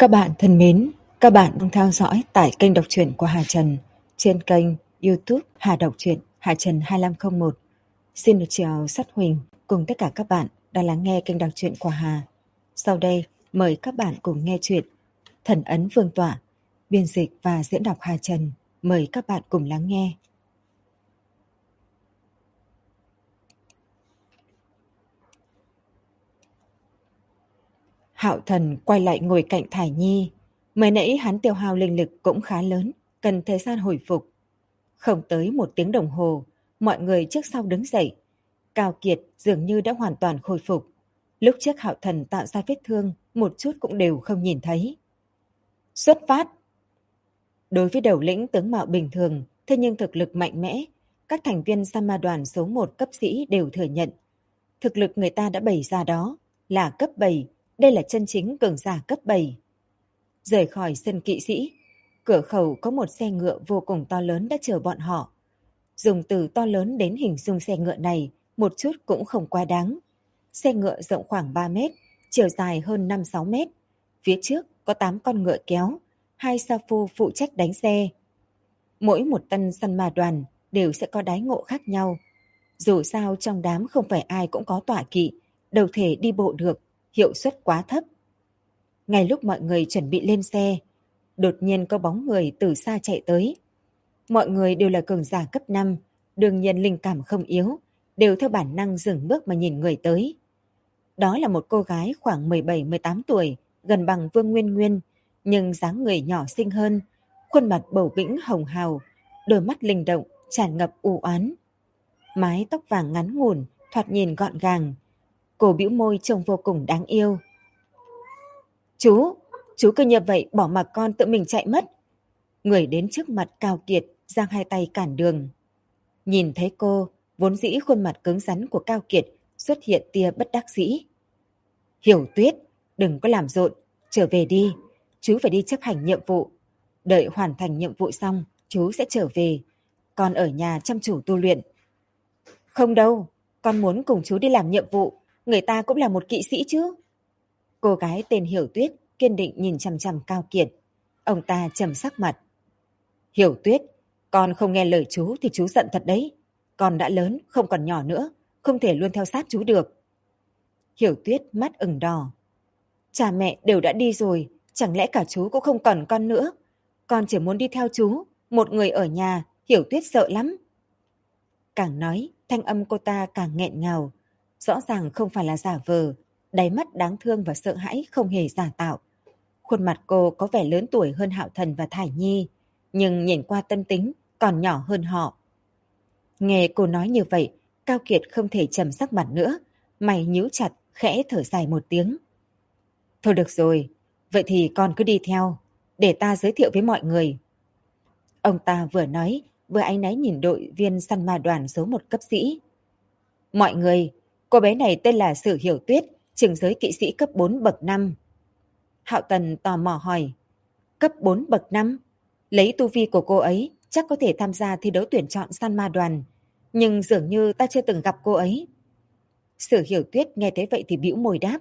Các bạn thân mến, các bạn đang theo dõi tại kênh đọc truyện của Hà Trần trên kênh YouTube Hà Đọc truyện Hà Trần 2501. Xin được chào Sát Huỳnh cùng tất cả các bạn đang lắng nghe kênh đọc truyện của Hà. Sau đây, mời các bạn cùng nghe truyện Thần ấn Vương tọa, biên dịch và diễn đọc Hà Trần. Mời các bạn cùng lắng nghe. Hạo Thần quay lại ngồi cạnh Thải Nhi. Mới nãy hắn tiêu hao linh lực cũng khá lớn, cần thời gian hồi phục. Không tới 1 tiếng đồng hồ, mọi người trước sau đứng dậy. Cao Kiệt dường như đã hoàn toàn khôi phục. Lúc trước Hạo Thần tạo ra vết thương, một chút cũng đều không nhìn thấy. Xuất phát! Đối với đầu lĩnh tướng mạo bình thường, thế nhưng thực lực mạnh mẽ, các thành viên Sama đoàn số 1 cấp sĩ đều thừa nhận. Thực lực người ta đã bày ra đó là cấp 7, đây là chân chính cường giả cấp 7. Rời khỏi sân kỵ sĩ, cửa khẩu có một xe ngựa vô cùng to lớn đã chờ bọn họ. Dùng từ to lớn đến hình dung xe ngựa này một chút cũng không quá đáng. Xe ngựa rộng khoảng 3 mét, chiều dài hơn 5-6 mét. Phía trước có 8 con ngựa kéo, 2 sa phu phụ trách đánh xe. Mỗi một tân săn ma đoàn đều sẽ có đái ngộ khác nhau. Dù sao trong đám không phải ai cũng có tọa kỵ, đâu thể đi bộ được, hiệu suất quá thấp. Ngay lúc mọi người chuẩn bị lên xe, đột nhiên có bóng người từ xa chạy tới. Mọi người đều là cường giả cấp 5, đương nhiên linh cảm không yếu, đều theo bản năng dừng bước mà nhìn người tới. Đó là một cô gái khoảng 17-18 tuổi, gần bằng Vương Nguyên Nguyên, nhưng dáng người nhỏ xinh hơn, khuôn mặt bầu bĩnh hồng hào, đôi mắt linh động, tràn ngập u oán. Mái tóc vàng ngắn ngủn, thoạt nhìn gọn gàng. Cô bĩu môi trông vô cùng đáng yêu. Chú cứ như vậy bỏ mặc con tự mình chạy mất. Người đến trước mặt Cao Kiệt, giang hai tay cản đường. Nhìn thấy cô, vốn dĩ khuôn mặt cứng rắn của Cao Kiệt xuất hiện tia bất đắc dĩ. Hiểu Tuyết, đừng có làm rộn, trở về đi, chú phải đi chấp hành nhiệm vụ. Đợi hoàn thành nhiệm vụ xong, chú sẽ trở về. Con ở nhà chăm chủ tu luyện. Không đâu, con muốn cùng chú đi làm nhiệm vụ, người ta cũng là một kỵ sĩ chứ. Cô gái tên Hiểu Tuyết kiên định nhìn chằm chằm Cao Kiệt. Ông ta trầm sắc mặt. Hiểu Tuyết, con không nghe lời chú thì chú giận thật đấy. Con đã lớn, không còn nhỏ nữa, không thể luôn theo sát chú được. Hiểu Tuyết mắt ửng đỏ. Cha mẹ đều đã đi rồi, chẳng lẽ cả chú cũng không còn con nữa? Con chỉ muốn đi theo chú, một người ở nhà, Hiểu Tuyết sợ lắm. Càng nói, thanh âm cô ta càng nghẹn ngào. Rõ ràng không phải là giả vờ, đáy mắt đáng thương và sợ hãi không hề giả tạo. Khuôn mặt cô có vẻ lớn tuổi hơn Hạo Thần và Thải Nhi, nhưng nhìn qua tâm tính còn nhỏ hơn họ. Nghe cô nói như vậy, Cao Kiệt không thể trầm sắc mặt nữa, mày nhíu chặt, khẽ thở dài một tiếng. Thôi được rồi, vậy thì con cứ đi theo, để ta giới thiệu với mọi người. Ông ta vừa nói, vừa áy náy nhìn đội viên săn ma đoàn số 1 cấp sĩ. Mọi người, cô bé này tên là Sử Hiểu Tuyết, trường giới kỵ sĩ cấp 4 bậc 5. Hạo Tần tò mò hỏi, cấp 4 bậc 5? Lấy tu vi của cô ấy, chắc có thể tham gia thi đấu tuyển chọn săn ma đoàn, nhưng dường như ta chưa từng gặp cô ấy. Sử Hiểu Tuyết nghe thấy vậy thì bĩu môi đáp.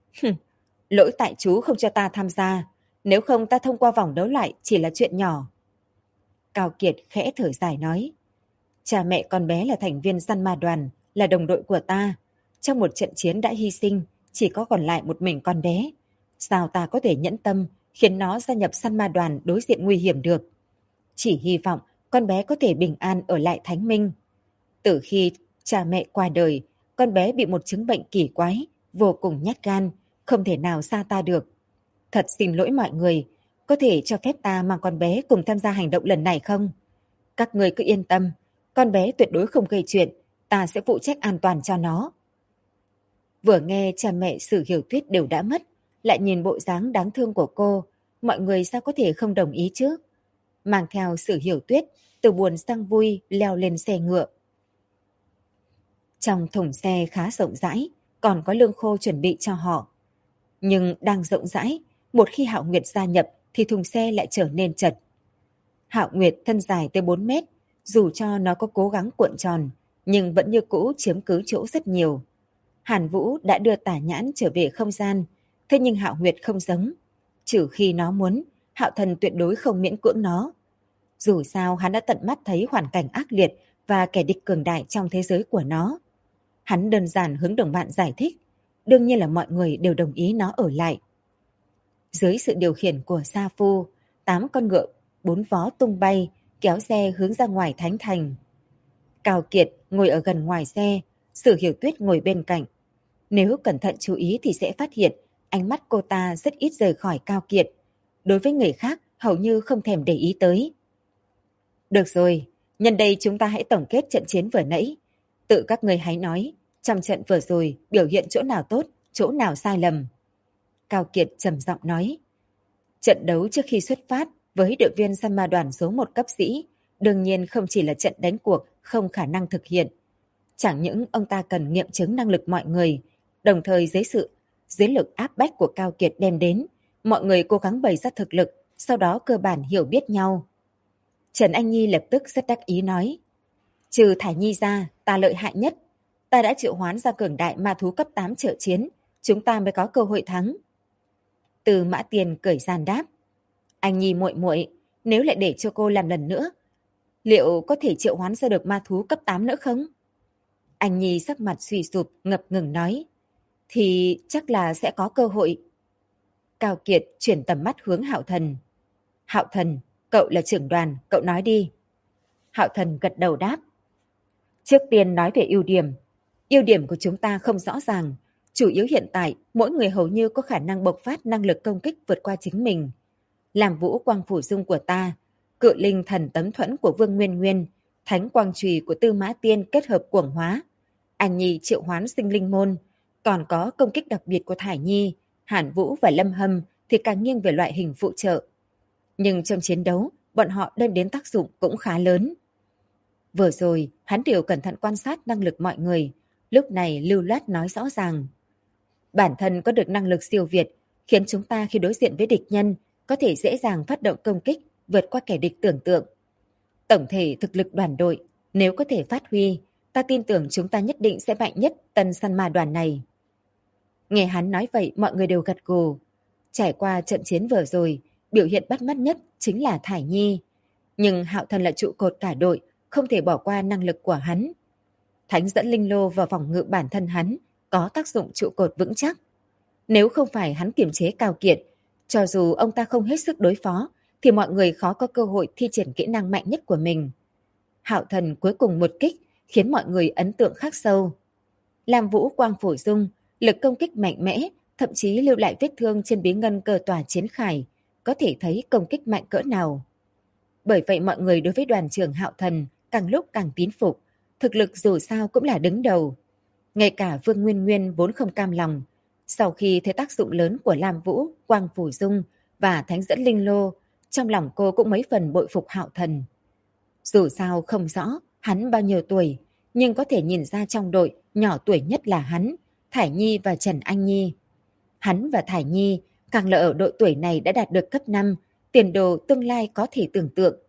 Lỗi tại chú không cho ta tham gia, nếu không ta thông qua vòng đấu lại chỉ là chuyện nhỏ. Cao Kiệt khẽ thở dài nói, cha mẹ con bé là thành viên săn ma đoàn, là đồng đội của ta. Trong một trận chiến đã hy sinh, chỉ có còn lại một mình con bé. Sao ta có thể nhẫn tâm khiến nó gia nhập săn ma đoàn đối diện nguy hiểm được? Chỉ hy vọng con bé có thể bình an ở lại Thánh Minh. Từ khi cha mẹ qua đời, con bé bị một chứng bệnh kỳ quái, vô cùng nhát gan, không thể nào xa ta được. Thật xin lỗi mọi người, có thể cho phép ta mang con bé cùng tham gia hành động lần này không? Các người cứ yên tâm, con bé tuyệt đối không gây chuyện, ta sẽ phụ trách an toàn cho nó. Vừa nghe cha mẹ Sử Hiểu Tuyết đều đã mất, lại nhìn bộ dáng đáng thương của cô, mọi người sao có thể không đồng ý chứ? Mang theo Sử Hiểu Tuyết, từ buồn sang vui leo lên xe ngựa. Trong thùng xe khá rộng rãi, còn có lương khô chuẩn bị cho họ. Nhưng đang rộng rãi, một khi Hạo Nguyệt gia nhập thì thùng xe lại trở nên chật. Hạo Nguyệt thân dài tới 4 mét, dù cho nó có cố gắng cuộn tròn, nhưng vẫn như cũ chiếm cứ chỗ rất nhiều. Hàn Vũ đã đưa Tả Nhãn trở về không gian, thế nhưng Hạo Nguyệt không giống. Trừ khi nó muốn, Hạo Thần tuyệt đối không miễn cưỡng nó. Dù sao hắn đã tận mắt thấy hoàn cảnh ác liệt và kẻ địch cường đại trong thế giới của nó. Hắn đơn giản hướng đồng bạn giải thích, đương nhiên là mọi người đều đồng ý nó ở lại. Dưới sự điều khiển của Sa Phu, 8 con ngựa, 4 vó tung bay, kéo xe hướng ra ngoài thánh thành. Cao Kiệt ngồi ở gần ngoài xe, Sử Hiểu Tuyết ngồi bên cạnh. Nếu cẩn thận chú ý thì sẽ phát hiện ánh mắt cô ta rất ít rời khỏi Cao Kiệt. Đối với người khác hầu như không thèm để ý tới. Được rồi, nhân đây chúng ta hãy tổng kết trận chiến vừa nãy. Tự các người hãy nói, trong trận vừa rồi biểu hiện chỗ nào tốt, chỗ nào sai lầm. Cao Kiệt trầm giọng nói. Trận đấu trước khi xuất phát với đội viên săn ma đoàn số 1 cấp sĩ, đương nhiên không chỉ là trận đánh cuộc không khả năng thực hiện. Chẳng những ông ta cần nghiệm chứng năng lực mọi người, đồng thời dưới lực áp bách của Cao Kiệt đem đến, mọi người cố gắng bày ra thực lực, sau đó cơ bản hiểu biết nhau. Trần Anh Nhi lập tức rất đắc ý nói, trừ Thải Nhi ra, ta lợi hại nhất. Ta đã triệu hoán ra cường đại ma thú cấp 8 trợ chiến, chúng ta mới có cơ hội thắng. Từ Mã Tiền cười gian đáp, anh Nhi muội muội, nếu lại để cho cô làm lần nữa, liệu có thể triệu hoán ra được ma thú cấp 8 nữa không? Anh Nhi sắc mặt suy sụp, ngập ngừng nói, thì chắc là sẽ có cơ hội. Cao Kiệt chuyển tầm mắt hướng Hạo Thần. Hạo Thần, cậu là trưởng đoàn, cậu nói đi. Hạo Thần gật đầu đáp. Trước tiên nói về ưu điểm. Ưu điểm của chúng ta không rõ ràng. Chủ yếu hiện tại, mỗi người hầu như có khả năng bộc phát năng lực công kích vượt qua chính mình. Làm vũ quang phủ dung của ta, cự linh thần tấm thuẫn của Vương Nguyên Nguyên, thánh quang trùy của Tư Mã Tiên kết hợp cuồng hóa. Anh Nhi triệu hoán sinh linh môn, còn có công kích đặc biệt của Thải Nhi, Hàn Vũ và Lâm Hâm thì càng nghiêng về loại hình phụ trợ. Nhưng trong chiến đấu, bọn họ đem đến tác dụng cũng khá lớn. Vừa rồi, hắn đều cẩn thận quan sát năng lực mọi người, lúc này lưu loát nói rõ ràng. Bản thân có được năng lực siêu việt, khiến chúng ta khi đối diện với địch nhân có thể dễ dàng phát động công kích, vượt qua kẻ địch tưởng tượng. Tổng thể thực lực đoàn đội, nếu có thể phát huy, ta tin tưởng chúng ta nhất định sẽ mạnh nhất tân săn ma đoàn này. Nghe hắn nói vậy, mọi người đều gật gù. Trải qua trận chiến vừa rồi, biểu hiện bắt mắt nhất chính là Thải Nhi. Nhưng Hạo Thần là trụ cột cả đội, không thể bỏ qua năng lực của hắn. Thánh dẫn linh lô vào vòng ngự bản thân hắn, có tác dụng trụ cột vững chắc. Nếu không phải hắn kiềm chế Cao Kiệt, cho dù ông ta không hết sức đối phó, thì mọi người khó có cơ hội thi triển kỹ năng mạnh nhất của mình. Hạo Thần cuối cùng một kích, khiến mọi người ấn tượng khắc sâu. Lam Vũ quang phổ dung, lực công kích mạnh mẽ, thậm chí lưu lại vết thương trên bí ngân cơ tòa chiến khải, có thể thấy công kích mạnh cỡ nào. Bởi vậy mọi người đối với đoàn trưởng Hạo Thần càng lúc càng tín phục, thực lực dù sao cũng là đứng đầu. Ngay cả Vương Nguyên Nguyên vốn không cam lòng, sau khi thấy tác dụng lớn của Lam Vũ, Quang Phủ Dung và Thánh dẫn Linh Lô, trong lòng cô cũng mấy phần bội phục Hạo Thần. Dù sao không rõ hắn bao nhiêu tuổi, nhưng có thể nhìn ra trong đội nhỏ tuổi nhất là hắn, Thải Nhi và Trần Anh Nhi. Hắn và Thải Nhi càng là ở độ tuổi này đã đạt được cấp 5, tiền đồ tương lai có thể tưởng tượng.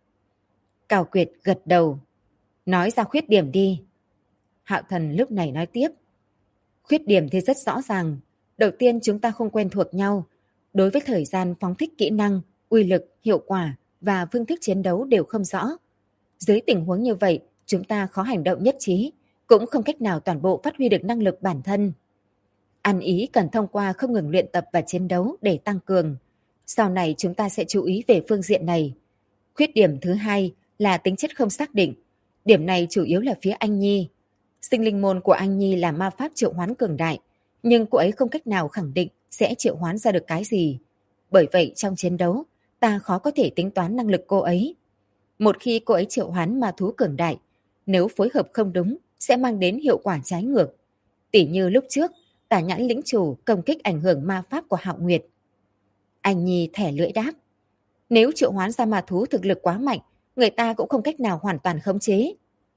Cao Kiệt gật đầu. Nói ra khuyết điểm đi. Hạo Thần lúc này nói tiếp. Khuyết điểm thì rất rõ ràng. Đầu tiên chúng ta không quen thuộc nhau. Đối với thời gian phóng thích kỹ năng, uy lực, hiệu quả và phương thức chiến đấu đều không rõ. Dưới tình huống như vậy, chúng ta khó hành động nhất trí, cũng không cách nào toàn bộ phát huy được năng lực bản thân. Ăn ý cần thông qua không ngừng luyện tập và chiến đấu để tăng cường. Sau này chúng ta sẽ chú ý về phương diện này. Khuyết điểm thứ hai là tính chất không xác định. Điểm này chủ yếu là phía Anh Nhi. Sinh linh môn của Anh Nhi là ma pháp triệu hoán cường đại, nhưng cô ấy không cách nào khẳng định sẽ triệu hoán ra được cái gì. Bởi vậy trong chiến đấu, ta khó có thể tính toán năng lực cô ấy. Một khi cô ấy triệu hoán ma thú cường đại, nếu phối hợp không đúng, sẽ mang đến hiệu quả trái ngược. Tỉ như lúc trước, Tả Nhãn lĩnh chủ công kích ảnh hưởng ma pháp của Hạo Nguyệt. Anh Nhi thẻ lưỡi đáp. Nếu triệu hoán ra ma thú thực lực quá mạnh, người ta cũng không cách nào hoàn toàn khống chế.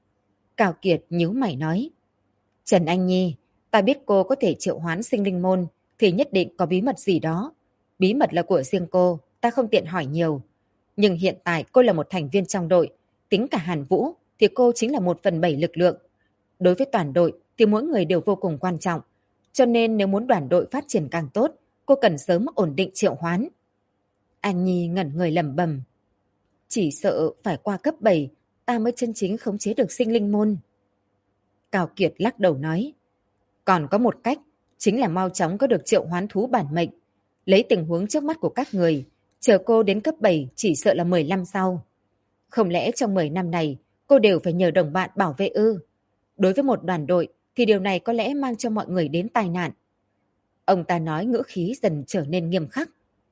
Cao Kiệt nhíu mày nói. Trần Anh Nhi, ta biết cô có thể triệu hoán sinh linh môn, thì nhất định có bí mật gì đó. Bí mật là của riêng cô, ta không tiện hỏi nhiều. Nhưng hiện tại cô là một thành viên trong đội, tính cả Hàn Vũ thì cô chính là 1/7 lực lượng. Đối với toàn đội thì mỗi người đều vô cùng quan trọng. Cho nên nếu muốn đoàn đội phát triển càng tốt, cô cần sớm ổn định triệu hoán. An Nhi ngẩn người lẩm bẩm. Chỉ sợ phải qua cấp 7, ta mới chân chính khống chế được sinh linh môn. Cao Kiệt lắc đầu nói. Còn có một cách, chính là mau chóng có được triệu hoán thú bản mệnh. Lấy tình huống trước mắt của các người, chờ cô đến cấp 7 chỉ sợ là 10 năm sau. Không lẽ trong 10 năm này, cô đều phải nhờ đồng bạn bảo vệ ư? Đối với một đoàn đội, thì điều này có lẽ mang cho mọi người đến tai nạn. Ông ta nói ngữ khí dần trở nên nghiêm khắc.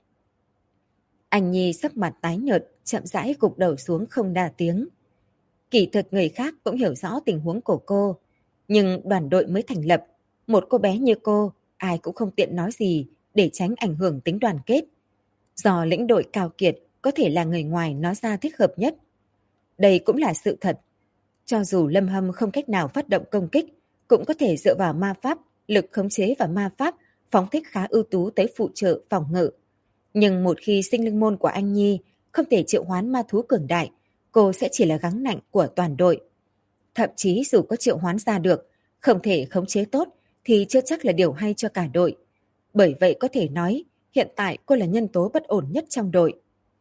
Anh Nhi sắc mặt tái nhợt, chậm rãi gục đầu xuống không đa tiếng. Kỳ thực người khác cũng hiểu rõ tình huống của cô. Nhưng đoàn đội mới thành lập, một cô bé như cô, ai cũng không tiện nói gì để tránh ảnh hưởng tính đoàn kết. Do lĩnh đội Cao Kiệt có thể là người ngoài nói ra thích hợp nhất. Đây cũng là sự thật. Cho dù Lâm Hâm không cách nào phát động công kích, cũng có thể dựa vào ma pháp, lực khống chế và ma pháp phóng thích khá ưu tú tới phụ trợ phòng ngự. Nhưng một khi sinh linh môn của anh Nhi không thể triệu hoán ma thú cường đại, cô sẽ chỉ là gắng nạnh của toàn đội. Thậm chí dù có triệu hoán ra được, không thể khống chế tốt thì chưa chắc là điều hay cho cả đội. Bởi vậy có thể nói, hiện tại cô là nhân tố bất ổn nhất trong đội.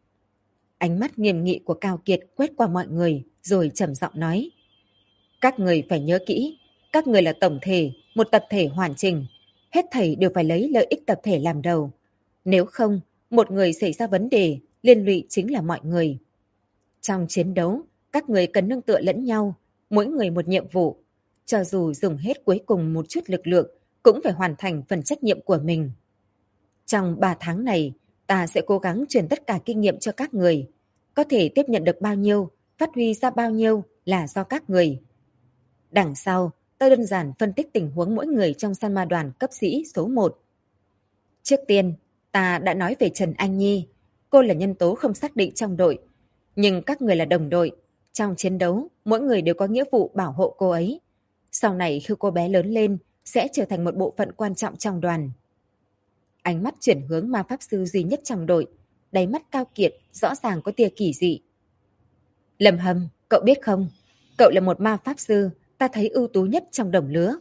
Ánh mắt nghiêm nghị của Cao Kiệt quét qua mọi người rồi trầm giọng nói. Các người phải nhớ kỹ, các người là tổng thể, một tập thể hoàn chỉnh. Hết thảy đều phải lấy lợi ích tập thể làm đầu. Nếu không, một người xảy ra vấn đề, liên lụy chính là mọi người. Trong chiến đấu, các người cần nương tựa lẫn nhau, mỗi người một nhiệm vụ. Cho dù dùng hết cuối cùng một chút lực lượng, cũng phải hoàn thành phần trách nhiệm của mình. Trong 3 tháng này, ta sẽ cố gắng truyền tất cả kinh nghiệm cho các người. Có thể tiếp nhận được bao nhiêu, phát huy ra bao nhiêu là do các người. Đằng sau, ta đơn giản phân tích tình huống mỗi người trong San Ma đoàn cấp sĩ số 1. Trước tiên, ta đã nói về Trần Anh Nhi. Cô là nhân tố không xác định trong đội. Nhưng các người là đồng đội. Trong chiến đấu, mỗi người đều có nghĩa vụ bảo hộ cô ấy. Sau này khi cô bé lớn lên, sẽ trở thành một bộ phận quan trọng trong đoàn. Ánh mắt chuyển hướng ma pháp sư duy nhất trong đội. Đáy mắt Cao Kiệt rõ ràng có tia kỳ dị. Lâm Hâm, cậu biết không? Cậu là một ma pháp sư, ta thấy ưu tú nhất trong đồng lứa.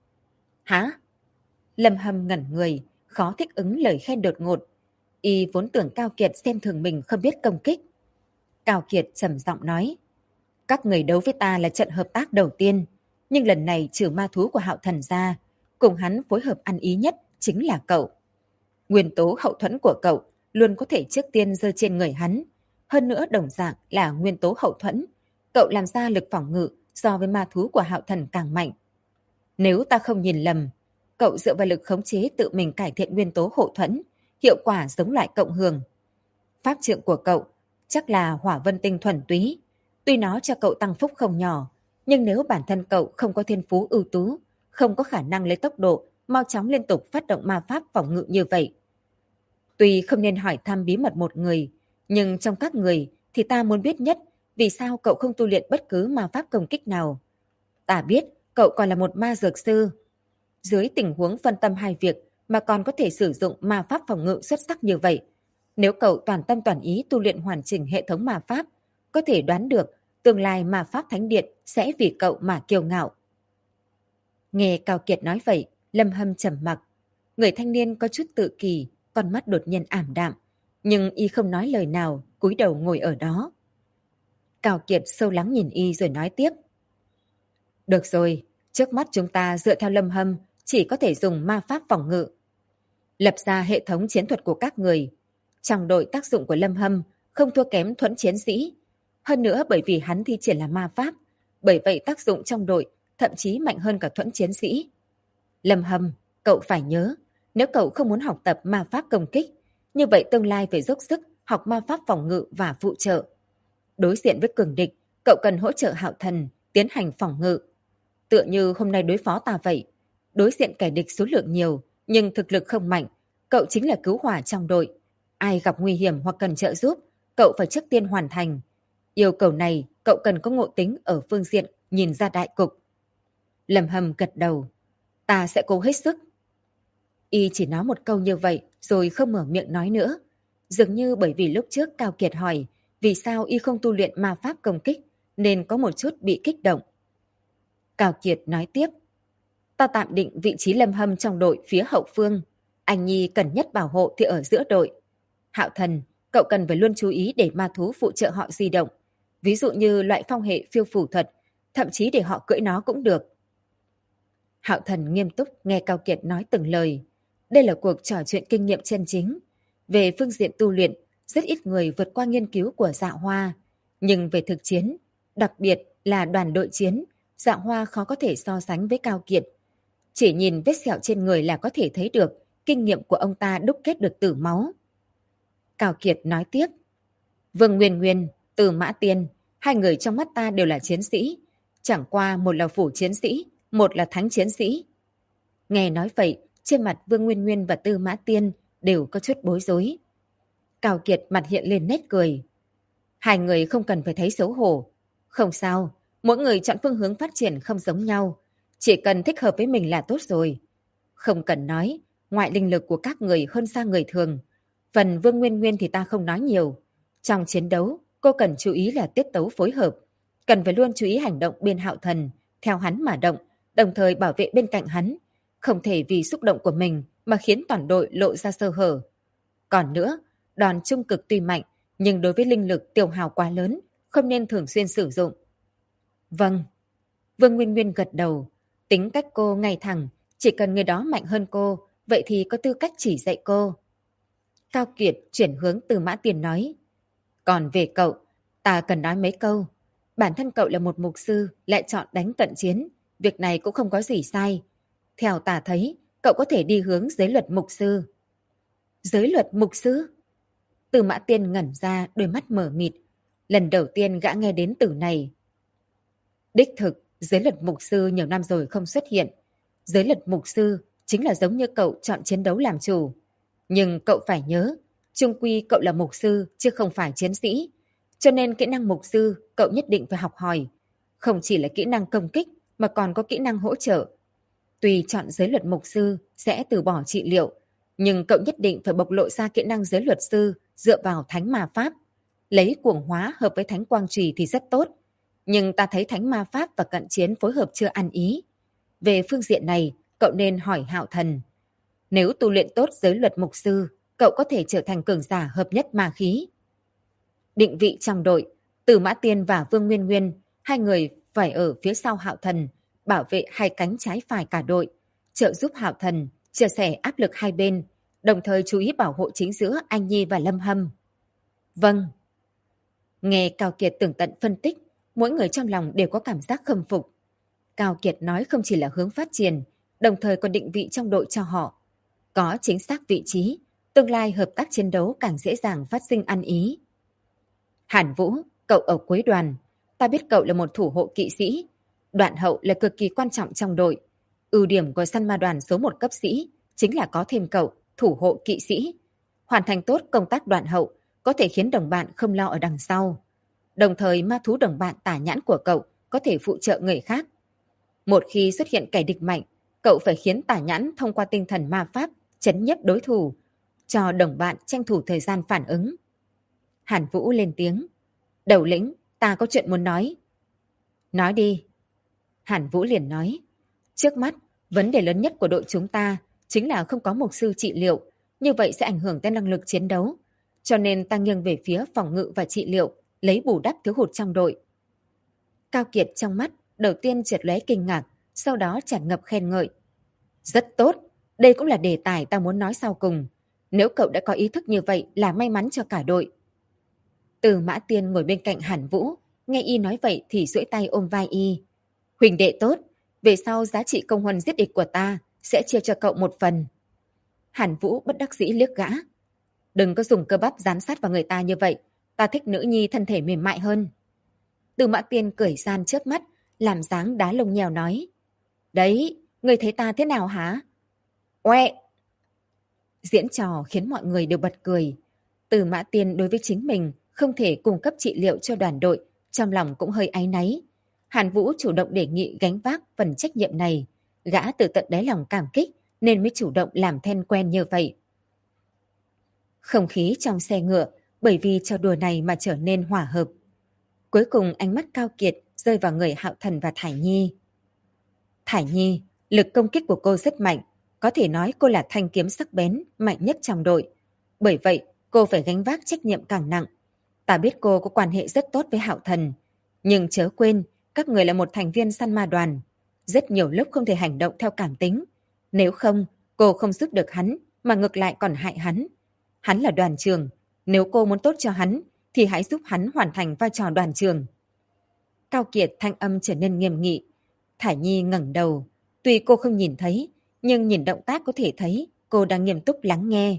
Hả? Lâm Hâm ngẩn người, khó thích ứng lời khen đột ngột. Y vốn tưởng Cao Kiệt xem thường mình không biết công kích. Cao Kiệt trầm giọng nói. Các người đấu với ta là trận hợp tác đầu tiên. Nhưng lần này trừ ma thú của Hạo Thần ra, cùng hắn phối hợp ăn ý nhất chính là cậu. Nguyên tố hậu thuẫn của cậu luôn có thể trước tiên rơi trên người hắn. Hơn nữa đồng dạng là nguyên tố hậu thuẫn. Cậu làm ra lực phòng ngự so với ma thú của Hạo Thần càng mạnh. Nếu ta không nhìn lầm, cậu dựa vào lực khống chế tự mình cải thiện nguyên tố hậu thuẫn, hiệu quả giống loại cộng hưởng. Pháp trượng của cậu chắc là hỏa vân tinh thuần túy. Tuy nó cho cậu tăng phúc không nhỏ, nhưng nếu bản thân cậu không có thiên phú ưu tú, không có khả năng lấy tốc độ mau chóng liên tục phát động ma pháp phòng ngự như vậy. Tuy không nên hỏi thăm bí mật một người, nhưng trong các người thì ta muốn biết nhất vì sao cậu không tu luyện bất cứ ma pháp công kích nào. Ta biết cậu còn là một ma dược sư. Dưới tình huống phân tâm hai việc mà còn có thể sử dụng ma pháp phòng ngự xuất sắc như vậy. Nếu cậu toàn tâm toàn ý tu luyện hoàn chỉnh hệ thống ma pháp, có thể đoán được tương lai ma pháp thánh điện sẽ vì cậu mà kiêu ngạo. Nghe Cao Kiệt nói vậy, Lâm Hâm trầm mặc. Người thanh niên có chút tự kỳ, con mắt đột nhiên ảm đạm, nhưng y không nói lời nào, cúi đầu ngồi ở đó. Cao Kiệt sâu lắng nhìn y rồi nói tiếp. Được rồi, trước mắt chúng ta dựa theo Lâm Hâm chỉ có thể dùng ma pháp phòng ngự. Lập ra hệ thống chiến thuật của các người. Trong đội tác dụng của Lâm Hâm không thua kém thuẫn chiến sĩ. Hơn nữa bởi vì hắn thi triển là ma pháp, bởi vậy tác dụng trong đội thậm chí mạnh hơn cả thuẫn chiến sĩ. Lâm Hâm, cậu phải nhớ, nếu cậu không muốn học tập ma pháp công kích, như vậy tương lai phải dốc sức học ma pháp phòng ngự và phụ trợ. Đối diện với cường địch, cậu cần hỗ trợ Hạo Thần tiến hành phòng ngự. Tựa như hôm nay đối phó ta vậy. Đối diện kẻ địch số lượng nhiều, nhưng thực lực không mạnh. Cậu chính là cứu hỏa trong đội. Ai gặp nguy hiểm hoặc cần trợ giúp, cậu phải trước tiên hoàn thành. Yêu cầu này, cậu cần có ngộ tính ở phương diện nhìn ra đại cục. Lâm Hâm gật đầu. Ta sẽ cố hết sức. Y chỉ nói một câu như vậy, rồi không mở miệng nói nữa. Dường như bởi vì lúc trước Cao Kiệt hỏi vì sao y không tu luyện ma pháp công kích, nên có một chút bị kích động. Cao Kiệt nói tiếp. Ta tạm định vị trí Lâm Hâm trong đội phía hậu phương. Anh Nhi cần nhất bảo hộ thì ở giữa đội. Hạo Thần, cậu cần phải luôn chú ý để ma thú phụ trợ họ di động. Ví dụ như loại phong hệ phiêu phù thuật, thậm chí để họ cưỡi nó cũng được. Hạo Thần nghiêm túc nghe Cao Kiệt nói từng lời. Đây là cuộc trò chuyện kinh nghiệm chân chính. Về phương diện tu luyện, rất ít người vượt qua nghiên cứu của Dạ Hoa. Nhưng về thực chiến, đặc biệt là đoàn đội chiến, Dạ Hoa khó có thể so sánh với Cao Kiệt. Chỉ nhìn vết sẹo trên người là có thể thấy được kinh nghiệm của ông ta đúc kết được từ máu. Cao Kiệt nói tiếp. Vương Nguyên Nguyên, Từ Mã Tiên, hai người trong mắt ta đều là chiến sĩ. Chẳng qua một là phủ chiến sĩ, một là thánh chiến sĩ. Nghe nói vậy, trên mặt Vương Nguyên Nguyên và Tư Mã Tiên đều có chút bối rối. Cao Kiệt mặt hiện lên nét cười. Hai người không cần phải thấy xấu hổ. Không sao, mỗi người chọn phương hướng phát triển không giống nhau. Chỉ cần thích hợp với mình là tốt rồi. Không cần nói, ngoại linh lực của các người hơn xa người thường. Phần Vương Nguyên Nguyên thì ta không nói nhiều. Trong chiến đấu, cô cần chú ý là tiết tấu phối hợp. Cần phải luôn chú ý hành động bên Hạo Thần, theo hắn mà động, đồng thời bảo vệ bên cạnh hắn. Không thể vì xúc động của mình mà khiến toàn đội lộ ra sơ hở. Còn nữa, đòn trung cực tuy mạnh, nhưng đối với linh lực tiêu hao quá lớn, không nên thường xuyên sử dụng. Vâng. Vương Nguyên Nguyên gật đầu. Tính cách cô ngay thẳng, chỉ cần người đó mạnh hơn cô, vậy thì có tư cách chỉ dạy cô. Cao Kiệt chuyển hướng từ Mã Tiền nói. Còn về cậu, ta cần nói mấy câu. Bản thân cậu là một mục sư, lại chọn đánh cận chiến. Việc này cũng không có gì sai. Theo ta thấy, cậu có thể đi hướng giới luật mục sư. Giới luật mục sư? Từ Mã Tiên ngẩn ra, đôi mắt mở mịt. Lần đầu tiên gã nghe đến từ này. Đích thực, giới luật mục sư nhiều năm rồi không xuất hiện. Giới luật mục sư chính là giống như cậu chọn chiến đấu làm chủ. Nhưng cậu phải nhớ, chung quy cậu là mục sư chứ không phải chiến sĩ. Cho nên kỹ năng mục sư cậu nhất định phải học hỏi. Không chỉ là kỹ năng công kích mà còn có kỹ năng hỗ trợ. Tuy chọn giới luật mục sư sẽ từ bỏ trị liệu, nhưng cậu nhất định phải bộc lộ ra kỹ năng giới luật sư dựa vào thánh ma pháp. Lấy cuồng hóa hợp với thánh quang trì thì rất tốt. Nhưng ta thấy thánh ma pháp và cận chiến phối hợp chưa ăn ý. Về phương diện này, cậu nên hỏi Hạo Thần. Nếu tu luyện tốt giới luật mục sư, cậu có thể trở thành cường giả hợp nhất ma khí. Định vị trong đội, Từ Mã Tiên và Vương Nguyên Nguyên, hai người phải ở phía sau Hạo Thần, bảo vệ hai cánh trái phải cả đội, trợ giúp Hạo Thần, chia sẻ áp lực hai bên, đồng thời chú ý bảo hộ chính giữa Anh Nhi và Lâm Hâm. Vâng. Nghe Cao Kiệt tường tận phân tích, mỗi người trong lòng đều có cảm giác khâm phục. Cao Kiệt nói không chỉ là hướng phát triển, đồng thời còn định vị trong đội cho họ. Có chính xác vị trí, tương lai hợp tác chiến đấu càng dễ dàng phát sinh ăn ý. Hàn Vũ, cậu ở cuối đoàn. Ta biết cậu là một thủ hộ kỵ sĩ. Đoạn hậu là cực kỳ quan trọng trong đội. Ưu điểm của săn ma đoàn số 1 cấp sĩ chính là có thêm cậu, thủ hộ kỵ sĩ. Hoàn thành tốt công tác đoạn hậu, có thể khiến đồng bạn không lo ở đằng sau. Đồng thời ma thú đồng bạn tả nhãn của cậu có thể phụ trợ người khác. Một khi xuất hiện kẻ địch mạnh, cậu phải khiến tả nhãn thông qua tinh thần ma pháp chấn nhiếp đối thủ, cho đồng bạn tranh thủ thời gian phản ứng. Hàn Vũ lên tiếng. Đầu lĩnh, ta có chuyện muốn nói. Nói đi. Hàn Vũ liền nói. Trước mắt, vấn đề lớn nhất của đội chúng ta chính là không có mục sư trị liệu. Như vậy sẽ ảnh hưởng tới năng lực chiến đấu. Cho nên ta nghiêng về phía phòng ngự và trị liệu, lấy bù đắp thiếu hụt trong đội. Cao Kiệt trong mắt đầu tiên chợt lóe kinh ngạc, sau đó tràn ngập khen ngợi. Rất tốt, đây cũng là đề tài ta muốn nói sau cùng. Nếu cậu đã có ý thức như vậy là may mắn cho cả đội. Từ Mã Tiên ngồi bên cạnh Hàn Vũ, nghe y nói vậy thì duỗi tay ôm vai y. Huỳnh đệ tốt, về sau giá trị công huân giết địch của ta sẽ chia cho cậu một phần. Hàn Vũ bất đắc dĩ liếc gã. Đừng có dùng cơ bắp dán sát vào người ta như vậy, ta thích nữ nhi thân thể mềm mại hơn. Từ Mã Tiên cười gian chớp mắt, làm dáng đá lông nhèo nói. Đấy, người thấy ta thế nào hả? Oe! Diễn trò khiến mọi người đều bật cười. Từ Mã Tiên đối với chính mình không thể cung cấp trị liệu cho đoàn đội, trong lòng cũng hơi áy náy. Hàn Vũ chủ động đề nghị gánh vác phần trách nhiệm này. Gã từ tận đáy lòng cảm kích nên mới chủ động làm then quen như vậy. Không khí trong xe ngựa bởi vì trò đùa này mà trở nên hòa hợp. Cuối cùng ánh mắt Cao Kiệt rơi vào người Hạo Thần và Thải Nhi. Thải Nhi, lực công kích của cô rất mạnh. Có thể nói cô là thanh kiếm sắc bén, mạnh nhất trong đội. Bởi vậy, cô phải gánh vác trách nhiệm càng nặng. Ta biết cô có quan hệ rất tốt với Hạo Thần, nhưng chớ quên, các người là một thành viên săn ma đoàn. Rất nhiều lúc không thể hành động theo cảm tính. Nếu không, cô không giúp được hắn, mà ngược lại còn hại hắn. Hắn là đoàn trưởng, nếu cô muốn tốt cho hắn, thì hãy giúp hắn hoàn thành vai trò đoàn trưởng. Cao Kiệt thanh âm trở nên nghiêm nghị. Thải Nhi ngẩng đầu, tuy cô không nhìn thấy, nhưng nhìn động tác có thể thấy cô đang nghiêm túc lắng nghe.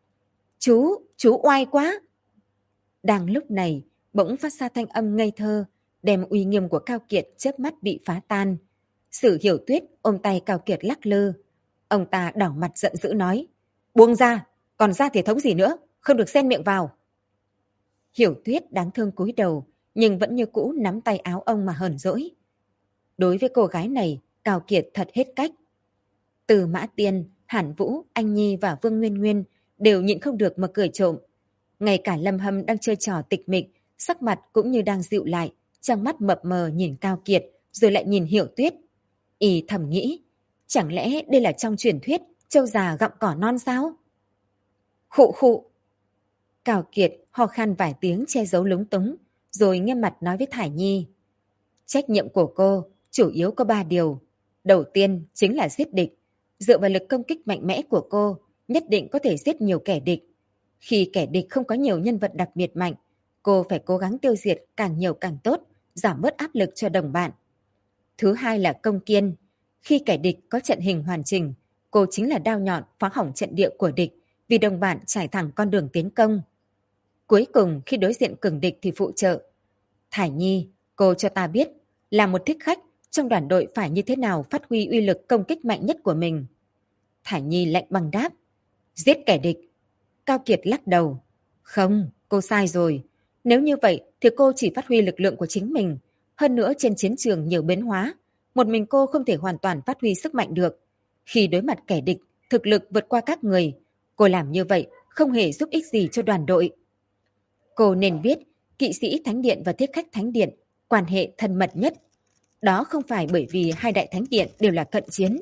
Chú oai quá! Đang lúc này, bỗng phát ra thanh âm ngây thơ, đem uy nghiêm của Cao Kiệt chớp mắt bị phá tan. Sử Hiểu Tuyết ôm tay Cao Kiệt lắc lư. Ông ta đỏ mặt giận dữ nói, buông ra, còn ra thể thống gì nữa, không được xen miệng vào. Hiểu Tuyết đáng thương cúi đầu, nhưng vẫn như cũ nắm tay áo ông mà hờn dỗi. Đối với cô gái này, Cao Kiệt thật hết cách. Từ Mã Tiên, Hàn Vũ, Anh Nhi và Vương Nguyên Nguyên đều nhịn không được mà cười trộm. Ngay cả Lâm Hâm đang chơi trò tịch mịch, sắc mặt cũng như đang dịu lại, trong mắt mập mờ nhìn Cao Kiệt, rồi lại nhìn Hiểu Tuyết. Y thầm nghĩ, chẳng lẽ đây là trong truyền thuyết trâu già gặm cỏ non sao? Khụ khụ. Cao Kiệt ho khan vài tiếng che giấu lúng túng, rồi nghiêm mặt nói với Thải Nhi. Trách nhiệm của cô chủ yếu có 3 điều. Đầu tiên chính là giết địch. Dựa vào lực công kích mạnh mẽ của cô, nhất định có thể giết nhiều kẻ địch. Khi kẻ địch không có nhiều nhân vật đặc biệt mạnh, cô phải cố gắng tiêu diệt càng nhiều càng tốt, giảm bớt áp lực cho đồng bạn. Thứ hai là công kiên. Khi kẻ địch có trận hình hoàn chỉnh, cô chính là đao nhọn phá hỏng trận địa của địch, vì đồng bạn trải thẳng con đường tiến công. Cuối cùng khi đối diện cường địch thì phụ trợ. Thải Nhi, cô cho ta biết, là một thích khách, trong đoàn đội phải như thế nào phát huy uy lực công kích mạnh nhất của mình. Thải Nhi lạnh băng đáp, giết kẻ địch. Cao Kiệt lắc đầu, không, cô sai rồi. Nếu như vậy thì cô chỉ phát huy lực lượng của chính mình. Hơn nữa trên chiến trường nhiều biến hóa, một mình cô không thể hoàn toàn phát huy sức mạnh được. Khi đối mặt kẻ địch, thực lực vượt qua các người, cô làm như vậy không hề giúp ích gì cho đoàn đội. Cô nên biết, kỵ sĩ Thánh Điện và thiết khách Thánh Điện quan hệ thân mật nhất. Đó không phải bởi vì hai đại thánh điện đều là cận chiến.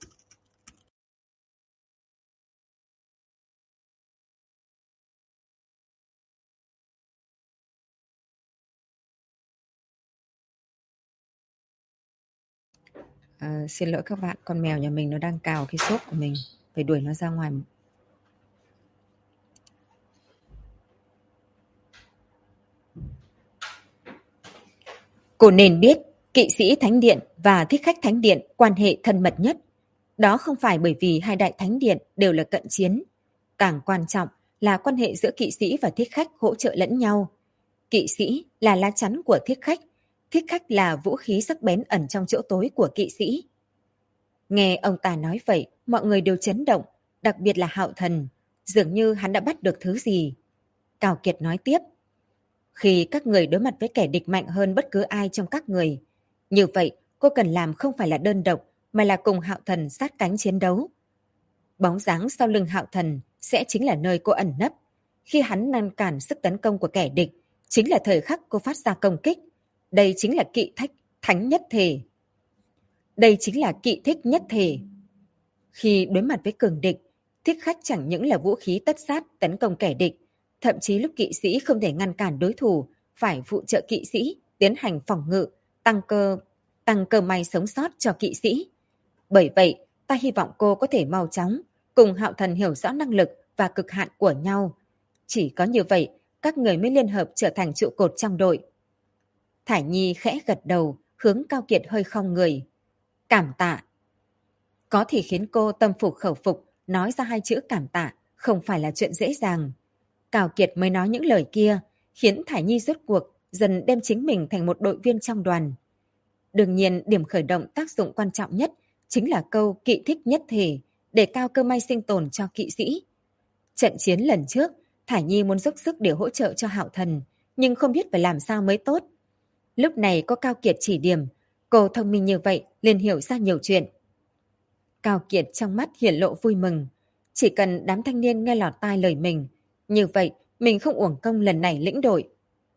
Xin lỗi các bạn, con mèo nhà mình nó đang cào cái xốp của mình, phải đuổi nó ra ngoài. Cô nên biết, kỵ sĩ Thánh Điện và thiết khách Thánh Điện quan hệ thân mật nhất. Đó không phải bởi vì hai đại thánh điện đều là cận chiến. Càng quan trọng là quan hệ giữa kỵ sĩ và thiết khách hỗ trợ lẫn nhau. Kỵ sĩ là lá chắn của thiết khách là vũ khí sắc bén ẩn trong chỗ tối của kỵ sĩ. Nghe ông ta nói vậy, mọi người đều chấn động, đặc biệt là Hạo Thần. Dường như hắn đã bắt được thứ gì. Cao Kiệt nói tiếp. Khi các người đối mặt với kẻ địch mạnh hơn bất cứ ai trong các người, như vậy cô cần làm không phải là đơn độc, mà là cùng Hạo Thần sát cánh chiến đấu. Bóng dáng sau lưng Hạo Thần sẽ chính là nơi cô ẩn nấp. Khi hắn ngăn cản sức tấn công của kẻ địch, chính là thời khắc cô phát ra công kích. Đây chính là thánh nhất thể. Đây chính là kỵ thích nhất thể. Khi đối mặt với cường địch, thiết khách chẳng những là vũ khí tất sát tấn công kẻ địch, thậm chí lúc kỵ sĩ không thể ngăn cản đối thủ, phải phụ trợ kỵ sĩ tiến hành phòng ngự, tăng cơ may sống sót cho kỵ sĩ. Bởi vậy, ta hy vọng cô có thể mau chóng cùng Hạo Thần hiểu rõ năng lực và cực hạn của nhau. Chỉ có như vậy, các người mới liên hợp trở thành trụ cột trong đội. Thải Nhi khẽ gật đầu, hướng Cao Kiệt hơi khom người. Cảm tạ. Có thể khiến cô tâm phục khẩu phục, nói ra hai chữ cảm tạ không phải là chuyện dễ dàng. Cao Kiệt mới nói những lời kia, khiến Thải Nhi rốt cuộc dần đem chính mình thành một đội viên trong đoàn. Đương nhiên, điểm khởi động tác dụng quan trọng nhất chính là câu kỵ thích nhất thể, để cao cơ may sinh tồn cho kỵ sĩ. Trận chiến lần trước, Thải Nhi muốn dốc sức để hỗ trợ cho Hạo Thần, nhưng không biết phải làm sao mới tốt. Lúc này có Cao Kiệt chỉ điểm, cô thông minh như vậy liền hiểu ra nhiều chuyện. Cao Kiệt trong mắt hiển lộ vui mừng. Chỉ cần đám thanh niên nghe lọt tai lời mình, như vậy mình không uổng công lần này lĩnh đội.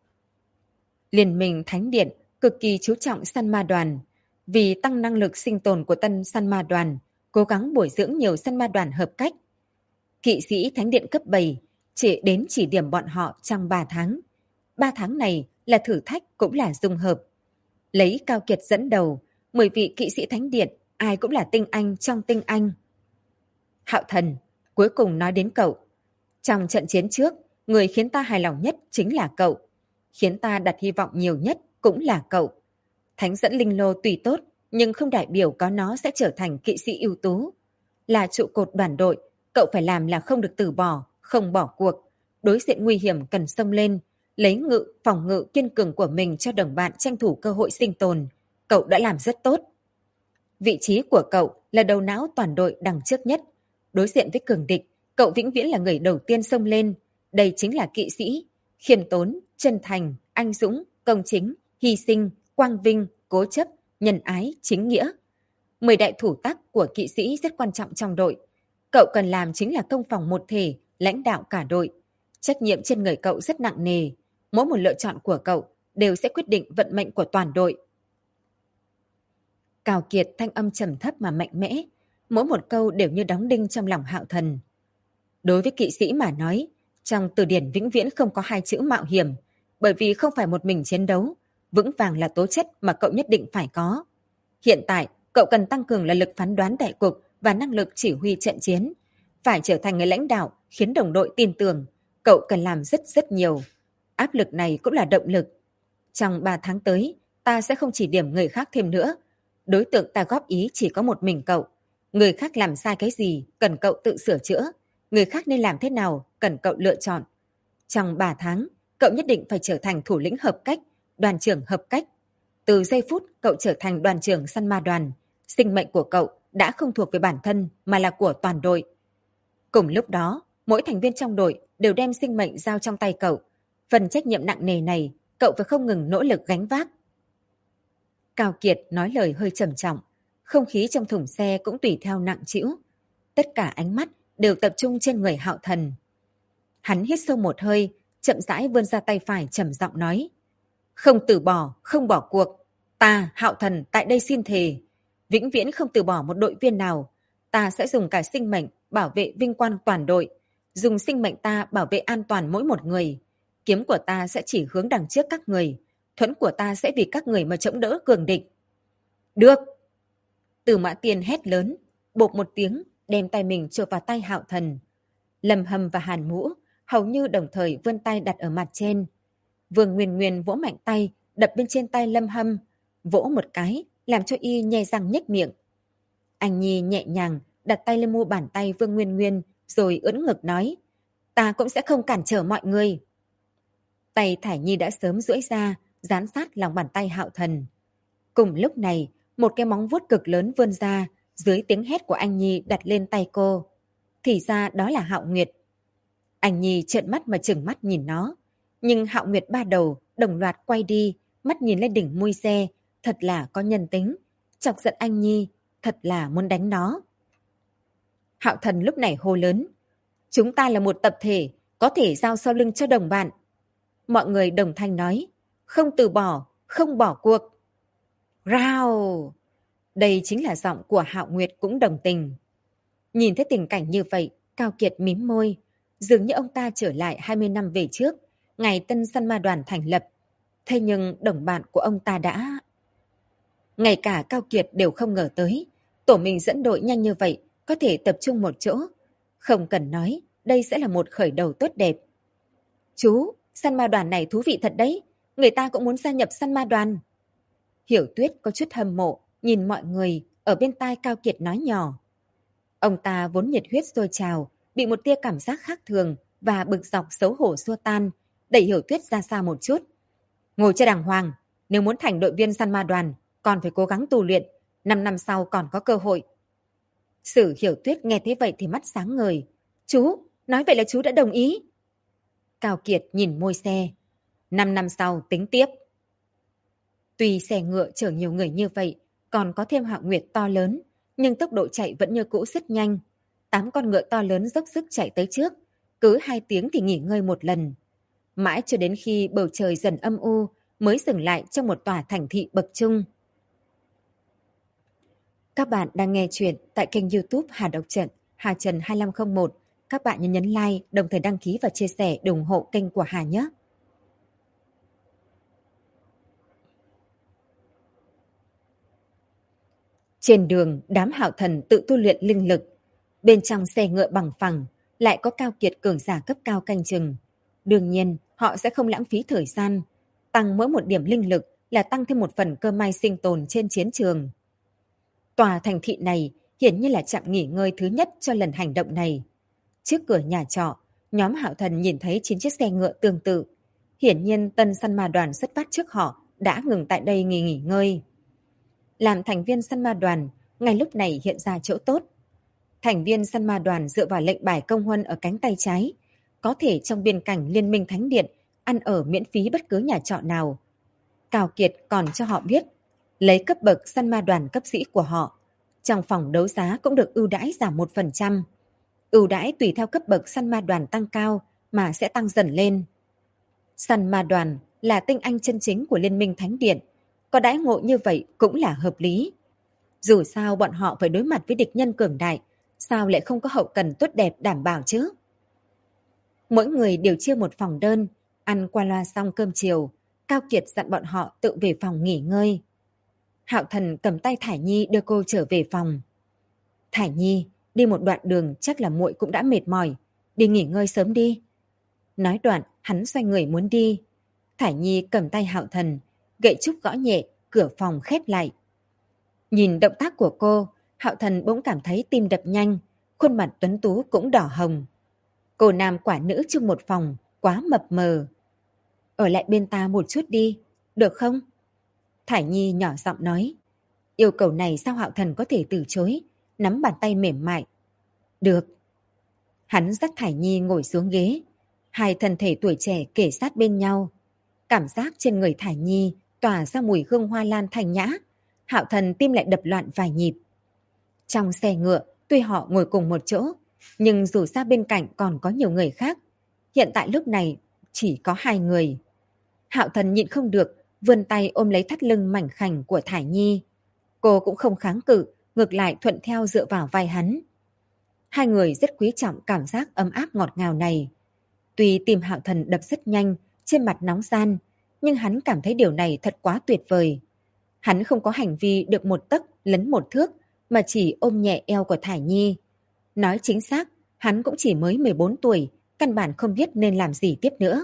Liên minh Thánh Điện cực kỳ chú trọng săn ma đoàn. Vì tăng năng lực sinh tồn của tân săn ma đoàn, cố gắng bồi dưỡng nhiều săn ma đoàn hợp cách. Kỵ sĩ Thánh Điện cấp 7 chỉ điểm bọn họ trong 3 tháng. 3 tháng này là thử thách cũng là dung hợp. Lấy Cao Kiệt dẫn đầu, 10 vị kỵ sĩ thánh điện, ai cũng là tinh anh trong tinh anh. Hạo Thần, cuối cùng nói đến cậu. Trong trận chiến trước, người khiến ta hài lòng nhất chính là cậu. Khiến ta đặt hy vọng nhiều nhất cũng là cậu. Thánh dẫn linh lô tùy tốt, nhưng không đại biểu có nó sẽ trở thành kỵ sĩ ưu tú. Là trụ cột đoàn đội, cậu phải làm là không được từ bỏ, không bỏ cuộc. Đối diện nguy hiểm cần xông lên, lấy phòng ngự kiên cường của mình cho đồng bạn tranh thủ cơ hội sinh tồn. Cậu đã làm rất tốt. Vị trí của cậu là đầu não toàn đội đằng trước nhất. Đối diện với cường địch, cậu vĩnh viễn là người đầu tiên xông lên. Đây chính là kỵ sĩ. Khiêm tốn, chân thành, anh dũng, công chính, hy sinh, quang vinh, cố chấp, nhân ái, chính nghĩa. 10 đại thủ tắc của kỵ sĩ rất quan trọng trong đội. Cậu cần làm chính là công phòng một thể, lãnh đạo cả đội. Trách nhiệm trên người cậu rất nặng nề. Mỗi một lựa chọn của cậu đều sẽ quyết định vận mệnh của toàn đội. Cao Kiệt thanh âm trầm thấp mà mạnh mẽ, mỗi một câu đều như đóng đinh trong lòng Hạo Thần. Đối với kỵ sĩ mà nói, trong từ điển vĩnh viễn không có 2 chữ mạo hiểm, bởi vì không phải một mình chiến đấu, vững vàng là tố chất mà cậu nhất định phải có. Hiện tại, cậu cần tăng cường là lực phán đoán đại cục và năng lực chỉ huy trận chiến. Phải trở thành người lãnh đạo, khiến đồng đội tin tưởng. Cậu cần làm rất nhiều. Áp lực này cũng là động lực. Trong 3 tháng tới, ta sẽ không chỉ điểm người khác thêm nữa. Đối tượng ta góp ý chỉ có một mình cậu. Người khác làm sai cái gì, cần cậu tự sửa chữa. Người khác nên làm thế nào, cần cậu lựa chọn. Trong 3 tháng, cậu nhất định phải trở thành thủ lĩnh hợp cách, đoàn trưởng hợp cách. Từ giây phút cậu trở thành đoàn trưởng săn ma đoàn, sinh mệnh của cậu đã không thuộc về bản thân mà là của toàn đội. Cùng lúc đó, mỗi thành viên trong đội đều đem sinh mệnh giao trong tay cậu. Phần trách nhiệm nặng nề này, cậu phải không ngừng nỗ lực gánh vác. Cao Kiệt nói lời hơi trầm trọng, không khí trong thùng xe cũng tùy theo nặng trĩu. Tất cả ánh mắt đều tập trung trên người Hạo Thần. Hắn hít sâu một hơi, chậm rãi vươn ra tay phải trầm giọng nói. Không từ bỏ, không bỏ cuộc. Ta, Hạo Thần, tại đây xin thề. Vĩnh viễn không từ bỏ một đội viên nào. Ta sẽ dùng cả sinh mệnh bảo vệ vinh quang toàn đội. Dùng sinh mệnh ta bảo vệ an toàn mỗi một người. Kiếm của ta sẽ chỉ hướng đằng trước các người. Thuẫn của ta sẽ vì các người mà chống đỡ cường địch. Được! Từ Mã Tiên hét lớn, bộp một tiếng, đem tay mình chộp vào tay Hạo Thần. Lâm Hâm và Hàn Mũ hầu như đồng thời vươn tay đặt ở mặt trên. Vương Nguyên Nguyên vỗ mạnh tay, đập bên trên tay Lâm Hâm, vỗ một cái, làm cho y nhe răng nhếch miệng. Anh Nhi nhẹ nhàng đặt tay lên mu bàn tay Vương Nguyên Nguyên, rồi ưỡn ngực nói, ta cũng sẽ không cản trở mọi người. Tay Thải Nhi đã sớm duỗi ra, dán sát lòng bàn tay Hạo Thần. Cùng lúc này, một cái móng vuốt cực lớn vươn ra, dưới tiếng hét của anh Nhi đặt lên tay cô. Thì ra đó là Hạo Nguyệt. Anh Nhi trợn mắt mà trừng mắt nhìn nó. Nhưng Hạo Nguyệt ba đầu đồng loạt quay đi, mắt nhìn lên đỉnh mui xe, thật là có nhân tính. Chọc giận anh Nhi, thật là muốn đánh nó. Hạo Thần lúc này hô lớn. Chúng ta là một tập thể, có thể giao sau lưng cho đồng bạn. Mọi người đồng thanh nói, không từ bỏ, không bỏ cuộc. Rao! Đây chính là giọng của Hạo Nguyệt cũng đồng tình. Nhìn thấy tình cảnh như vậy, Cao Kiệt mím môi. Dường như ông ta trở lại 20 năm về trước, ngày Tân Săn Ma Đoàn thành lập. Thế nhưng đồng bạn của ông ta đã... Ngay cả Cao Kiệt đều không ngờ tới, tổ mình dẫn đội nhanh như vậy, có thể tập trung một chỗ. Không cần nói, đây sẽ là một khởi đầu tốt đẹp. Chú, săn ma đoàn này thú vị thật đấy, người ta cũng muốn gia nhập săn ma đoàn. Hiểu Tuyết có chút hâm mộ, nhìn mọi người ở bên tai Cao Kiệt nói nhỏ. Ông ta vốn nhiệt huyết sôi trào, bị một tia cảm giác khác thường và bực dọc xấu hổ xua tan, đẩy Hiểu Tuyết ra xa một chút. Ngồi cho đàng hoàng, nếu muốn thành đội viên săn ma đoàn, còn phải cố gắng tu luyện, 5 năm sau còn có cơ hội. Sử Hiểu Tuyết nghe thế vậy thì mắt sáng ngời. Chú, nói vậy là chú đã đồng ý. Cao Kiệt nhìn môi xe. 5 năm sau tính tiếp. Tuy xe ngựa chở nhiều người như vậy, còn có thêm Hạo Nguyệt to lớn, nhưng tốc độ chạy vẫn như cũ rất nhanh. 8 con ngựa to lớn dốc sức chạy tới trước, cứ 2 tiếng thì nghỉ ngơi một lần. Mãi cho đến khi bầu trời dần âm u, mới dừng lại trong một tòa thành thị bậc trung. Các bạn đang nghe chuyện tại kênh YouTube Hà Đọc Truyện, Hà Trần 2501. các bạn nhấn like, đồng thời đăng ký và chia sẻ để ủng hộ kênh của Hà nhé. Trên đường, đám Hạo Thần tự tu luyện linh lực. Bên trong xe ngựa bằng phẳng, lại có Cao Kiệt cường giả cấp cao canh chừng. Đương nhiên, họ sẽ không lãng phí thời gian. Tăng mỗi một điểm linh lực là tăng thêm một phần cơ may sinh tồn trên chiến trường. Tòa thành thị này hiển nhiên là trạm nghỉ ngơi thứ nhất cho lần hành động này. Trước cửa nhà trọ, nhóm Hạo Thần nhìn thấy 9 chiếc xe ngựa tương tự. Hiển nhiên tân săn ma đoàn xuất phát trước họ đã ngừng tại đây nghỉ ngơi. Làm thành viên săn ma đoàn, ngay lúc này hiện ra chỗ tốt. Thành viên săn ma đoàn dựa vào lệnh bài công huân ở cánh tay trái, có thể trong biên cảnh Liên minh Thánh Điện ăn ở miễn phí bất cứ nhà trọ nào. Cao Kiệt còn cho họ biết, lấy cấp bậc săn ma đoàn cấp sĩ của họ, trong phòng đấu giá cũng được ưu đãi giảm 1%. Ưu đãi tùy theo cấp bậc săn ma đoàn tăng cao mà sẽ tăng dần lên. Săn ma đoàn là tinh anh chân chính của Liên minh Thánh Điện, có đãi ngộ như vậy cũng là hợp lý. Dù sao bọn họ phải đối mặt với địch nhân cường đại, sao lại không có hậu cần tốt đẹp đảm bảo chứ? Mỗi người đều chia một phòng đơn, ăn qua loa xong cơm chiều, Cao Kiệt dặn bọn họ tự về phòng nghỉ ngơi. Hạo Thần cầm tay Thải Nhi đưa cô trở về phòng. Thải Nhi, đi một đoạn đường chắc là muội cũng đã mệt mỏi, đi nghỉ ngơi sớm đi. Nói đoạn, hắn xoay người muốn đi. Thải Nhi cầm tay Hạo Thần, gậy trúc gõ nhẹ, cửa phòng khép lại. Nhìn động tác của cô, Hạo Thần bỗng cảm thấy tim đập nhanh, khuôn mặt tuấn tú cũng đỏ hồng. Cô nam quả nữ chung một phòng, quá mập mờ. Ở lại bên ta một chút đi, được không? Thải Nhi nhỏ giọng nói. Yêu cầu này sao Hạo Thần có thể từ chối, nắm bàn tay mềm mại. Được. Hắn dắt Thải Nhi ngồi xuống ghế. Hai thân thể tuổi trẻ kề sát bên nhau. Cảm giác trên người Thải Nhi tỏa ra mùi hương hoa lan thanh nhã. Hạo Thần tim lại đập loạn vài nhịp. Trong xe ngựa, tuy họ ngồi cùng một chỗ, nhưng dù sao bên cạnh còn có nhiều người khác. Hiện tại lúc này chỉ có 2 người. Hạo Thần nhịn không được, vươn tay ôm lấy thắt lưng mảnh khảnh của Thải Nhi. Cô cũng không kháng cự, ngược lại thuận theo dựa vào vai hắn. Hai người rất quý trọng cảm giác ấm áp ngọt ngào này. Tuy tim Hạo Thần đập rất nhanh, trên mặt nóng gian, nhưng hắn cảm thấy điều này thật quá tuyệt vời. Hắn không có hành vi được một tấc lấn một thước, mà chỉ ôm nhẹ eo của Thải Nhi. Nói chính xác, hắn cũng chỉ mới 14 tuổi, căn bản không biết nên làm gì tiếp nữa.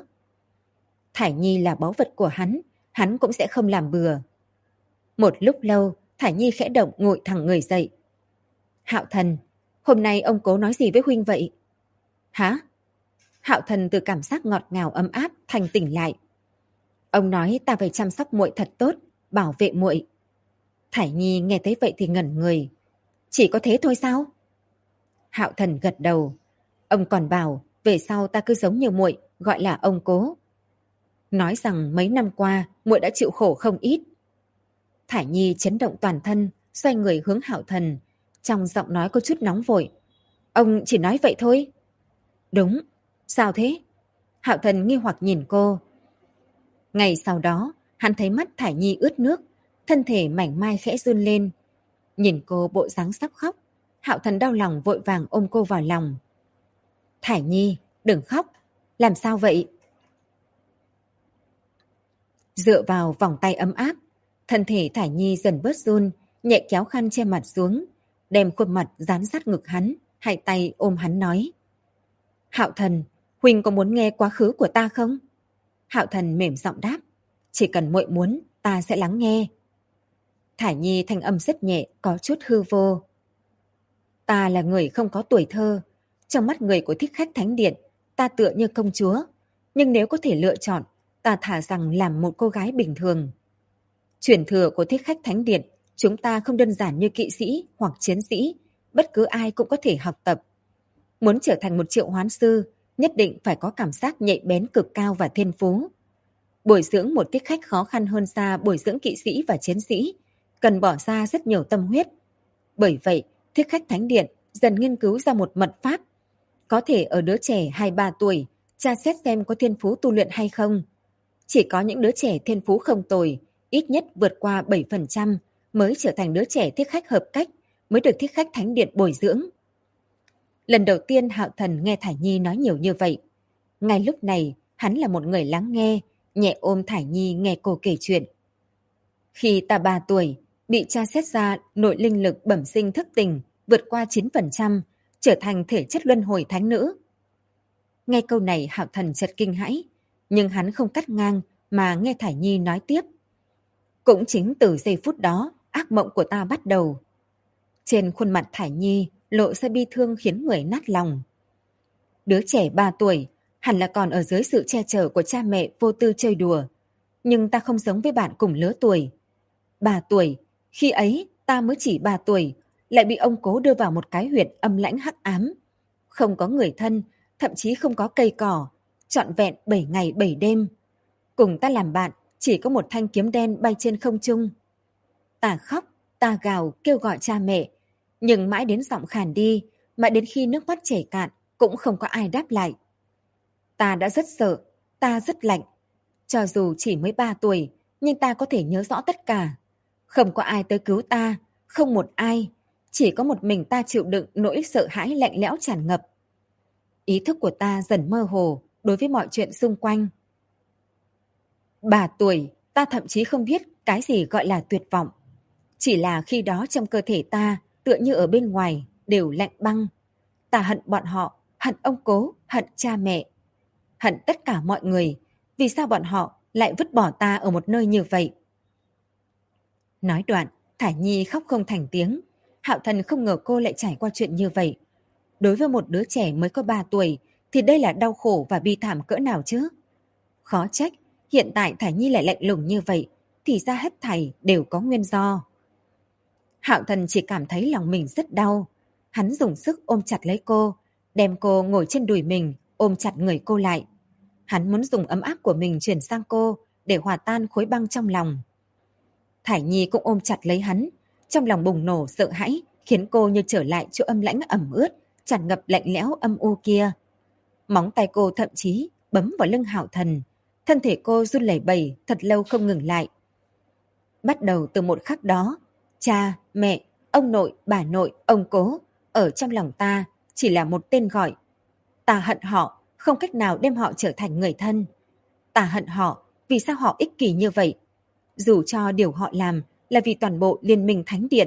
Thải Nhi là báu vật của hắn cũng sẽ không làm bừa. Một lúc lâu, Thải Nhi khẽ động ngồi thẳng người dậy. Hạo Thần, hôm nay ông cố nói gì với huynh vậy? Hả? Hạo Thần từ cảm giác ngọt ngào ấm áp thành tỉnh lại. Ông nói ta phải chăm sóc muội thật tốt, bảo vệ muội. Thải Nhi nghe thấy vậy thì ngẩn người. Chỉ có thế thôi sao? Hạo Thần gật đầu. Ông còn bảo về sau ta cứ giống như muội, gọi là ông cố. Nói rằng mấy năm qua muội đã chịu khổ không ít. Thải Nhi chấn động toàn thân, xoay người hướng Hạo Thần, trong giọng nói có chút nóng vội. Ông chỉ nói vậy thôi. Đúng, sao thế? Hạo Thần nghi hoặc nhìn cô. Ngày sau đó, hắn thấy mắt Thải Nhi ướt nước, thân thể mảnh mai khẽ run lên. Nhìn cô bộ dáng sắp khóc, Hạo Thần đau lòng vội vàng ôm cô vào lòng. Thải Nhi, đừng khóc, làm sao vậy? Dựa vào vòng tay ấm áp, thân thể Thải Nhi dần bớt run, nhẹ kéo khăn che mặt xuống, đem khuôn mặt dán sát ngực hắn, hai tay ôm hắn nói. Hạo Thần, huynh có muốn nghe quá khứ của ta không? Hạo Thần mềm giọng đáp. Chỉ cần muội muốn, ta sẽ lắng nghe. Thải Nhi thanh âm rất nhẹ, có chút hư vô. Ta là người không có tuổi thơ. Trong mắt người của thích khách thánh điện, ta tựa như công chúa. Nhưng nếu có thể lựa chọn, ta thà rằng làm một cô gái bình thường. Truyền thừa của thích khách thánh điện, chúng ta không đơn giản như kỵ sĩ hoặc chiến sĩ, bất cứ ai cũng có thể học tập. Muốn trở thành một triệu hoán sư, nhất định phải có cảm giác nhạy bén cực cao và thiên phú. Bồi dưỡng một thích khách khó khăn hơn xa bồi dưỡng kỵ sĩ và chiến sĩ, cần bỏ ra rất nhiều tâm huyết. Bởi vậy, thích khách thánh điện dần nghiên cứu ra một mật pháp, có thể ở đứa trẻ 2-3 tuổi tra xét xem có thiên phú tu luyện hay không. Chỉ có những đứa trẻ thiên phú không tồi, ít nhất vượt qua 7% mới trở thành đứa trẻ thích khách hợp cách, mới được thích khách thánh điện bồi dưỡng. Lần đầu tiên Hạo Thần nghe Thải Nhi nói nhiều như vậy. Ngay lúc này, hắn là một người lắng nghe, nhẹ ôm Thải Nhi nghe cô kể chuyện. Khi ta 3 tuổi, bị cha xét ra nội linh lực bẩm sinh thức tỉnh vượt qua 9%, trở thành thể chất luân hồi thánh nữ. Nghe câu này Hạo Thần chợt kinh hãi, nhưng hắn không cắt ngang mà nghe Thải Nhi nói tiếp. Cũng chính từ giây phút đó, ác mộng của ta bắt đầu. Trên khuôn mặt Thải Nhi lộ ra bi thương khiến người nát lòng. Đứa trẻ 3 tuổi, hẳn là còn ở dưới sự che chở của cha mẹ vô tư chơi đùa. Nhưng ta không giống với bạn cùng lứa tuổi. 3 tuổi, khi ấy ta mới chỉ 3 tuổi, lại bị ông cố đưa vào một cái huyệt âm lãnh hắc ám. Không có người thân, thậm chí không có cây cỏ, trọn vẹn 7 ngày 7 đêm. Cùng ta làm bạn, chỉ có một thanh kiếm đen bay trên không trung. Ta khóc, ta gào kêu gọi cha mẹ, nhưng mãi đến giọng khàn đi, mãi đến khi nước mắt chảy cạn, cũng không có ai đáp lại. Ta đã rất sợ, ta rất lạnh. Cho dù chỉ mới 3 tuổi, nhưng ta có thể nhớ rõ tất cả. Không có ai tới cứu ta, không một ai. Chỉ có một mình ta chịu đựng nỗi sợ hãi lạnh lẽo tràn ngập. Ý thức của ta dần mơ hồ đối với mọi chuyện xung quanh. 3 tuổi, ta thậm chí không biết cái gì gọi là tuyệt vọng. Chỉ là khi đó trong cơ thể ta, tựa như ở bên ngoài, đều lạnh băng. Ta hận bọn họ, hận ông cố, hận cha mẹ. Hận tất cả mọi người. Vì sao bọn họ lại vứt bỏ ta ở một nơi như vậy? Nói đoạn, Thải Nhi khóc không thành tiếng. Hạo Thần không ngờ cô lại trải qua chuyện như vậy. Đối với một đứa trẻ mới có 3 tuổi, thì đây là đau khổ và bi thảm cỡ nào chứ? Khó trách, hiện tại Thải Nhi lại lạnh lùng như vậy, thì ra hết thảy đều có nguyên do. Hạo Thần chỉ cảm thấy lòng mình rất đau. Hắn dùng sức ôm chặt lấy cô, đem cô ngồi trên đùi mình, ôm chặt người cô lại. Hắn muốn dùng ấm áp của mình chuyển sang cô để hòa tan khối băng trong lòng. Thải Nhi cũng ôm chặt lấy hắn, trong lòng bùng nổ sợ hãi, khiến cô như trở lại chỗ âm lãnh ẩm ướt, tràn ngập lạnh lẽo âm u kia. Móng tay cô thậm chí bấm vào lưng Hạo Thần, thân thể cô run lẩy bẩy thật lâu không ngừng lại. Bắt đầu từ một khắc đó, cha, mẹ, ông nội, bà nội, ông cố ở trong lòng ta chỉ là một tên gọi. Ta hận họ, không cách nào đem họ trở thành người thân. Ta hận họ, vì sao họ ích kỷ như vậy? Dù cho điều họ làm là vì toàn bộ Liên minh Thánh Điện.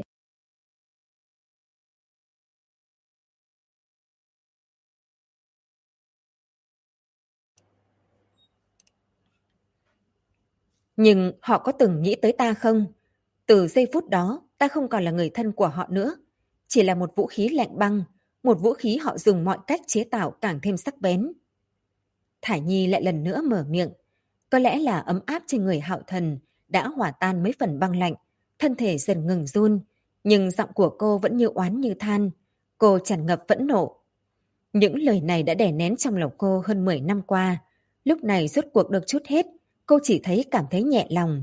Nhưng họ có từng nghĩ tới ta không? Từ giây phút đó, ta không còn là người thân của họ nữa. Chỉ là một vũ khí lạnh băng, một vũ khí họ dùng mọi cách chế tạo càng thêm sắc bén. Thải Nhi lại lần nữa mở miệng. Có lẽ là ấm áp trên người Hạo Thần đã hòa tan mấy phần băng lạnh, thân thể dần ngừng run, nhưng giọng của cô vẫn như oán như than. Cô tràn ngập phẫn nộ. Những lời này đã đè nén trong lòng cô hơn 10 năm qua. Lúc này rốt cuộc được chút hết, cô chỉ cảm thấy nhẹ lòng.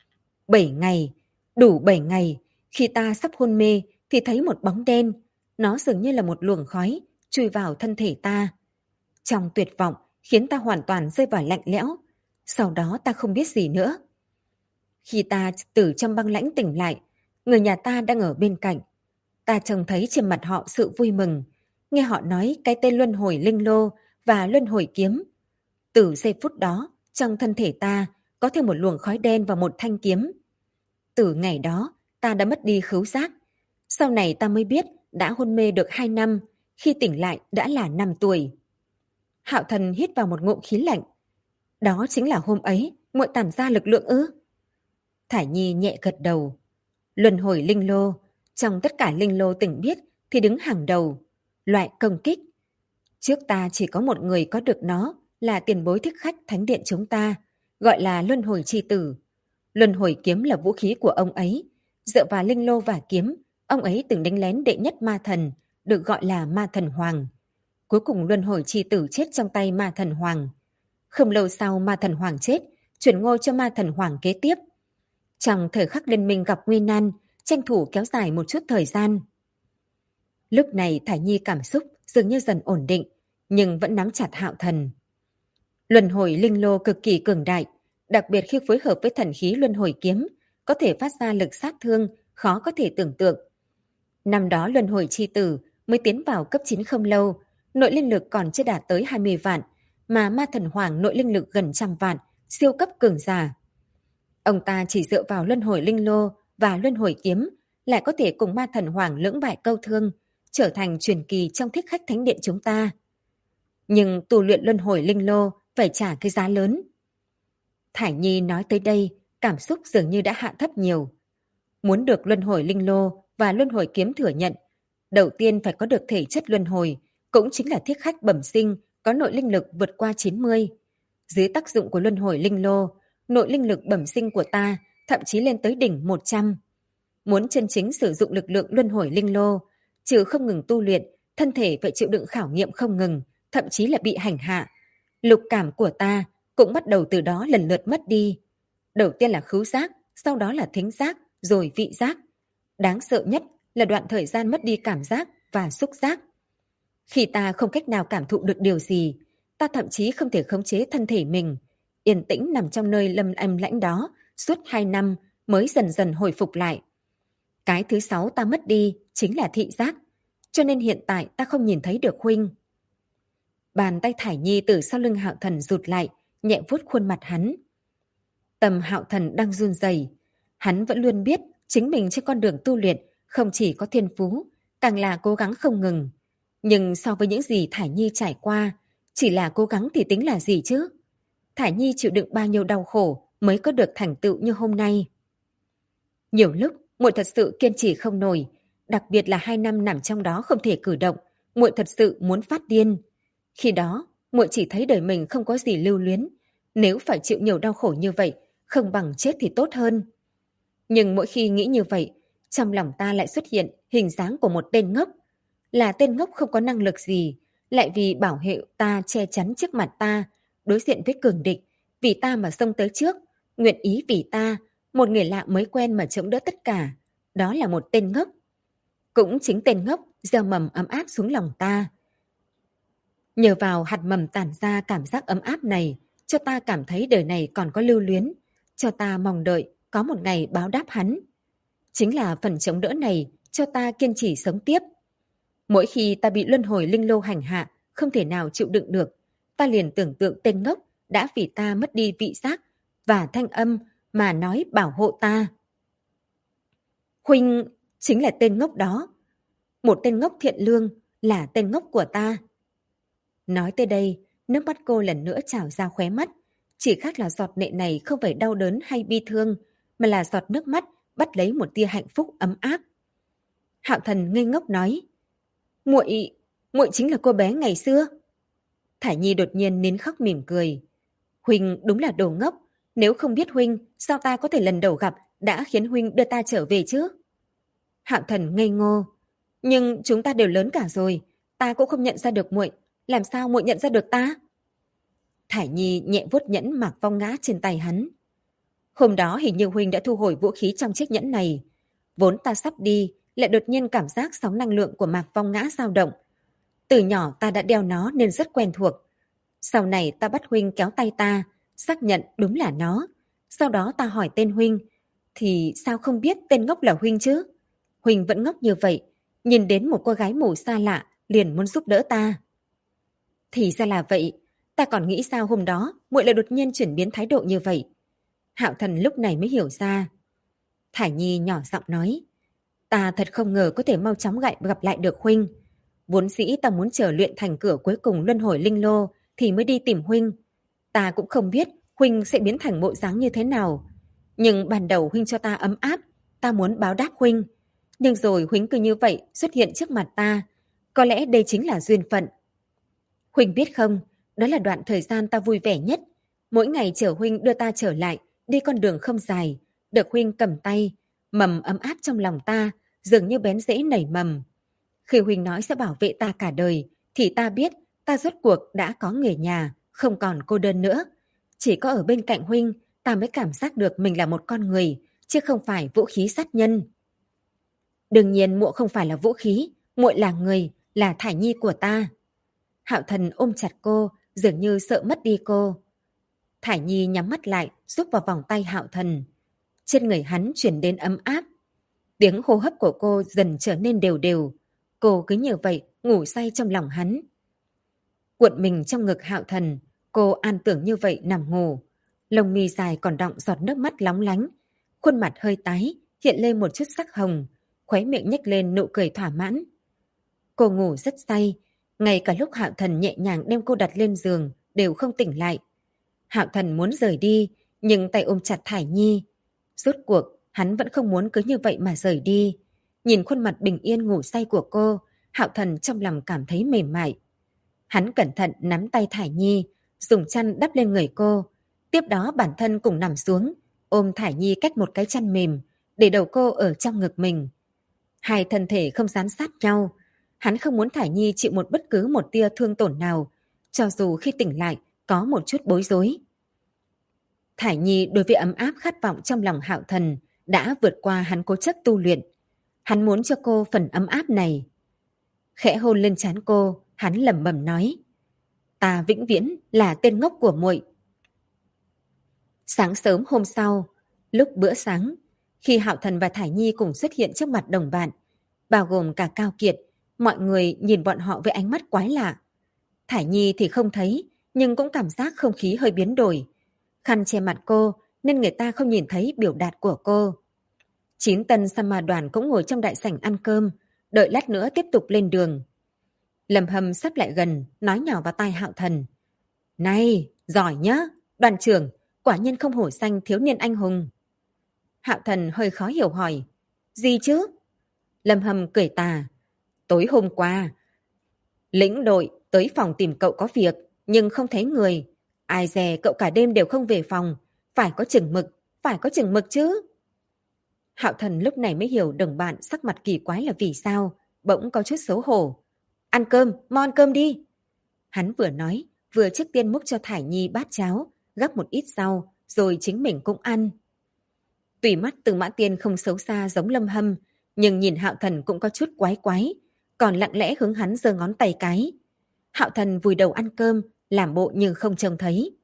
7 ngày, đủ 7 ngày, khi ta sắp hôn mê thì thấy một bóng đen. Nó dường như là một luồng khói, chui vào thân thể ta. Trong tuyệt vọng, khiến ta hoàn toàn rơi vào lạnh lẽo. Sau đó ta không biết gì nữa. Khi ta từ trong băng lãnh tỉnh lại, người nhà ta đang ở bên cạnh. Ta trông thấy trên mặt họ sự vui mừng. Nghe họ nói cái tên luân hồi linh lô và luân hồi kiếm. Từ giây phút đó, trong thân thể ta có thêm một luồng khói đen và một thanh kiếm. Từ ngày đó, ta đã mất đi khứu giác. Sau này ta mới biết đã hôn mê được 2 năm, khi tỉnh lại đã là 5 tuổi. Hạo Thần hít vào một ngụm khí lạnh. Đó chính là hôm ấy, muội tản ra lực lượng ư? Thải Nhi nhẹ gật đầu. Luân hồi linh lô, trong tất cả linh lô tỉnh biết thì đứng hàng đầu. Loại công kích. Trước ta chỉ có một người có được nó là tiền bối thích khách thánh điện chúng ta, gọi là luân hồi chi tử. Luân hồi kiếm là vũ khí của ông ấy. Dựa vào linh lô và kiếm, ông ấy từng đánh lén đệ nhất ma thần, được gọi là ma thần hoàng. Cuối cùng luân hồi chi tử chết trong tay ma thần hoàng. Không lâu sau ma thần hoàng chết, chuyển ngôi cho ma thần hoàng kế tiếp. Trong thời khắc liên minh gặp nguy nan, tranh thủ kéo dài một chút thời gian. Lúc này Thải Nhi cảm xúc dường như dần ổn định, nhưng vẫn nắm chặt Hạo Thần. Luân hồi linh lô cực kỳ cường đại, đặc biệt khi phối hợp với thần khí luân hồi kiếm, có thể phát ra lực sát thương khó có thể tưởng tượng. Năm đó luân hồi chi tử mới tiến vào cấp 9 không lâu, nội linh lực còn chưa đạt tới 20 vạn, mà ma thần hoàng nội linh lực gần 100 vạn, siêu cấp cường giả. Ông ta chỉ dựa vào luân hồi linh lô và luân hồi kiếm, lại có thể cùng ma thần hoàng lưỡng bại câu thương, trở thành truyền kỳ trong thích khách thánh điện chúng ta. Nhưng tu luyện luân hồi linh lô phải trả cái giá lớn. Thải Nhi nói tới đây, cảm xúc dường như đã hạ thấp nhiều. Muốn được luân hồi linh lô và luân hồi kiếm thừa nhận, đầu tiên phải có được thể chất luân hồi, cũng chính là thiết khách bẩm sinh, có nội linh lực vượt qua 90. Dưới tác dụng của luân hồi linh lô, nội linh lực bẩm sinh của ta thậm chí lên tới đỉnh 100. Muốn chân chính sử dụng lực lượng luân hồi linh lô, trừ không ngừng tu luyện, thân thể phải chịu đựng khảo nghiệm không ngừng, thậm chí là bị hành hạ. Lục cảm của ta cũng bắt đầu từ đó lần lượt mất đi. Đầu tiên là khứu giác, sau đó là thính giác, rồi vị giác. Đáng sợ nhất là đoạn thời gian mất đi cảm giác và xúc giác. Khi ta không cách nào cảm thụ được điều gì, ta thậm chí không thể khống chế thân thể mình, yên tĩnh nằm trong nơi lâm âm lãnh đó suốt 2 năm mới dần dần hồi phục lại. Cái thứ 6 ta mất đi chính là thị giác, cho nên hiện tại ta không nhìn thấy được huynh. Bàn tay Thải Nhi từ sau lưng Hạo Thần rụt lại, nhẹ vuốt khuôn mặt hắn. Tâm Hạo Thần đang run rẩy, hắn vẫn luôn biết chính mình trên con đường tu luyện không chỉ có thiên phú, càng là cố gắng không ngừng. Nhưng so với những gì Thải Nhi trải qua, chỉ là cố gắng thì tính là gì chứ? Thải Nhi chịu đựng bao nhiêu đau khổ mới có được thành tựu như hôm nay. Nhiều lúc, muội thật sự kiên trì không nổi, đặc biệt là 2 năm nằm trong đó không thể cử động, muội thật sự muốn phát điên. Khi đó, muội chỉ thấy đời mình không có gì lưu luyến, nếu phải chịu nhiều đau khổ như vậy, không bằng chết thì tốt hơn. Nhưng mỗi khi nghĩ như vậy, trong lòng ta lại xuất hiện hình dáng của một tên ngốc. Là tên ngốc không có năng lực gì, lại vì bảo hệ ta che chắn trước mặt ta, đối diện với cường địch, vì ta mà xông tới trước, nguyện ý vì ta, một người lạ mới quen mà chống đỡ tất cả. Đó là một tên ngốc. Cũng chính tên ngốc gieo mầm ấm áp xuống lòng ta. Nhờ vào hạt mầm tản ra cảm giác ấm áp này, cho ta cảm thấy đời này còn có lưu luyến, cho ta mong đợi có một ngày báo đáp hắn. Chính là phần chống đỡ này cho ta kiên trì sống tiếp. Mỗi khi ta bị luân hồi linh lô hành hạ, không thể nào chịu đựng được, ta liền tưởng tượng tên ngốc đã vì ta mất đi vị giác và thanh âm mà nói bảo hộ ta. Huynh chính là tên ngốc đó. Một tên ngốc thiện lương là tên ngốc của ta. Nói tới đây, nước mắt cô lần nữa trào ra khóe mắt. Chỉ khác là giọt lệ này không phải đau đớn hay bi thương, mà là giọt nước mắt bắt lấy một tia hạnh phúc ấm áp. Hạo Thần ngây ngốc nói, muội chính là cô bé ngày xưa. Thải Nhi đột nhiên nín khóc mỉm cười. Huynh đúng là đồ ngốc, nếu không biết huynh, sao ta có thể lần đầu gặp đã khiến huynh đưa ta trở về chứ? Hạo Thần ngây ngô, nhưng chúng ta đều lớn cả rồi, ta cũng không nhận ra được muội, làm sao muội nhận ra được ta? Thải Nhi nhẹ vuốt nhẫn Mạc Phong Ngã trên tay hắn. Hôm đó hình như huynh đã thu hồi vũ khí trong chiếc nhẫn này. Vốn ta sắp đi, lại đột nhiên cảm giác sóng năng lượng của Mạc Phong Ngã dao động. Từ nhỏ ta đã đeo nó nên rất quen thuộc. Sau này ta bắt huynh kéo tay ta, xác nhận đúng là nó. Sau đó ta hỏi tên huynh, thì sao không biết tên ngốc là huynh chứ? Huynh vẫn ngốc như vậy, nhìn đến một cô gái mù xa lạ, liền muốn giúp đỡ ta. Thì ra là vậy, ta còn nghĩ sao hôm đó muội lại đột nhiên chuyển biến thái độ như vậy. Hạo Thần lúc này mới hiểu ra. Thải Nhi nhỏ giọng nói, ta thật không ngờ có thể mau chóng gặp lại được huynh. Vốn dĩ ta muốn chờ luyện thành cửa cuối cùng luân hồi linh lô thì mới đi tìm huynh. Ta cũng không biết huynh sẽ biến thành bộ dáng như thế nào. Nhưng ban đầu huynh cho ta ấm áp, ta muốn báo đáp huynh. Nhưng rồi huynh cứ như vậy xuất hiện trước mặt ta. Có lẽ đây chính là duyên phận. Huynh biết không, đó là đoạn thời gian ta vui vẻ nhất. Mỗi ngày chở huynh đưa ta trở lại, đi con đường không dài, được huynh cầm tay, mầm ấm áp trong lòng ta, dường như bén rễ nảy mầm. Khi huynh nói sẽ bảo vệ ta cả đời, thì ta biết ta rốt cuộc đã có người nhà, không còn cô đơn nữa. Chỉ có ở bên cạnh huynh, ta mới cảm giác được mình là một con người, chứ không phải vũ khí sát nhân. Đương nhiên muội không phải là vũ khí, muội là người, là Thải Nhi của ta. Hạo Thần ôm chặt cô, dường như sợ mất đi cô. Thải Nhi nhắm mắt lại, rúc vào vòng tay Hạo Thần. Trên người hắn chuyển đến ấm áp. Tiếng hô hấp của cô dần trở nên đều đều. Cô cứ như vậy ngủ say trong lòng hắn. Cuộn mình trong ngực Hạo Thần, cô an tưởng như vậy nằm ngủ. Lông mi dài còn đọng giọt nước mắt lóng lánh, khuôn mặt hơi tái, hiện lên một chút sắc hồng, khóe miệng nhếch lên nụ cười thỏa mãn. Cô ngủ rất say, ngay cả lúc Hạo Thần nhẹ nhàng đem cô đặt lên giường đều không tỉnh lại. Hạo Thần muốn rời đi, nhưng tay ôm chặt Thải Nhi. Rốt cuộc, hắn vẫn không muốn cứ như vậy mà rời đi. Nhìn khuôn mặt bình yên ngủ say của cô, Hạo Thần trong lòng cảm thấy mềm mại. Hắn cẩn thận nắm tay Thải Nhi, dùng chăn đắp lên người cô. Tiếp đó bản thân cùng nằm xuống, ôm Thải Nhi cách một cái chăn mềm, để đầu cô ở trong ngực mình. Hai thân thể không dán sát nhau. Hắn không muốn Thải Nhi chịu bất cứ một tia thương tổn nào, cho dù khi tỉnh lại có một chút bối rối. Thải Nhi đối với ấm áp khát vọng trong lòng Hạo Thần đã vượt qua hắn cố chấp tu luyện. Hắn muốn cho cô phần ấm áp này. Khẽ hôn lên trán cô, hắn lẩm bẩm nói: "Ta vĩnh viễn là tên ngốc của muội." Sáng sớm hôm sau, lúc bữa sáng, khi Hạo Thần và Thải Nhi cùng xuất hiện trước mặt đồng bạn, bao gồm cả Cao Kiệt, mọi người nhìn bọn họ với ánh mắt quái lạ. Thải Nhi thì không thấy, nhưng cũng cảm giác không khí hơi biến đổi. Khăn che mặt cô nên người ta không nhìn thấy biểu đạt của cô. 9 tân Sama đoàn cũng ngồi trong đại sảnh ăn cơm, đợi lát nữa tiếp tục lên đường. Lâm Hâm sắp lại gần, nói nhỏ vào tai Hạo Thần: "Này, giỏi nhá, đoàn trưởng, quả nhiên không hổ danh thiếu niên anh hùng." Hạo Thần hơi khó hiểu hỏi: "Gì chứ?" Lâm Hâm cười tà: "Tối hôm qua, lĩnh đội tới phòng tìm cậu có việc, nhưng không thấy người. Ai dè cậu cả đêm đều không về phòng, phải có chừng mực, phải có chừng mực chứ." Hạo Thần lúc này mới hiểu đồng bạn sắc mặt kỳ quái là vì sao, bỗng có chút xấu hổ. "Ăn cơm, mau ăn cơm đi." Hắn vừa nói, vừa trước tiên múc cho Thải Nhi bát cháo, gắp một ít rau, rồi chính mình cũng ăn. Tùy mắt Từ Mã Tiên không xấu xa giống Lâm Hâm, nhưng nhìn Hạo Thần cũng có chút quái quái, còn lặng lẽ hướng hắn giơ ngón tay cái. Hạo Thần vùi đầu ăn cơm, làm bộ như không trông thấy.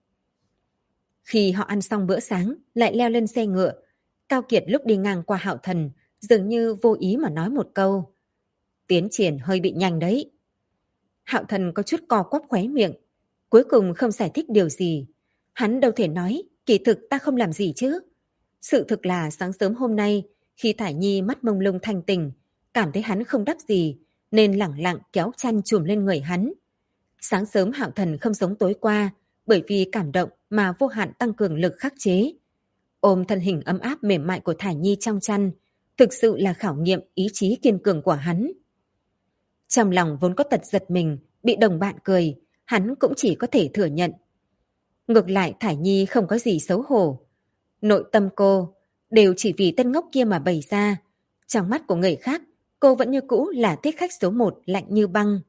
Khi họ ăn xong bữa sáng, lại leo lên xe ngựa. Cao Kiệt lúc đi ngang qua Hạo Thần, dường như vô ý mà nói một câu: "Tiến triển hơi bị nhanh đấy." Hạo Thần có chút co quắp khóe miệng, cuối cùng không giải thích điều gì. Hắn đâu thể nói, kỳ thực ta không làm gì chứ. Sự thực là sáng sớm hôm nay, khi Thải Nhi mắt mông lung thanh tỉnh, cảm thấy hắn không đắc gì, nên lẳng lặng kéo chăn trùm lên người hắn. Sáng sớm Hạo Thần không giống tối qua, bởi vì cảm động mà vô hạn tăng cường lực khắc chế. Ôm thân hình ấm áp mềm mại của Thải Nhi trong chăn, thực sự là khảo nghiệm ý chí kiên cường của hắn. Trong lòng vốn có tật giật mình, bị đồng bạn cười, hắn cũng chỉ có thể thừa nhận. Ngược lại Thải Nhi không có gì xấu hổ. Nội tâm cô đều chỉ vì tên ngốc kia mà bày ra. Trong mắt của người khác, cô vẫn như cũ là tiết khách số 1 lạnh như băng.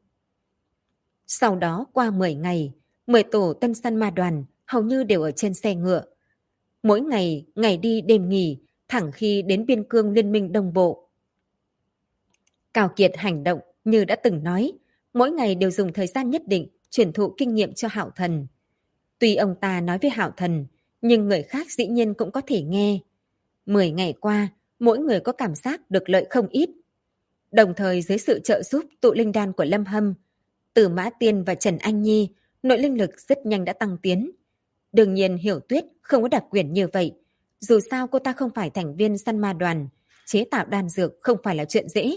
Sau đó qua 10 ngày, 10 tổ tân săn ma đoàn hầu như đều ở trên xe ngựa. Mỗi ngày, ngày đi đêm nghỉ, thẳng khi đến biên cương liên minh đồng bộ. Cao Kiệt hành động như đã từng nói, mỗi ngày đều dùng thời gian nhất định truyền thụ kinh nghiệm cho Hạo Thần. Tuy ông ta nói với Hạo Thần, nhưng người khác dĩ nhiên cũng có thể nghe. 10 ngày qua, mỗi người có cảm giác được lợi không ít. Đồng thời dưới sự trợ giúp tụ linh đan của Lâm Hâm, Từ Mã Tiên và Trần Anh Nhi, nội linh lực rất nhanh đã tăng tiến. Đương nhiên Hiểu Tuyết không có đặc quyền như vậy. Dù sao cô ta không phải thành viên săn ma đoàn, chế tạo đan dược không phải là chuyện dễ.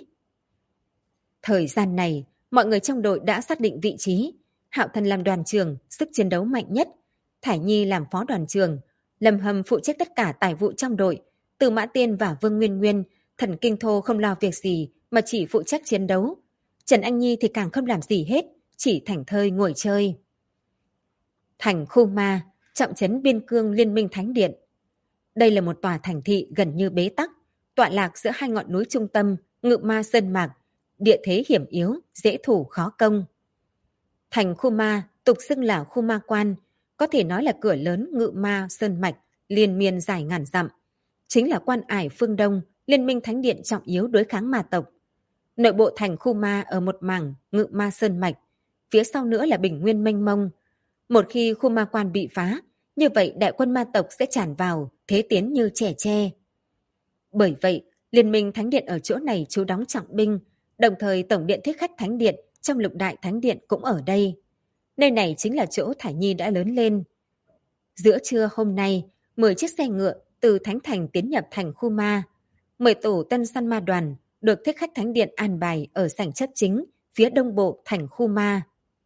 Thời gian này, mọi người trong đội đã xác định vị trí. Hạo Thần làm đoàn trưởng, sức chiến đấu mạnh nhất. Thải Nhi làm phó đoàn trưởng. Lâm Hâm phụ trách tất cả tài vụ trong đội. Từ Mã Tiên và Vương Nguyên Nguyên, thần kinh thô không lo việc gì mà chỉ phụ trách chiến đấu. Trần Anh Nhi thì càng không làm gì hết, chỉ thảnh thơi ngồi chơi. Thành Khu Ma, trọng trấn biên cương Liên minh Thánh Điện. Đây là một tòa thành thị gần như bế tắc, tọa lạc giữa hai ngọn núi trung tâm, Ngự Ma Sơn Mạc, địa thế hiểm yếu, dễ thủ khó công. Thành Khu Ma, tục xưng là Khu Ma Quan, có thể nói là cửa lớn Ngự Ma Sơn Mạch, liên miên dài ngàn dặm. Chính là quan ải phương Đông, Liên minh Thánh Điện trọng yếu đối kháng ma tộc. Nội bộ thành Khu Ma ở một mảng Ngự Ma Sơn Mạch, phía sau nữa là bình nguyên mênh mông. Một khi Khu Ma Quan bị phá, như vậy đại quân ma tộc sẽ tràn vào, thế tiến như trẻ tre. Bởi vậy, Liên minh Thánh Điện ở chỗ này trú đóng trọng binh, Đồng thời Tổng điện Thích Khách Thánh Điện trong Lục Đại Thánh Điện cũng ở đây. Nơi này chính là chỗ Thải Nhi đã lớn lên. Giữa trưa hôm nay, 10 chiếc xe ngựa từ Thánh Thành tiến nhập thành khu ma. 10 tổ tân săn ma đoàn được Thích Khách Thánh Điện an bài ở sảnh chấp chính phía đông bộ thành khu ma.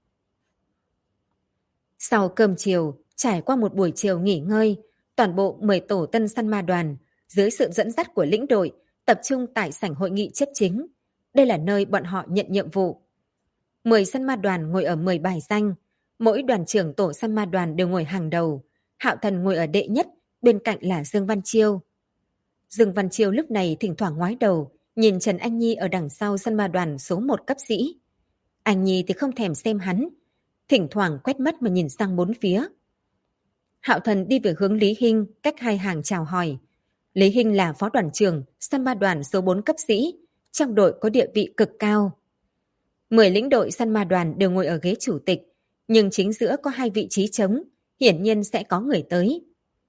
Sau cơm chiều, trải qua một buổi chiều nghỉ ngơi, toàn bộ 10 tổ tân săn ma đoàn dưới sự dẫn dắt của lĩnh đội tập trung tại sảnh hội nghị chấp chính. Đây là nơi bọn họ nhận nhiệm vụ. 10 săn ma đoàn ngồi ở 10 bài danh, mỗi đoàn trưởng tổ săn ma đoàn đều ngồi hàng đầu. Hạo Thần ngồi ở đệ nhất, bên cạnh là Dương Văn Chiêu. Dương Văn Chiêu lúc này thỉnh thoảng ngoái đầu, nhìn Trần Anh Nhi ở đằng sau săn ma đoàn số 1 cấp sĩ. Anh Nhi thì không thèm xem hắn, thỉnh thoảng quét mắt mà nhìn sang bốn phía. Hạo Thần đi về hướng Lý Hinh, cách hai hàng chào hỏi. Lý Hinh là phó đoàn trưởng săn ma đoàn số 4 cấp sĩ, trong đội có địa vị cực cao. 10 lĩnh đội săn ma đoàn đều ngồi ở ghế chủ tịch, nhưng chính giữa có 2 vị trí trống, hiển nhiên sẽ có người tới.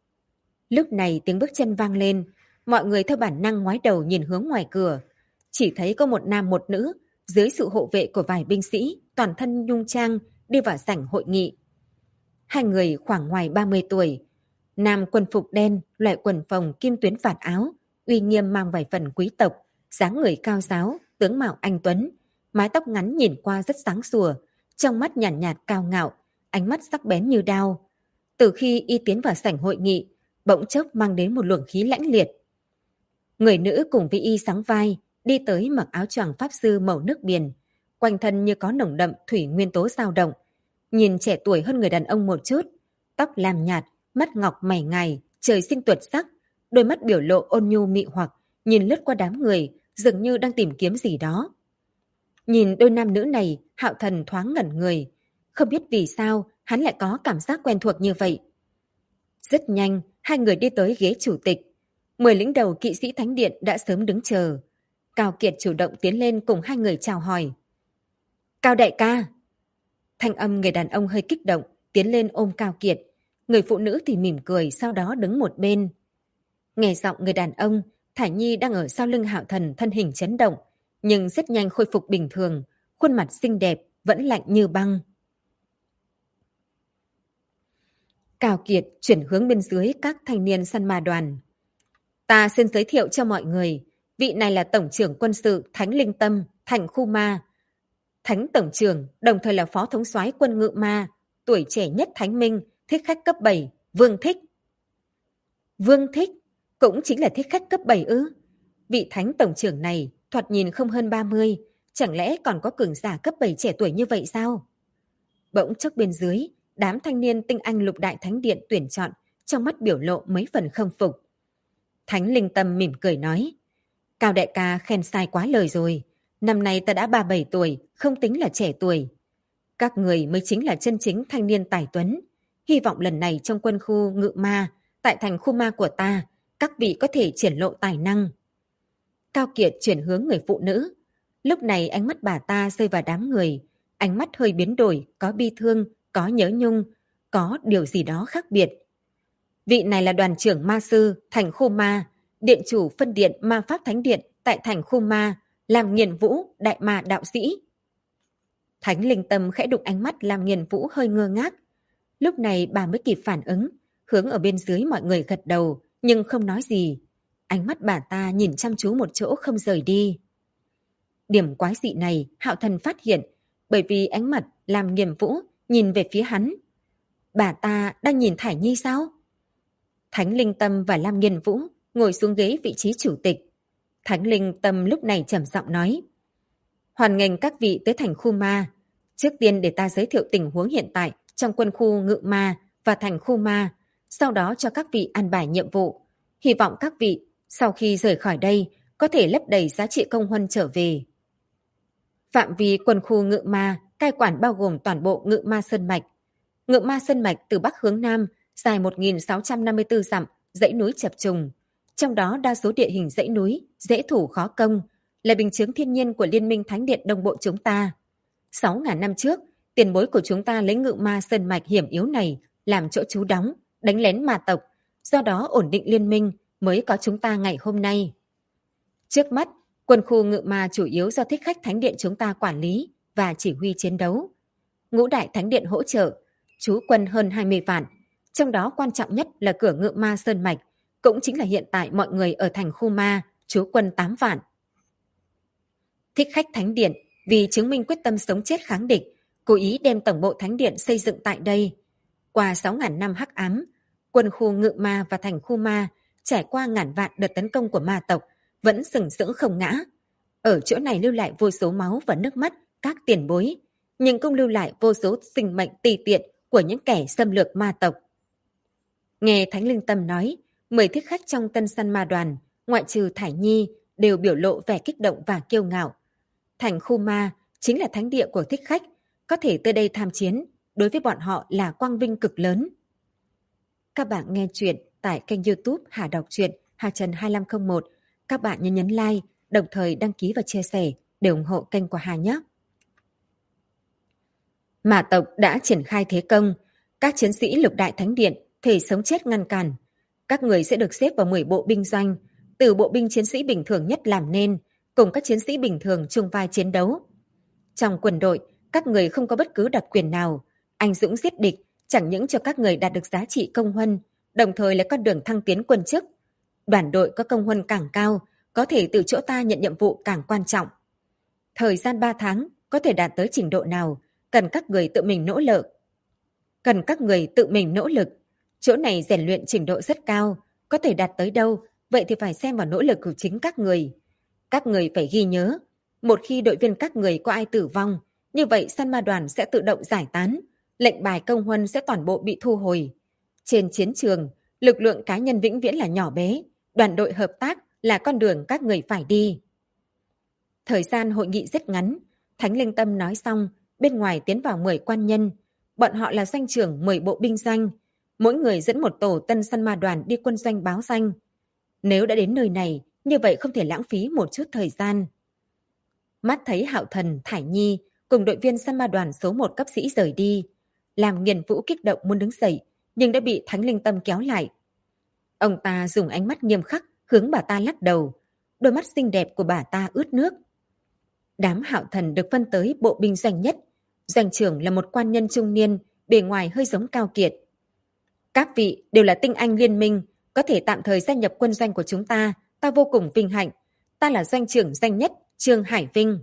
Lúc này tiếng bước chân vang lên, mọi người theo bản năng ngoái đầu nhìn hướng ngoài cửa. Chỉ thấy có một nam một nữ, dưới sự hộ vệ của vài binh sĩ, toàn thân nhung trang, đi vào sảnh hội nghị. Hai người khoảng ngoài 30 tuổi. Nam quần phục đen, loại quần phồng kim tuyến vạt áo, uy nghiêm mang vài phần quý tộc, dáng người cao ráo, tướng mạo anh tuấn, mái tóc ngắn nhìn qua rất sáng sủa, trong mắt nhàn nhạt, cao ngạo, ánh mắt sắc bén như đao. Từ khi y tiến vào sảnh hội nghị, bỗng chốc mang đến một luồng khí lãnh liệt. Người nữ cùng với y sóng vai, đi tới mặc áo choàng pháp sư màu nước biển, quanh thân như có nồng đậm thủy nguyên tố dao động. Nhìn trẻ tuổi hơn người đàn ông một chút, tóc làm nhạt, mắt ngọc mày ngài, trời sinh tuyệt sắc, đôi mắt biểu lộ ôn nhu mị hoặc, nhìn lướt qua đám người, dường như đang tìm kiếm gì đó. Nhìn đôi nam nữ này, Hạo Thần thoáng ngẩn người, không biết vì sao hắn lại có cảm giác quen thuộc như vậy. Rất nhanh, hai người đi tới ghế chủ tịch. 10 lính đầu kỵ sĩ thánh điện đã sớm đứng chờ. Cao Kiệt chủ động tiến lên cùng hai người chào hỏi. Cao đại ca! Thanh âm người đàn ông hơi kích động, tiến lên ôm Cao Kiệt. Người phụ nữ thì mỉm cười, sau đó đứng một bên. Nghe giọng người đàn ông, Thải Nhi đang ở sau lưng Hạo Thần thân hình chấn động, nhưng rất nhanh khôi phục bình thường, khuôn mặt xinh đẹp, vẫn lạnh như băng. Cao Kiệt chuyển hướng bên dưới các thanh niên săn ma đoàn. Ta xin giới thiệu cho mọi người, vị này là Tổng trưởng quân sự Thánh Linh Tâm, thành khu ma. Thánh Tổng trưởng, đồng thời là Phó Thống soái quân ngự ma, tuổi trẻ nhất Thánh Minh, thích khách cấp 7, Vương Thích. Vương Thích, cũng chính là thích khách cấp 7 ư? Vị Thánh Tổng trưởng này, thoạt nhìn không hơn 30, chẳng lẽ còn có cường giả cấp 7 trẻ tuổi như vậy sao? Bỗng chốc bên dưới, đám thanh niên tinh anh Lục Đại Thánh Điện tuyển chọn, trong mắt biểu lộ mấy phần không phục. Thánh Linh Tâm mỉm cười nói, Cao đại ca khen sai quá lời rồi, năm nay ta đã 37 tuổi, không tính là trẻ tuổi. Các người mới chính là chân chính thanh niên tài tuấn. Hy vọng lần này trong quân khu ngự ma, tại thành khu ma của ta, các vị có thể triển lộ tài năng. Cao Kiệt chuyển hướng người phụ nữ. Lúc này ánh mắt bà ta rơi vào đám người, ánh mắt hơi biến đổi, có bi thương, có nhớ nhung, có điều gì đó khác biệt. Vị này là đoàn trưởng ma sư thành khu ma, điện chủ phân điện ma pháp thánh điện tại thành khu ma, Lam Nghiền Vũ, đại ma đạo sĩ. Thánh Linh Tâm khẽ đụng ánh mắt Lam Nghiền Vũ hơi ngơ ngác. Lúc này bà mới kịp phản ứng, hướng ở bên dưới mọi người gật đầu, nhưng không nói gì. Ánh mắt bà ta nhìn chăm chú một chỗ không rời đi. Điểm quái dị này Hạo Thần phát hiện, bởi vì ánh mắt Lam Nghiền Vũ nhìn về phía hắn. Bà ta đang nhìn Thải Nhi sao? Thánh Linh Tâm và Lam Nghiền Vũ ngồi xuống ghế vị trí chủ tịch. Thánh Linh Tâm lúc này trầm giọng nói, hoan nghênh các vị tới thành khu ma. Trước tiên để ta giới thiệu tình huống hiện tại trong quân khu ngự ma và thành khu ma, sau đó cho các vị an bài nhiệm vụ. Hy vọng các vị sau khi rời khỏi đây có thể lấp đầy giá trị công huân trở về. Phạm vi quân khu ngự ma cai quản bao gồm toàn bộ ngự ma sơn mạch. Ngự ma sơn mạch từ bắc hướng nam dài 1.654 dặm, dãy núi chập trùng. Trong đó đa số địa hình dãy núi, dễ thủ khó công, là bình chướng thiên nhiên của Liên minh Thánh Điện Đông Bộ chúng ta. 6.000 năm trước, tiền bối của chúng ta lấy ngự ma sơn mạch hiểm yếu này làm chỗ trú đóng, đánh lén ma tộc, do đó ổn định liên minh mới có chúng ta ngày hôm nay. Trước mắt, Quân khu Ngự Ma chủ yếu do Thích Khách Thánh Điện chúng ta quản lý và chỉ huy chiến đấu. Ngũ Đại Thánh Điện hỗ trợ, trú quân hơn 20 vạn, trong đó quan trọng nhất là cửa Ngự Ma Sơn Mạch, cũng chính là hiện tại mọi người ở thành khu ma, trú quân 8 vạn. Thích Khách Thánh Điện vì chứng minh quyết tâm sống chết kháng địch, cố ý đem tổng bộ Thánh Điện xây dựng tại đây. Qua 6.000 năm hắc ám, quân khu Ngự Ma và thành khu ma trải qua ngàn vạn đợt tấn công của ma tộc, vẫn sừng sững không ngã. Ở chỗ này lưu lại vô số máu và nước mắt các tiền bối, nhưng cũng lưu lại vô số sinh mệnh tì tiện của những kẻ xâm lược ma tộc. Nghe Thánh Linh Tâm nói, 10 thích khách trong Tân Săn Ma đoàn, ngoại trừ Thải Nhi, đều biểu lộ vẻ kích động và kiêu ngạo. Thành khu ma chính là thánh địa của thích khách, có thể tới đây tham chiến, đối với bọn họ là quang vinh cực lớn. Các bạn nghe chuyện tại kênh YouTube Hà Đọc Truyện Hà Trần 2501. Các bạn nhấn like, đồng thời đăng ký và chia sẻ để ủng hộ kênh của Hà nhé. Ma tộc đã triển khai thế công, các chiến sĩ Lục Đại Thánh Điện thể sống chết ngăn cản. Các người sẽ được xếp vào 10 bộ binh doanh, từ bộ binh chiến sĩ bình thường nhất làm nên, cùng các chiến sĩ bình thường chung vai chiến đấu. Trong quân đội, các người không có bất cứ đặc quyền nào, anh dũng giết địch chẳng những cho các người đạt được giá trị công huân, đồng thời là con đường thăng tiến quân chức. Đoàn đội có công huân càng cao, có thể từ chỗ ta nhận nhiệm vụ càng quan trọng. Thời gian 3 tháng có thể đạt tới trình độ nào, cần các người tự mình nỗ lực. Chỗ này rèn luyện trình độ rất cao, có thể đạt tới đâu, vậy thì phải xem vào nỗ lực của chính các người. Các người phải ghi nhớ, một khi đội viên các người có ai tử vong, như vậy săn ma đoàn sẽ tự động giải tán, lệnh bài công huân sẽ toàn bộ bị thu hồi. Trên chiến trường, lực lượng cá nhân vĩnh viễn là nhỏ bé, đoàn đội hợp tác là con đường các người phải đi. Thời gian hội nghị rất ngắn, Thánh Linh Tâm nói xong, bên ngoài tiến vào 10 quan nhân. Bọn họ là doanh trưởng 10 bộ binh doanh, mỗi người dẫn một tổ tân săn ma đoàn đi quân doanh báo danh. Nếu đã đến nơi này, như vậy không thể lãng phí một chút thời gian. Mắt thấy Hạo Thần, Thải Nhi cùng đội viên săn ma đoàn số 1 cấp sĩ rời đi. Làm Nghiền Vũ kích động muốn đứng dậy, nhưng đã bị Thánh Linh Tâm kéo lại. Ông ta dùng ánh mắt nghiêm khắc hướng bà ta lắc đầu, đôi mắt xinh đẹp của bà ta ướt nước. Đám Hạo Thần được phân tới bộ binh doanh nhất. Doanh trưởng là một quan nhân trung niên, bề ngoài hơi giống Cao Kiệt. Các vị đều là tinh anh liên minh, có thể tạm thời gia nhập quân doanh của chúng ta, ta vô cùng vinh hạnh. Ta là doanh trưởng danh nhất, Trương Hải Vinh.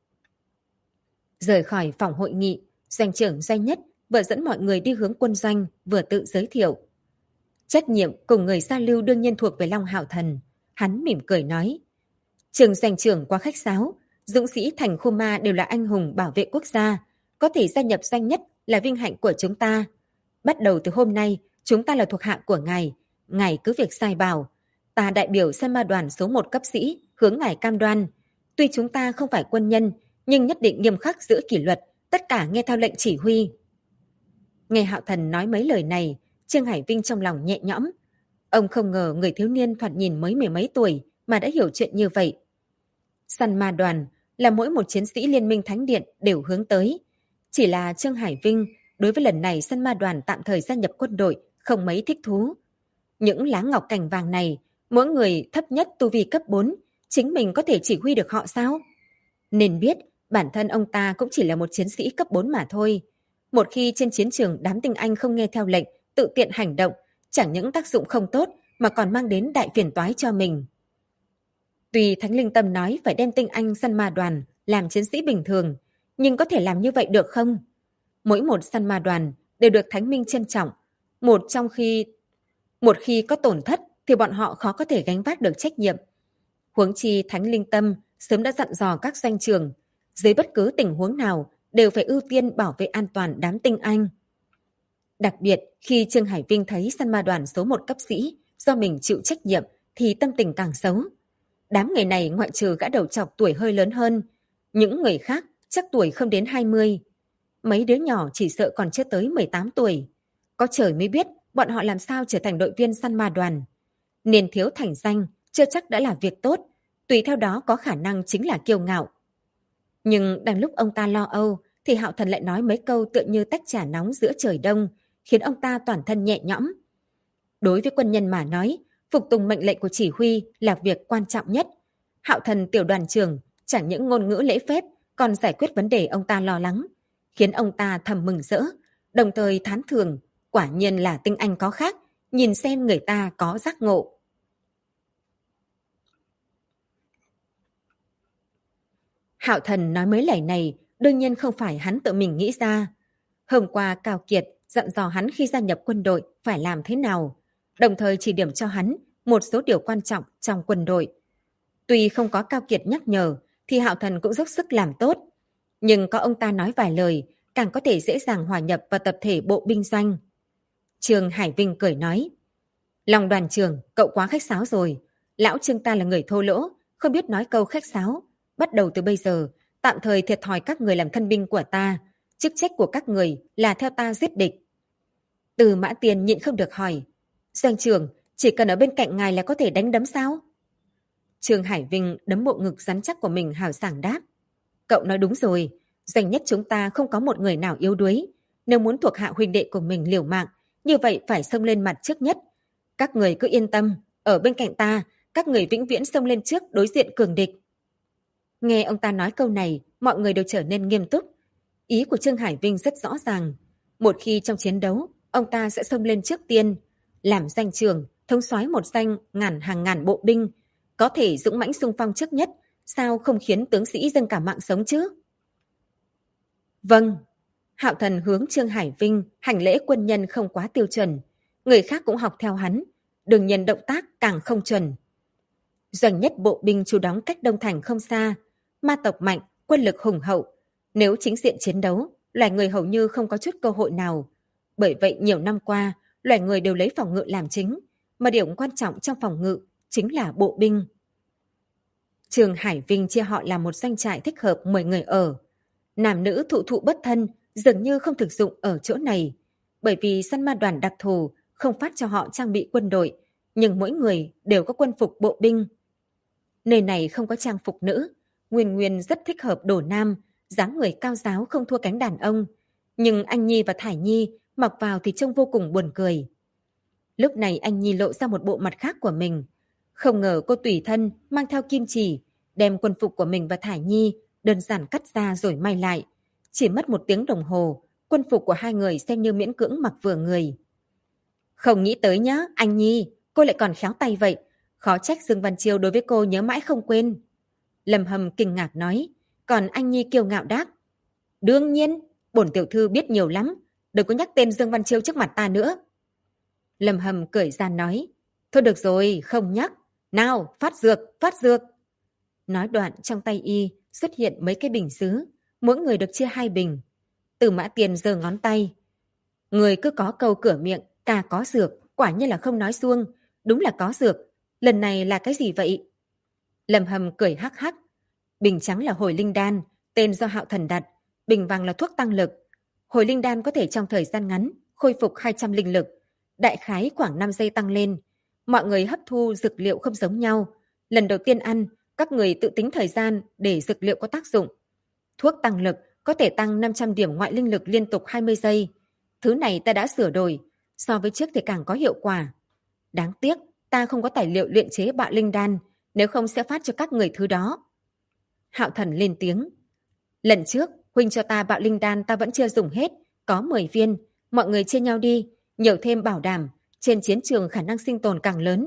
Rời khỏi phòng hội nghị, doanh trưởng danh nhất vừa dẫn mọi người đi hướng quân doanh, vừa tự giới thiệu. Trách nhiệm cùng người giao lưu đương nhiên thuộc về Long Hạo Thần. Hắn mỉm cười nói, Trương doanh trưởng quá khách sáo, dũng sĩ thành khu ma đều là anh hùng bảo vệ quốc gia, có thể gia nhập doanh nhất là vinh hạnh của chúng ta. Bắt đầu từ hôm nay, chúng ta là thuộc hạ của ngài cứ việc sai bảo. Ta đại biểu săn ma đoàn số 1 cấp sĩ, hướng ngài cam đoan. Tuy chúng ta không phải quân nhân, nhưng nhất định nghiêm khắc giữ kỷ luật, tất cả nghe theo lệnh chỉ huy. Nghe Hạo Thần nói mấy lời này, Trương Hải Vinh trong lòng nhẹ nhõm. Ông không ngờ người thiếu niên thoạt nhìn mới mười mấy tuổi mà đã hiểu chuyện như vậy. Săn ma đoàn là mỗi một chiến sĩ Liên minh Thánh Điện đều hướng tới. Chỉ là Trương Hải Vinh đối với lần này săn ma đoàn tạm thời gia nhập quân đội không mấy thích thú. Những lá ngọc cành vàng này, mỗi người thấp nhất tu vi cấp 4, chính mình có thể chỉ huy được họ sao? Nên biết, bản thân ông ta cũng chỉ là một chiến sĩ cấp 4 mà thôi. Một khi trên chiến trường đám tinh anh không nghe theo lệnh, tự tiện hành động, chẳng những tác dụng không tốt mà còn mang đến đại phiền toái cho mình. Tuy Thánh Linh Tâm nói phải đem tinh anh săn ma đoàn làm chiến sĩ bình thường, nhưng có thể làm như vậy được không? Mỗi một săn ma đoàn đều được Thánh Minh trân trọng. Một khi có tổn thất thì bọn họ khó có thể gánh vác được trách nhiệm. Huống chi Thánh Linh Tâm sớm đã dặn dò các doanh trường, dưới bất cứ tình huống nào đều phải ưu tiên bảo vệ an toàn đám tinh anh. Đặc biệt khi Trương Hải Vinh thấy săn ma đoàn số 1 cấp sĩ do mình chịu trách nhiệm thì tâm tình càng xấu. Đám người này ngoại trừ gã đầu trọc tuổi hơi lớn hơn, những người khác chắc tuổi không đến 20. Mấy đứa nhỏ chỉ sợ còn chưa tới 18 tuổi. Có trời mới biết bọn họ làm sao trở thành đội viên săn ma đoàn. Niên thiếu thành danh chưa chắc đã là việc tốt, tùy theo đó có khả năng chính là kiêu ngạo. Nhưng đang lúc ông ta lo âu thì Hạo Thần lại nói mấy câu tựa như tách trà nóng giữa trời đông, khiến ông ta toàn thân nhẹ nhõm. Đối với quân nhân mà nói, phục tùng mệnh lệnh của chỉ huy là việc quan trọng nhất. Hạo Thần tiểu đoàn trưởng chẳng những ngôn ngữ lễ phép còn giải quyết vấn đề ông ta lo lắng, khiến ông ta thầm mừng rỡ, đồng thời thán thưởng, quả nhiên là tinh anh có khác, nhìn xem người ta có giác ngộ. Hạo Thần nói mấy lời này đương nhiên không phải hắn tự mình nghĩ ra. Hôm qua Cao Kiệt dặn dò hắn khi gia nhập quân đội phải làm thế nào, đồng thời chỉ điểm cho hắn một số điều quan trọng trong quân đội. Tuy không có Cao Kiệt nhắc nhở, thì Hạo Thần cũng dốc sức làm tốt. Nhưng có ông ta nói vài lời, càng có thể dễ dàng hòa nhập vào tập thể bộ binh doanh. Trương Hải Vinh cười nói, Long đoàn trưởng, cậu quá khách sáo rồi. Lão Trương ta là người thô lỗ, không biết nói câu khách sáo. Bắt đầu từ bây giờ, tạm thời thiệt thòi các người làm thân binh của ta. Chức trách của các người là theo ta giết địch. Từ Mã Tiên nhịn không được hỏi, doanh trưởng, chỉ cần ở bên cạnh ngài là có thể đánh đấm sao? Trương Hải Vinh đấm bộ ngực rắn chắc của mình hào sảng đáp, cậu nói đúng rồi, doanh nhất chúng ta không có một người nào yếu đuối. Nếu muốn thuộc hạ huynh đệ của mình liều mạng, như vậy phải xông lên mặt trước nhất. Các người cứ yên tâm, ở bên cạnh ta, các người vĩnh viễn xông lên trước đối diện cường địch. Nghe ông ta nói câu này, mọi người đều trở nên nghiêm túc. Ý của Trương Hải Vinh rất rõ ràng. Một khi trong chiến đấu, ông ta sẽ xông lên trước tiên, làm doanh trưởng, thống soái một danh hàng ngàn bộ binh, có thể dũng mãnh xung phong trước nhất, sao không khiến tướng sĩ dâng cả mạng sống chứ? Vâng. Hạo Thần hướng Trương Hải Vinh hành lễ quân nhân không quá tiêu chuẩn, người khác cũng học theo hắn, đương nhiên động tác càng không chuẩn. Doanh nhất bộ binh trú đóng cách Đông Thành không xa, ma tộc mạnh, quân lực hùng hậu. Nếu chính diện chiến đấu, loài người hầu như không có chút cơ hội nào. Bởi vậy nhiều năm qua, loài người đều lấy phòng ngự làm chính, mà điểm quan trọng trong phòng ngự chính là bộ binh. Trường Hải Vinh chia họ làm một doanh trại thích hợp 10 người ở. Nam nữ thụ thụ bất thân dường như không thực dụng ở chỗ này, bởi vì săn ma đoàn đặc thù không phát cho họ trang bị quân đội, nhưng mỗi người đều có quân phục bộ binh. Nơi này không có trang phục nữ, Nguyên Nguyên rất thích hợp đồ nam, dáng người cao giáo không thua cánh đàn ông, nhưng anh Nhi và Thải Nhi mặc vào thì trông vô cùng buồn cười. Lúc này anh Nhi lộ ra một bộ mặt khác của mình. Không ngờ cô tùy thân mang theo kim chỉ, đem quân phục của mình và Thải Nhi đơn giản cắt ra rồi may lại. Chỉ mất 1 tiếng đồng hồ, quân phục của hai người xem như miễn cưỡng mặc vừa người. Không nghĩ tới nhá, anh Nhi, cô lại còn khéo tay vậy. Khó trách Dương Văn Chiêu đối với cô nhớ mãi không quên. Lâm Hâm kinh ngạc nói, còn anh Nhi kiêu ngạo đáp. Đương nhiên, bổn tiểu thư biết nhiều lắm, đừng có nhắc tên Dương Văn Chiêu trước mặt ta nữa. Lâm Hâm cười gian nói, thôi được rồi, không nhắc. Nào, phát dược, phát dược. Nói đoạn trong tay y xuất hiện mấy cái bình sứ, mỗi người được chia 2 bình. Từ Mã Tiền giơ ngón tay. Người cứ có câu cửa miệng, ca có dược, quả nhiên là không nói suông, đúng là có dược. Lần này là cái gì vậy? Lâm Hâm cười hắc hắc. Bình trắng là hồi linh đan, tên do Hạo Thần đặt. Bình vàng là thuốc tăng lực. Hồi linh đan có thể trong thời gian ngắn khôi phục 200 linh lực. Đại khái khoảng 5 giây tăng lên. Mọi người hấp thu dược liệu không giống nhau. Lần đầu tiên ăn, các người tự tính thời gian để dược liệu có tác dụng. Thuốc tăng lực có thể tăng 500 điểm ngoại linh lực liên tục 20 giây. Thứ này ta đã sửa đổi, so với trước thì càng có hiệu quả. Đáng tiếc, ta không có tài liệu luyện chế bạo linh đan, nếu không sẽ phát cho các người thứ đó. Hạo Thần lên tiếng. Lần trước, huynh cho ta bạo linh đan ta vẫn chưa dùng hết, có 10 viên, mọi người chia nhau đi, nhiều thêm bảo đảm, trên chiến trường khả năng sinh tồn càng lớn.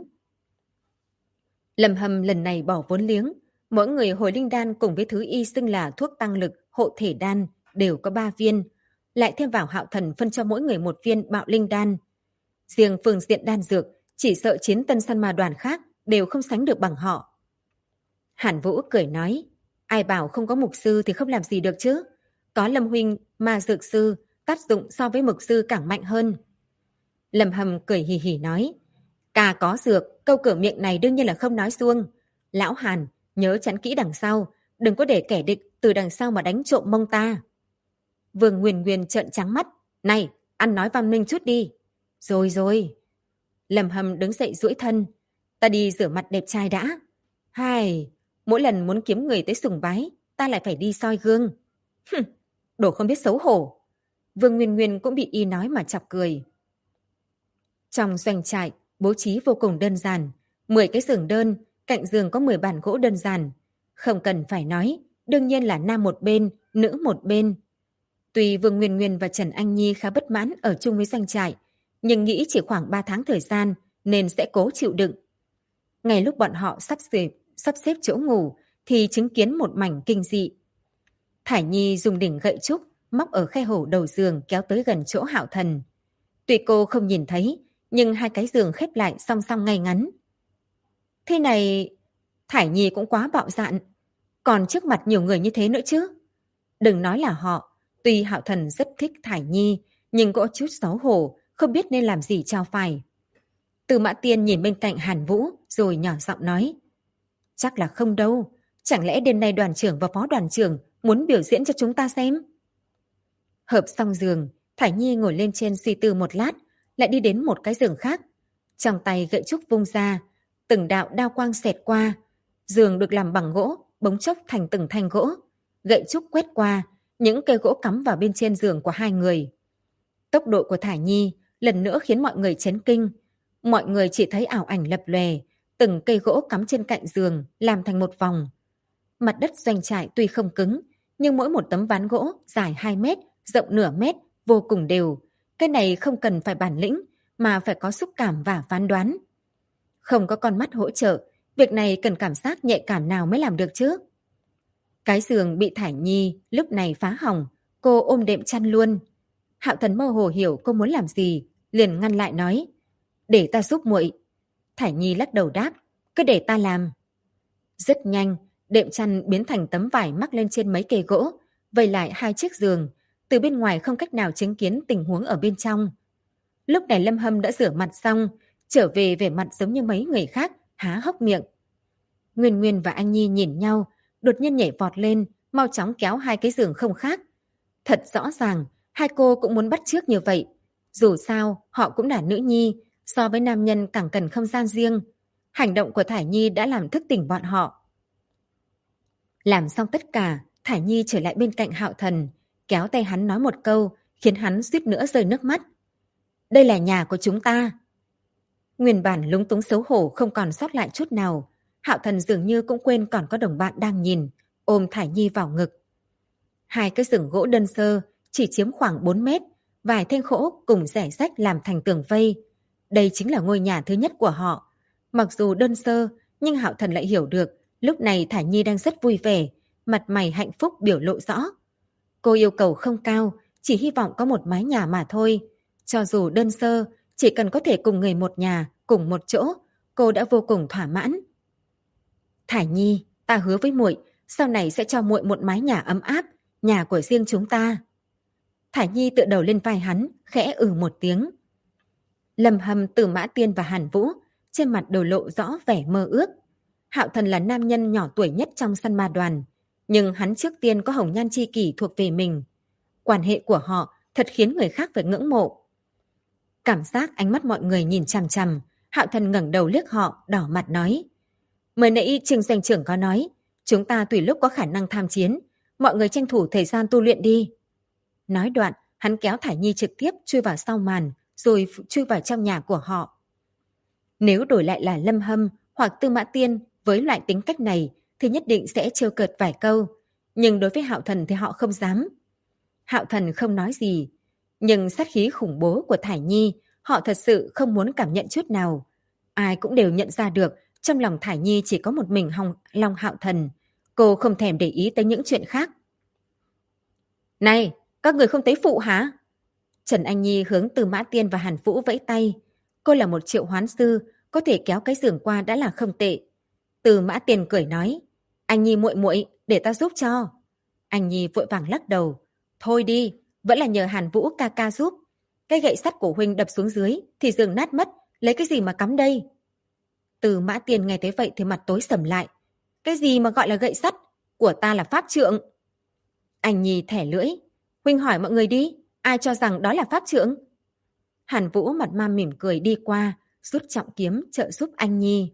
Lâm Hâm lần này bỏ vốn liếng, mỗi người hồi linh đan cùng với thứ y xưng là thuốc tăng lực, hộ thể đan, đều có 3 viên, lại thêm vào Hạo Thần phân cho mỗi người 1 viên bạo linh đan. Riêng phương diện đan dược, chỉ sợ chiến tân săn ma đoàn khác đều không sánh được bằng họ. Hàn Vũ cười nói, ai bảo không có mục sư thì không làm gì được chứ. Có Lâm huynh ma dược sư, tác dụng so với mục sư càng mạnh hơn. Lâm Hâm cười hì hì nói, ca có dược, câu cửa miệng này đương nhiên là không nói suông. Lão Hàn, nhớ chắn kỹ đằng sau, đừng có để kẻ địch từ đằng sau mà đánh trộm mông ta. Vương Nguyên Nguyên trợn trắng mắt, này, ăn nói văn minh chút đi. Rồi rồi. Lâm Hâm đứng dậy duỗi thân, ta đi rửa mặt đẹp trai đã. Hai, mỗi lần muốn kiếm người tới sùng bái, ta lại phải đi soi gương. Đồ không biết xấu hổ. Vương Nguyên Nguyên cũng bị y nói mà chọc cười. Trong doanh trại, bố trí vô cùng đơn giản, 10 cái giường đơn, Cạnh giường có 10 bàn gỗ đơn giản. Không cần phải nói, đương nhiên là nam một bên, nữ một bên. Tuy Vương Nguyên Nguyên và Trần Anh Nhi khá bất mãn ở chung với doanh trại, nhưng nghĩ chỉ khoảng 3 tháng thời gian nên sẽ cố chịu đựng. Ngay lúc bọn họ sắp xếp chỗ ngủ thì chứng kiến một mảnh kinh dị. Thải Nhi dùng đỉnh gậy trúc móc ở khe hổ đầu giường kéo tới gần chỗ Hạo Thần. Tuy cô không nhìn thấy, nhưng hai cái giường khép lại song song ngay ngắn. Thế này, Thải Nhi cũng quá bạo dạn. Còn trước mặt nhiều người như thế nữa chứ. Đừng nói là họ, tuy Hạo Thần rất thích Thải Nhi, nhưng có chút xấu hổ, không biết nên làm gì cho phải. Từ Mã Tiên nhìn bên cạnh Hàn Vũ rồi nhỏ giọng nói. Chắc là không đâu, chẳng lẽ đêm nay đoàn trưởng và phó đoàn trưởng muốn biểu diễn cho chúng ta xem? Hợp xong giường, Thải Nhi ngồi lên trên suy tư một lát, lại đi đến một cái giường khác. Trong tay gậy trúc vung ra, từng đạo đao quang xẹt qua. Giường được làm bằng gỗ, bỗng chốc thành từng thanh gỗ. Gậy trúc quét qua, những cây gỗ cắm vào bên trên giường của hai người. Tốc độ của Thải Nhi lần nữa khiến mọi người chấn kinh. Mọi người chỉ thấy ảo ảnh lập lòe, từng cây gỗ cắm trên cạnh giường làm thành một vòng. Mặt đất doanh trại tuy không cứng, nhưng mỗi một tấm ván gỗ dài 2 mét, rộng nửa mét, vô cùng đều. Cái này không cần phải bản lĩnh, mà phải có xúc cảm và phán đoán. Không có con mắt hỗ trợ, việc này cần cảm giác nhạy cảm nào mới làm được chứ? Cái giường bị Thải Nhi lúc này phá hỏng, cô ôm đệm chăn luôn. Hạo Thần mơ hồ hiểu cô muốn làm gì, liền ngăn lại nói, để ta giúp muội. Thải Nhi lắc đầu đáp, cứ để ta làm. Rất nhanh, đệm chăn biến thành tấm vải mắc lên trên mấy cây gỗ, vây lại hai chiếc giường, từ bên ngoài không cách nào chứng kiến tình huống ở bên trong. Lúc này Lâm Hâm đã rửa mặt xong, trở về vẻ mặt giống như mấy người khác, há hốc miệng. Nguyên Nguyên và Anh Nhi nhìn nhau, đột nhiên nhảy vọt lên, mau chóng kéo hai cái giường không khác. Thật rõ ràng, hai cô cũng muốn bắt chước như vậy. Dù sao, họ cũng là nữ nhi, so với nam nhân càng cần không gian riêng. Hành động của Thải Nhi đã làm thức tỉnh bọn họ. Làm xong tất cả, Thải Nhi trở lại bên cạnh Hạo Thần, kéo tay hắn nói một câu, khiến hắn suýt nữa rơi nước mắt. Đây là nhà của chúng ta. Nguyên bản lúng túng xấu hổ không còn sót lại chút nào. Hạo Thần dường như cũng quên còn có đồng bạn đang nhìn, ôm Thải Nhi vào ngực. Hai cái giường gỗ đơn sơ, chỉ chiếm khoảng 4 mét, vài thanh gỗ cùng rẻ rách làm thành tường vây. Đây chính là ngôi nhà thứ nhất của họ. Mặc dù đơn sơ, nhưng Hạo Thần lại hiểu được, lúc này Thải Nhi đang rất vui vẻ, mặt mày hạnh phúc biểu lộ rõ. Cô yêu cầu không cao, chỉ hy vọng có một mái nhà mà thôi. Cho dù đơn sơ, chỉ cần có thể cùng người một nhà, cùng một chỗ, cô đã vô cùng thỏa mãn. Thải Nhi, ta hứa với muội, sau này sẽ cho muội một mái nhà ấm áp, nhà của riêng chúng ta. Thải Nhi tựa đầu lên vai hắn, khẽ một tiếng. Lâm Hâm, Từ Mã Tiên và Hàn Vũ trên mặt đều lộ rõ vẻ mơ ước. Hạo Thần là nam nhân nhỏ tuổi nhất trong săn ma đoàn, nhưng hắn trước tiên có hồng nhan chi kỷ thuộc về mình. Quan hệ của họ thật khiến người khác phải ngưỡng mộ. Cảm giác ánh mắt mọi người nhìn chằm chằm, Hạo Thần ngẩng đầu liếc họ, đỏ mặt nói. Mới nãy Trương doanh trưởng có nói, chúng ta tùy lúc có khả năng tham chiến, mọi người tranh thủ thời gian tu luyện đi. Nói đoạn, hắn kéo Thải Nhi trực tiếp chui vào sau màn, rồi chui vào trong nhà của họ. Nếu đổi lại là Lâm Hâm hoặc Tư Mã Tiên với loại tính cách này, thì nhất định sẽ trêu cợt vài câu. Nhưng đối với Hạo Thần thì họ không dám. Hạo Thần không nói gì, nhưng sát khí khủng bố của Thải Nhi, họ thật sự không muốn cảm nhận chút nào. Ai cũng đều nhận ra được, trong lòng Thải Nhi chỉ có một mình Long Hạo Thần. Cô không thèm để ý tới những chuyện khác. Này, các người không thấy phụ hả? Trần Anh Nhi hướng Từ Mã Tiên và Hàn Vũ vẫy tay. Cô là một triệu hoán sư, có thể kéo cái giường qua đã là không tệ. Từ Mã Tiên cười nói, Anh Nhi muội muội, để ta giúp cho. Anh Nhi vội vàng lắc đầu. Thôi đi, vẫn là nhờ Hàn Vũ ca ca giúp. Cái gậy sắt của huynh đập xuống dưới thì giường nát mất, lấy cái gì mà cắm đây? Từ Mã Tiên nghe thấy vậy thì mặt tối sầm lại. Cái gì mà gọi là gậy sắt? Của ta là pháp trượng. Anh Nhi thẻ lưỡi. Huynh hỏi mọi người đi, ai cho rằng đó là pháp trượng? Hàn Vũ mặt ma mỉm cười đi qua, rút trọng kiếm trợ giúp anh Nhi.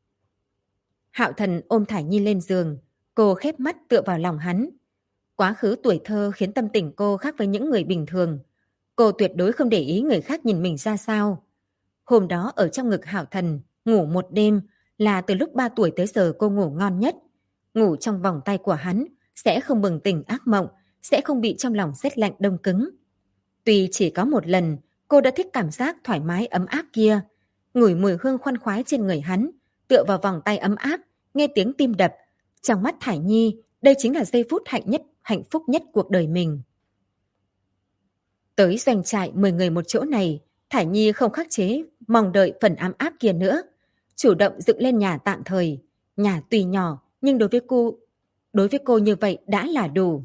Hạo Thần ôm Thải Nhi lên giường, cô khép mắt tựa vào lòng hắn. Quá khứ tuổi thơ khiến tâm tình cô khác với những người bình thường. Cô tuyệt đối không để ý người khác nhìn mình ra sao. Hôm đó ở trong ngực Hạo Thần, ngủ một đêm, Là từ lúc 3 tuổi tới giờ cô ngủ ngon nhất. Ngủ trong vòng tay của hắn, sẽ không bừng tỉnh ác mộng, sẽ không bị trong lòng rét lạnh đông cứng. Tuy chỉ có một lần, cô đã thích cảm giác thoải mái ấm áp kia. Ngửi mùi hương khoan khoái trên người hắn, tựa vào vòng tay ấm áp, nghe tiếng tim đập. Trong mắt Thải Nhi, đây chính là giây phút hạnh phúc nhất cuộc đời mình. Tới doanh trại 10 người một chỗ này, Thải Nhi không khắc chế, mong đợi phần ấm áp kia nữa. Chủ động dựng lên nhà tạm thời. Nhà tuy nhỏ, nhưng đối với cô như vậy đã là đủ.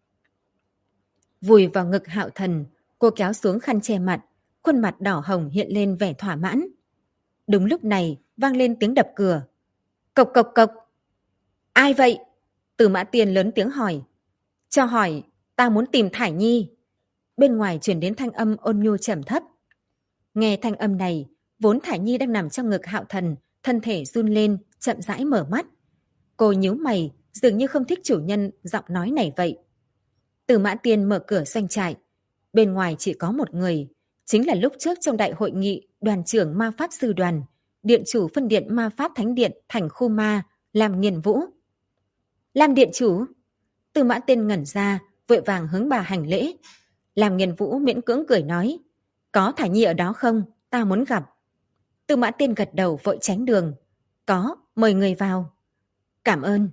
Vùi vào ngực Hạo Thần, cô kéo xuống khăn che mặt, khuôn mặt đỏ hồng hiện lên vẻ thỏa mãn. Đúng lúc này, vang lên tiếng đập cửa. Cộc cộc cộc. Ai vậy? Từ Mã Tiên lớn tiếng hỏi. Cho hỏi, ta muốn tìm Thải Nhi. Bên ngoài truyền đến thanh âm ôn nhu trầm thấp. Nghe thanh âm này, vốn Thải Nhi đang nằm trong ngực Hạo Thần, thân thể run lên, chậm rãi mở mắt. Cô nhíu mày, dường như không thích chủ nhân giọng nói này vậy. Từ Mã Tiên mở cửa doanh trại. Bên ngoài chỉ có một người, chính là lúc trước trong đại hội nghị đoàn trưởng ma pháp sư đoàn, điện chủ phân điện ma pháp thánh điện thành khu ma, Lam Nghiên Vũ. Lam điện chủ. Từ Mã Tiên ngẩn ra, vội vàng hướng bà hành lễ. Lam Nghiên Vũ miễn cưỡng cười nói, có Thải Nhi ở đó không? Ta muốn gặp. Từ Mã Tiên gật đầu vội tránh đường. Có, mời người vào. Cảm ơn.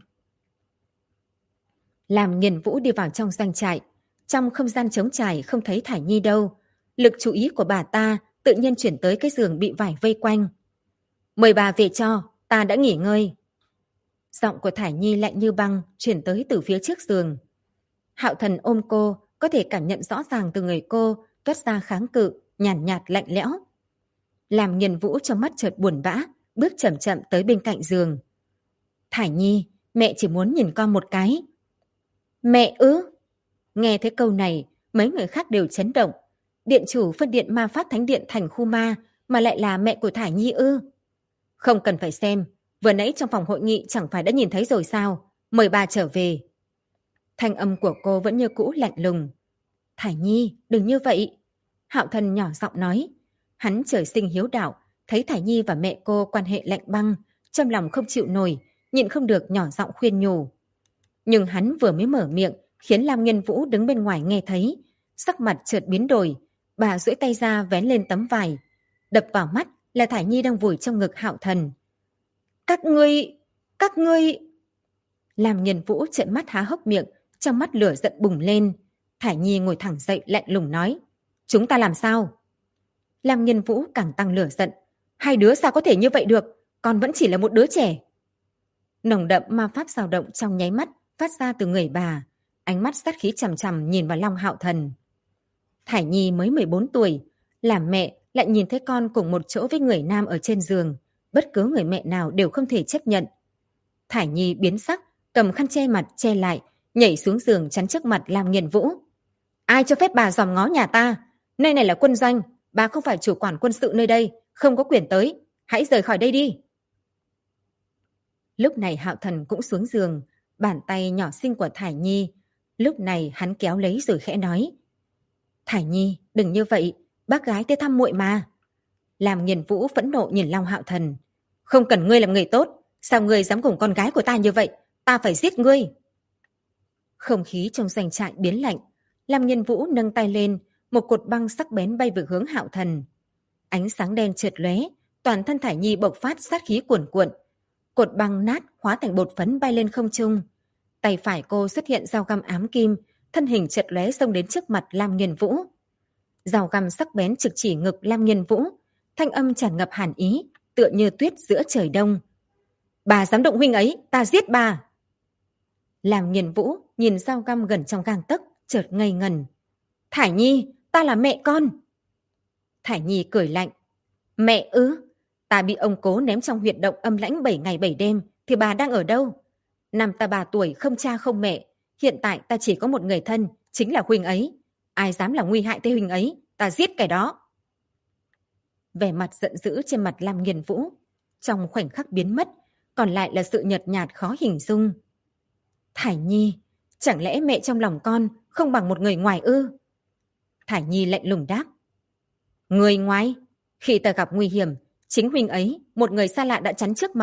Lam Nghiên Vũ đi vào trong doanh trại. Trong không gian trống trải không thấy Thải Nhi đâu. Lực chú ý của bà ta tự nhiên chuyển tới cái giường bị vải vây quanh. Mời bà về cho, ta đã nghỉ ngơi. Giọng của Thải Nhi lạnh như băng chuyển tới từ phía trước giường. Hạo Thần ôm cô, có thể cảm nhận rõ ràng từ người cô toát ra kháng cự, nhàn nhạt lạnh lẽo. Lam Nghiên Vũ trong mắt chợt buồn bã, bước chậm chậm tới bên cạnh giường. Thải Nhi, mẹ chỉ muốn nhìn con một cái. Mẹ ư? Nghe thấy câu này, mấy người khác đều chấn động. Điện chủ phân điện ma pháp thánh điện thành khu ma mà lại là mẹ của Thải Nhi ư? Không cần phải xem, vừa nãy trong phòng hội nghị chẳng phải đã nhìn thấy rồi sao? Mời bà trở về. Thanh âm của cô vẫn như cũ lạnh lùng. Thải Nhi, đừng như vậy. Hạo Thần nhỏ giọng nói. Hắn trời sinh hiếu đạo, thấy Thải Nhi và mẹ cô quan hệ lạnh băng, trong lòng không chịu nổi, nhịn không được nhỏ giọng khuyên nhủ. Nhưng hắn vừa mới mở miệng, khiến Lam Nghiên Vũ đứng bên ngoài nghe thấy. Sắc mặt chợt biến đổi, bà duỗi tay ra vén lên tấm vải. Đập vào mắt là Thải Nhi đang vùi trong ngực Hạo Thần. Các ngươi... Lam Nghiên Vũ trợn mắt há hốc miệng, trong mắt lửa giận bùng lên. Thải Nhi ngồi thẳng dậy lạnh lùng nói. Chúng ta làm sao? Lam Nghiên Vũ càng tăng lửa giận. Hai đứa sao có thể như vậy được? Con vẫn chỉ là một đứa trẻ. Nồng đậm ma pháp dao động trong nháy mắt phát ra từ người bà. Ánh mắt sát khí chằm chằm nhìn vào Long Hạo Thần. Thải Nhi mới 14 tuổi. Làm mẹ lại nhìn thấy con cùng một chỗ với người nam ở trên giường. Bất cứ người mẹ nào đều không thể chấp nhận. Thải Nhi biến sắc, cầm khăn che mặt che lại, nhảy xuống giường chắn trước mặt Lam Nghiên Vũ. Ai cho phép bà dòm ngó nhà ta? Nơi này là quân doanh, bà không phải chủ quản quân sự nơi đây, không có quyền tới. Hãy rời khỏi đây đi. Lúc này Hạo Thần cũng xuống giường, bàn tay nhỏ xinh của Thải Nhi. Lúc này hắn kéo lấy rồi khẽ nói. Thải Nhi, đừng như vậy, bác gái tới thăm muội mà. Lam Nghiên Vũ phẫn nộ nhìn Long Hạo Thần. Không cần ngươi làm người tốt, sao ngươi dám cùng con gái của ta như vậy? Ta phải giết ngươi. Không khí trong doanh trại biến lạnh. Lam Nghiên Vũ nâng tay lên, một cột băng sắc bén bay về hướng Hạo Thần. Ánh sáng đen chợt lóe, toàn thân Thải Nhi bộc phát sát khí cuồn cuộn. Cột băng nát hóa thành bột phấn bay lên không trung. Tay phải cô xuất hiện dao găm ám kim, thân hình chợt lóe xông đến trước mặt Lam Nghiên Vũ. Dao găm sắc bén trực chỉ ngực Lam Nghiên Vũ, thanh âm tràn ngập hàn ý, tựa như tuyết giữa trời đông. Bà dám động huynh ấy, ta giết bà. Lam Nghiên Vũ nhìn dao găm gần trong gang tấc, chợt ngây ngần. Thải Nhi, ta là mẹ con. Thải Nhi cười lạnh. Mẹ ư? Ta bị ông cố ném trong huyệt động âm lãnh 7 ngày 7 đêm, thì bà đang ở đâu? Năm ta 3 tuổi không cha không mẹ, hiện tại ta chỉ có một người thân, chính là huynh ấy. Ai dám làm nguy hại tới huynh ấy, ta giết kẻ đó. Vẻ mặt giận dữ trên mặt Lam Nghiên Vũ, trong khoảnh khắc biến mất, còn lại là sự nhợt nhạt khó hình dung. Thải Nhi, chẳng lẽ mẹ trong lòng con không bằng một người ngoài ư? Thải Nhi lạnh lùng đáp. Người ngoài? Khi ta gặp nguy hiểm, chính huynh ấy, một người xa lạ đã chắn trước mặt,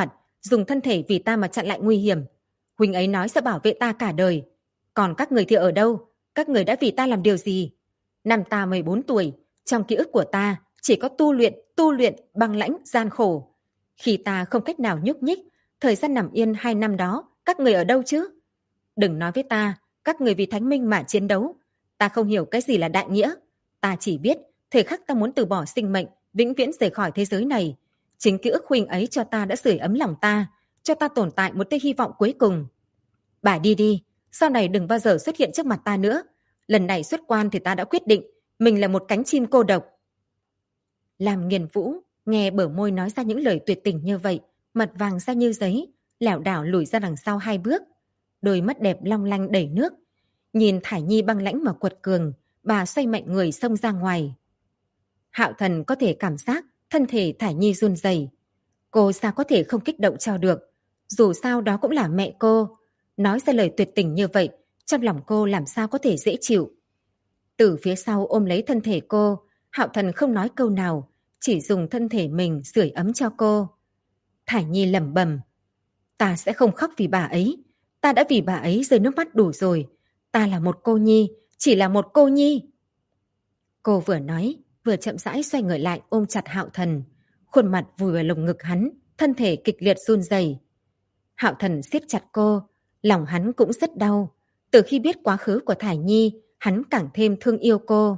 dùng thân thể vì ta mà chặn lại nguy hiểm. Huynh ấy nói sẽ bảo vệ ta cả đời. Còn các người thì ở đâu? Các người đã vì ta làm điều gì? Năm ta 14 tuổi, trong ký ức của ta chỉ có tu luyện, băng lãnh, gian khổ. Khi ta không cách nào nhúc nhích, thời gian nằm yên 2 năm đó, các người ở đâu chứ? Đừng nói với ta, các người vì Thánh Minh mà chiến đấu. Ta không hiểu cái gì là đại nghĩa. Ta chỉ biết, thời khắc ta muốn từ bỏ sinh mệnh, vĩnh viễn rời khỏi thế giới này. Chính ký ức huynh ấy cho ta đã sưởi ấm lòng ta, cho ta tồn tại một tia hy vọng cuối cùng. Bà đi đi, sau này đừng bao giờ xuất hiện trước mặt ta nữa. Lần này xuất quan thì ta đã quyết định, mình là một cánh chim cô độc. Làm Nghiền Vũ nghe bờ môi nói ra những lời tuyệt tình như vậy, mặt vàng ra như giấy, lảo đảo lùi ra đằng sau 2 bước. Đôi mắt đẹp long lanh đầy nước. Nhìn Thải Nhi băng lãnh mà quật cường, bà xoay mạnh người xông ra ngoài. Hạo Thần có thể cảm giác thân thể Thải Nhi run rẩy. Cô sao có thể không kích động cho được? Dù sao đó cũng là mẹ cô. Nói ra lời tuyệt tình như vậy, trong lòng cô làm sao có thể dễ chịu. Từ phía sau ôm lấy thân thể cô, Hạo Thần không nói câu nào, chỉ dùng thân thể mình sưởi ấm cho cô. Thải Nhi lẩm bẩm, ta sẽ không khóc vì bà ấy. Ta đã vì bà ấy rơi nước mắt đủ rồi. Ta là một cô nhi, chỉ là một cô nhi. Cô vừa nói, vừa chậm rãi xoay người lại ôm chặt Hạo Thần. Khuôn mặt vùi vào lồng ngực hắn, thân thể kịch liệt run rẩy. Hạo Thần siết chặt cô, lòng hắn cũng rất đau. Từ khi biết quá khứ của Thải Nhi, hắn càng thêm thương yêu cô.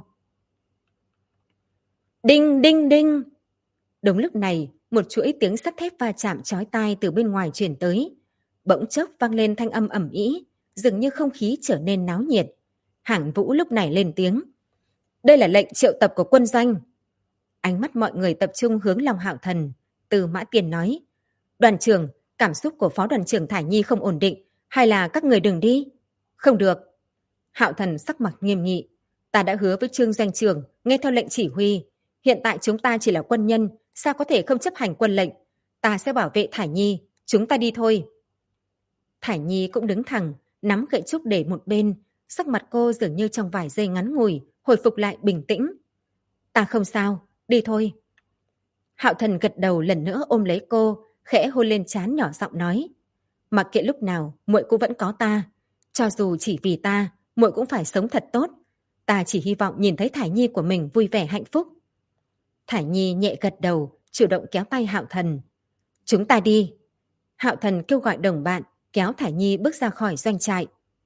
Đinh đinh đinh! Đúng lúc này, một chuỗi tiếng sắt thép va chạm chói tai từ bên ngoài truyền tới. Bỗng chốc vang lên thanh âm ầm ĩ, dường như không khí trở nên náo nhiệt. Hạng Vũ lúc này lên tiếng. Đây là lệnh triệu tập của quân doanh. Ánh mắt mọi người tập trung hướng lòng Hạo Thần. Từ Mã Tiền nói, đoàn trưởng, cảm xúc của phó đoàn trưởng Thải Nhi không ổn định, hay là các người đừng đi? Không được. Hạo Thần sắc mặt nghiêm nghị. Ta đã hứa với Trương doanh trưởng, nghe theo lệnh chỉ huy. Hiện tại chúng ta chỉ là quân nhân, sao có thể không chấp hành quân lệnh? Ta sẽ bảo vệ Thải Nhi, chúng ta đi thôi. Thải Nhi cũng đứng thẳng, nắm gậy trúc để một bên, sắc mặt cô dường như trong vài giây ngắn ngủi, hồi phục lại bình tĩnh. Ta không sao, đi thôi. Hạo Thần gật đầu lần nữa ôm lấy cô, khẽ hôn lên trán nhỏ giọng nói. Mặc kệ lúc nào, muội cũng vẫn có ta. Cho dù chỉ vì ta, muội cũng phải sống thật tốt. Ta chỉ hy vọng nhìn thấy Thải Nhi của mình vui vẻ hạnh phúc. Thải Nhi nhẹ gật đầu, chủ động kéo tay Hạo Thần. Chúng ta đi. Hạo Thần kêu gọi đồng bạn, kéo Thải Nhi bước ra khỏi doanh trại.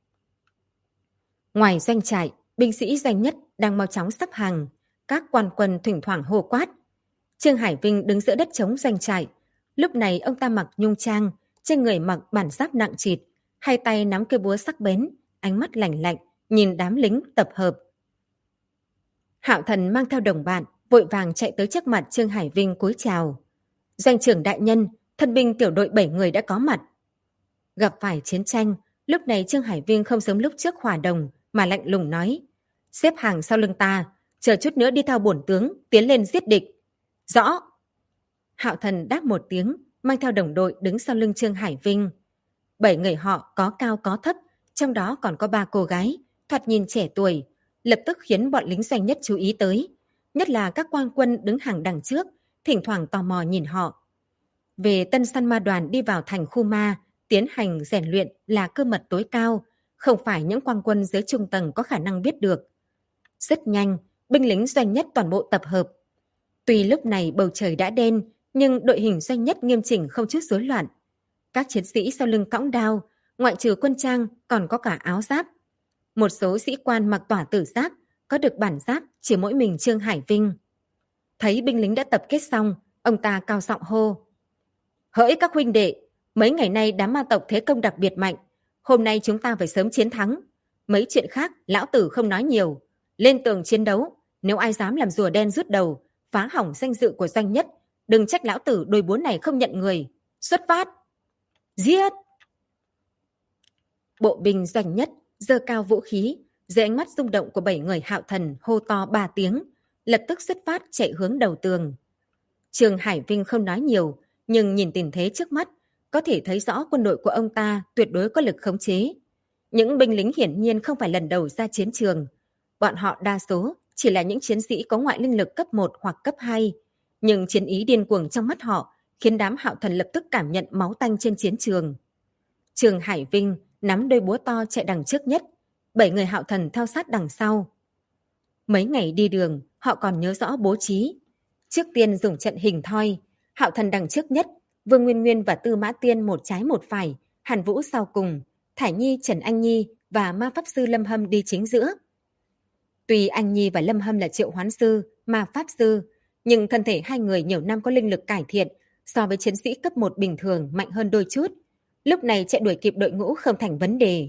Ngoài doanh trại, binh sĩ doanh nhất đang mau chóng sắp hàng. Các quan quân thỉnh thoảng hô quát. Trương Hải Vinh đứng giữa đất trống doanh trại. Lúc này ông ta mặc nhung trang, trên người mặc bản giáp nặng trịt, hai tay nắm cây búa sắc bén, ánh mắt lạnh lạnh, nhìn đám lính tập hợp. Hạo Thần mang theo đồng bạn, vội vàng chạy tới trước mặt Trương Hải Vinh cúi chào. Doanh trưởng đại nhân, thân binh tiểu đội 7 người đã có mặt. Gặp phải chiến tranh, lúc này Trương Hải Vinh không giống lúc trước hòa đồng, mà lạnh lùng nói. Xếp hàng sau lưng ta, chờ chút nữa đi theo bổn tướng, tiến lên giết địch. Rõ! Hạo Thần đáp một tiếng, mang theo đồng đội đứng sau lưng Trương Hải Vinh. 7 người họ có cao có thấp, trong đó còn có 3 cô gái, thoạt nhìn trẻ tuổi, lập tức khiến bọn lính doanh nhất chú ý tới. Nhất là các quan quân đứng hàng đằng trước, thỉnh thoảng tò mò nhìn họ. Về Tân Săn Ma đoàn đi vào thành khu ma, tiến hành rèn luyện là cơ mật tối cao, không phải những quan quân dưới trung tầng có khả năng biết được. Rất nhanh, binh lính doanh nhất toàn bộ tập hợp. Tuy lúc này bầu trời đã đen, nhưng đội hình doanh nhất nghiêm chỉnh không chút rối loạn. Các chiến sĩ sau lưng cõng đao, ngoại trừ quân trang còn có cả áo giáp. Một số sĩ quan mặc tỏa tử giáp, có được bản giáp chỉ mỗi mình Trương Hải Vinh. Thấy binh lính đã tập kết xong, ông ta cao giọng hô. Hỡi các huynh đệ, mấy ngày nay đám ma tộc thế công đặc biệt mạnh. Hôm nay chúng ta phải sớm chiến thắng. Mấy chuyện khác, lão tử không nói nhiều. Lên tường chiến đấu, nếu ai dám làm rùa đen rút đầu, phá hỏng danh dự của doanh nhất, đừng trách lão tử đôi búa này không nhận người. Xuất phát! Giết! Bộ binh doanh nhất giơ cao vũ khí, dưới ánh mắt rung động của 7 người Hạo Thần hô to 3 tiếng, lập tức xuất phát chạy hướng đầu tường. Trương Hải Vinh không nói nhiều, nhưng nhìn tình thế trước mắt, có thể thấy rõ quân đội của ông ta tuyệt đối có lực khống chế. Những binh lính hiển nhiên không phải lần đầu ra chiến trường. Bọn họ đa số chỉ là những chiến sĩ có ngoại linh lực cấp 1 hoặc cấp 2, nhưng chiến ý điên cuồng trong mắt họ khiến đám Hạo Thần lập tức cảm nhận máu tanh trên chiến trường. Trường Hải Vinh nắm đôi búa to chạy đằng trước nhất, 7 người Hạo Thần theo sát đằng sau. Mấy ngày đi đường, họ còn nhớ rõ bố trí. Trước tiên dùng trận hình thoi, Hạo Thần đằng trước nhất, Vương Nguyên Nguyên và Tư Mã Tiên một trái một phải, Hàn Vũ sau cùng, Thải Nhi, Trần Anh Nhi và ma pháp sư Lâm Hâm đi chính giữa. Tuy Anh Nhi và Lâm Hâm là triệu hoán sư, ma pháp sư, nhưng thân thể hai người nhiều năm có linh lực cải thiện, so với chiến sĩ cấp 1 bình thường mạnh hơn đôi chút. Lúc này chạy đuổi kịp đội ngũ không thành vấn đề.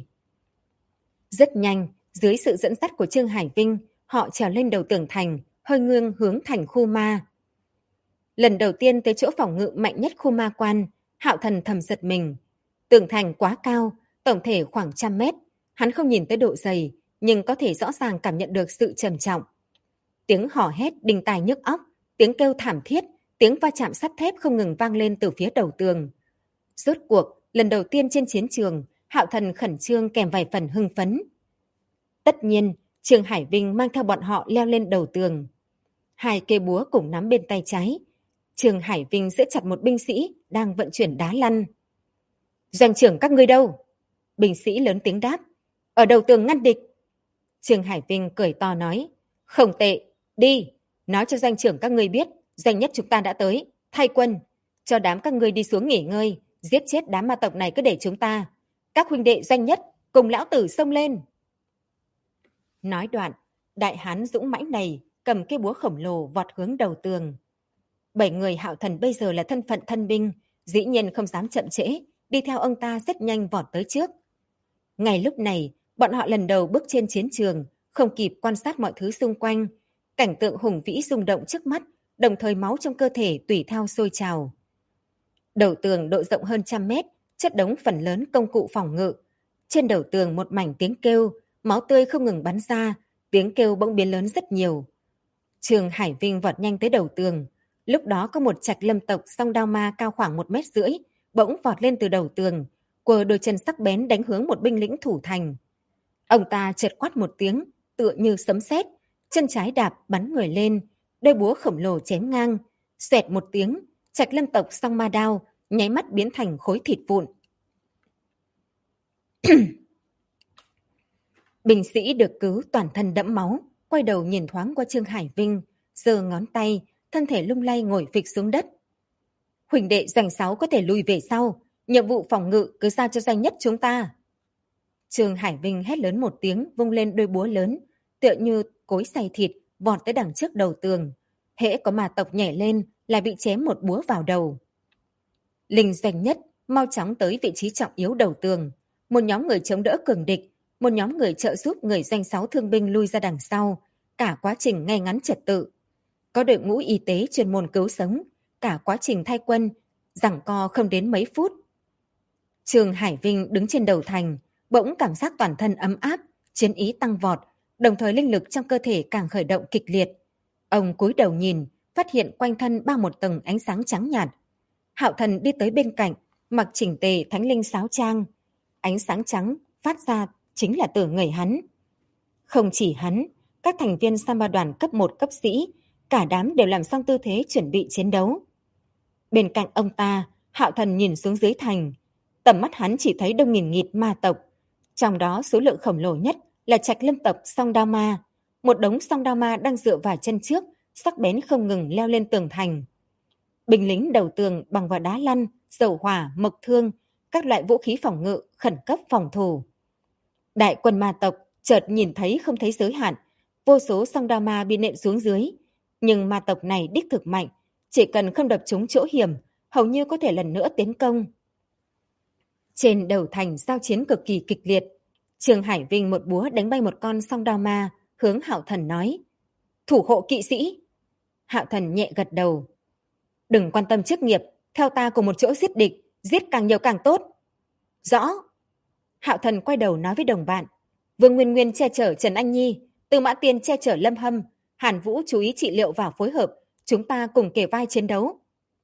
Rất nhanh, dưới sự dẫn dắt của Trương Hải Vinh, họ trèo lên đầu tường thành, hơi nghiêng hướng thành khu ma. Lần đầu tiên tới chỗ phòng ngự mạnh nhất khu ma quan, Hạo Thần thầm giật mình. Tường thành quá cao, tổng thể khoảng 100 mét. Hắn không nhìn tới độ dày, nhưng có thể rõ ràng cảm nhận được sự trầm trọng. Tiếng hò hét đinh tai nhức óc, tiếng kêu thảm thiết, tiếng va chạm sắt thép không ngừng vang lên từ phía đầu tường. Rốt cuộc, lần đầu tiên trên chiến trường, Hạo Thần khẩn trương kèm vài phần hưng phấn. Tất nhiên, Trương Hải Vinh mang theo bọn họ leo lên đầu tường. Hai cây búa cùng nắm bên tay trái. Trương Hải Vinh giữ chặt một binh sĩ đang vận chuyển đá lăn. Doanh trưởng các ngươi đâu? Binh sĩ lớn tiếng đáp. Ở đầu tường ngăn địch. Trương Hải Vinh cười to nói. Không tệ, đi. Nói cho doanh trưởng các ngươi biết, doanh nhất chúng ta đã tới. Thay quân, cho đám các ngươi đi xuống nghỉ ngơi. Giết chết đám ma tộc này cứ để chúng ta. Các huynh đệ doanh nhất cùng lão tử xông lên. Nói đoạn, đại hán dũng mãnh này cầm cây búa khổng lồ vọt hướng đầu tường. 7 người Hạo Thần bây giờ là thân phận thân binh, dĩ nhiên không dám chậm trễ, đi theo ông ta rất nhanh vọt tới trước. Ngay lúc này, bọn họ lần đầu bước trên chiến trường, không kịp quan sát mọi thứ xung quanh. Cảnh tượng hùng vĩ rung động trước mắt, đồng thời máu trong cơ thể tùy theo sôi trào. Đầu tường độ rộng hơn 100 mét, chất đống phần lớn công cụ phòng ngự. Trên đầu tường một mảnh tiếng kêu, máu tươi không ngừng bắn ra, tiếng kêu bỗng biến lớn rất nhiều. Trương Hải Vinh vọt nhanh tới đầu tường. Lúc đó có một trạch lâm tộc song đao ma cao khoảng 1,5 mét, bỗng vọt lên từ đầu tường, quờ đôi chân sắc bén đánh hướng một binh lĩnh thủ thành. Ông ta chợt quát một tiếng, tựa như sấm sét, chân trái đạp bắn người lên, đôi búa khổng lồ chém ngang, xoẹt một tiếng, trạch lâm tộc song ma đao nháy mắt biến thành khối thịt vụn. Binh sĩ được cứu toàn thân đẫm máu, quay đầu nhìn thoáng qua Trương Hải Vinh, giơ ngón tay, thân thể lung lay ngồi phịch xuống đất. Huỳnh đệ doanh 6 có thể lùi về sau, nhiệm vụ phòng ngự cứ giao cho doanh nhất chúng ta. Trương Hải Vinh hét lớn một tiếng, vung lên đôi búa lớn, tựa như cối xay thịt, vọt tới đằng trước đầu tường. Hễ có ma tộc nhảy lên là bị chém một búa vào đầu. Linh doanh nhất mau chóng tới vị trí trọng yếu đầu tường. Một nhóm người chống đỡ cường địch, một nhóm người trợ giúp người doanh 6 thương binh lui ra đằng sau. Cả quá trình ngay ngắn trật tự. Có đội ngũ y tế chuyên môn cứu sống. Cả quá trình thay quân, giằng co không đến mấy phút. Trương Hải Vinh đứng trên đầu thành, bỗng cảm giác toàn thân ấm áp, chiến ý tăng vọt, đồng thời linh lực trong cơ thể càng khởi động kịch liệt. Ông cúi đầu nhìn, phát hiện quanh thân bao một tầng ánh sáng trắng nhạt. Hạo Thần đi tới bên cạnh, mặc chỉnh tề thánh linh sáo trang. Ánh sáng trắng phát ra chính là từ người hắn. Không chỉ hắn, các thành viên Samba đoàn cấp 1 cấp sĩ, cả đám đều làm xong tư thế chuẩn bị chiến đấu. Bên cạnh ông ta, Hạo Thần nhìn xuống dưới thành. Tầm mắt hắn chỉ thấy đông nghìn nghịt ma tộc. Trong đó số lượng khổng lồ nhất là trạch lâm tộc song đao ma. Một đống song đao ma đang dựa vào chân trước, sắc bén không ngừng leo lên tường thành. Binh lính đầu tường bằng vào đá lăn, dầu hỏa, mộc thương, các loại vũ khí phòng ngự, khẩn cấp phòng thủ. Đại quân ma tộc chợt nhìn thấy không thấy giới hạn, vô số song đao ma bị nện xuống dưới. Nhưng ma tộc này đích thực mạnh, chỉ cần không đập trúng chỗ hiểm, hầu như có thể lần nữa tiến công. Trên đầu thành giao chiến cực kỳ kịch liệt. Trương Hải Vinh một búa đánh bay một con song đao ma, hướng Hạo Thần nói. Thủ hộ kỵ sĩ. Hạo Thần nhẹ gật đầu. Đừng quan tâm chức nghiệp, theo ta cùng một chỗ giết địch, giết càng nhiều càng tốt. Rõ. Hạo Thần quay đầu nói với đồng bạn. Vương Nguyên Nguyên che chở Trần Anh Nhi, Tư Mã Tiên che chở Lâm Hâm, Hàn Vũ chú ý trị liệu và phối hợp, chúng ta cùng kề vai chiến đấu.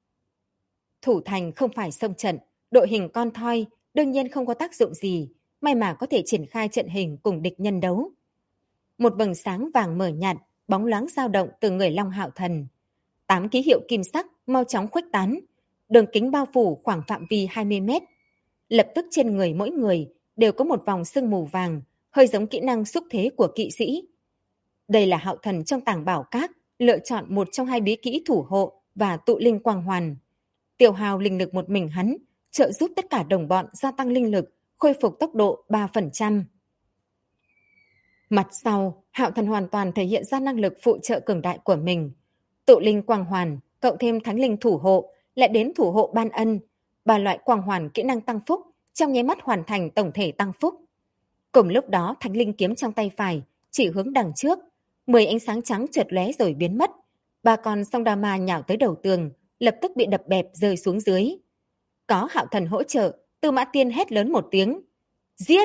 Thủ thành không phải xông trận, đội hình con thoi, đương nhiên không có tác dụng gì, may mà có thể triển khai trận hình cùng địch nhân đấu. Một vầng sáng vàng mờ nhạt, bóng loáng dao động từ người Long Hạo Thần. 8 ký hiệu kim sắc mau chóng khuếch tán. đường kính bao phủ khoảng phạm vi 20 mét. Lập tức trên người mỗi người đều có một vòng sương mù vàng, hơi giống kỹ năng xúc thế của kỵ sĩ. Đây là Hạo Thần trong Tàng Bảo Các lựa chọn một trong hai bí kỹ thủ hộ và tụ linh quang hoàn. Tiêu hao linh lực một mình hắn, trợ giúp tất cả đồng bọn gia tăng linh lực, khôi phục tốc độ 3%. Mặt sau, Hạo Thần hoàn toàn thể hiện ra năng lực phụ trợ cường đại của mình. Tụ linh quang hoàn, cộng thêm thánh linh thủ hộ, lại đến thủ hộ ban ân, ba loại quang hoàn kỹ năng tăng phúc, trong nháy mắt hoàn thành tổng thể tăng phúc. Cùng lúc đó, thánh linh kiếm trong tay phải chỉ hướng đằng trước, 10 ánh sáng trắng chợt lóe rồi biến mất. Ba con song đao ma nhào tới đầu tường, lập tức bị đập bẹp rơi xuống dưới. Có Hạo Thần hỗ trợ, Tư Mã Tiên hét lớn một tiếng, giết!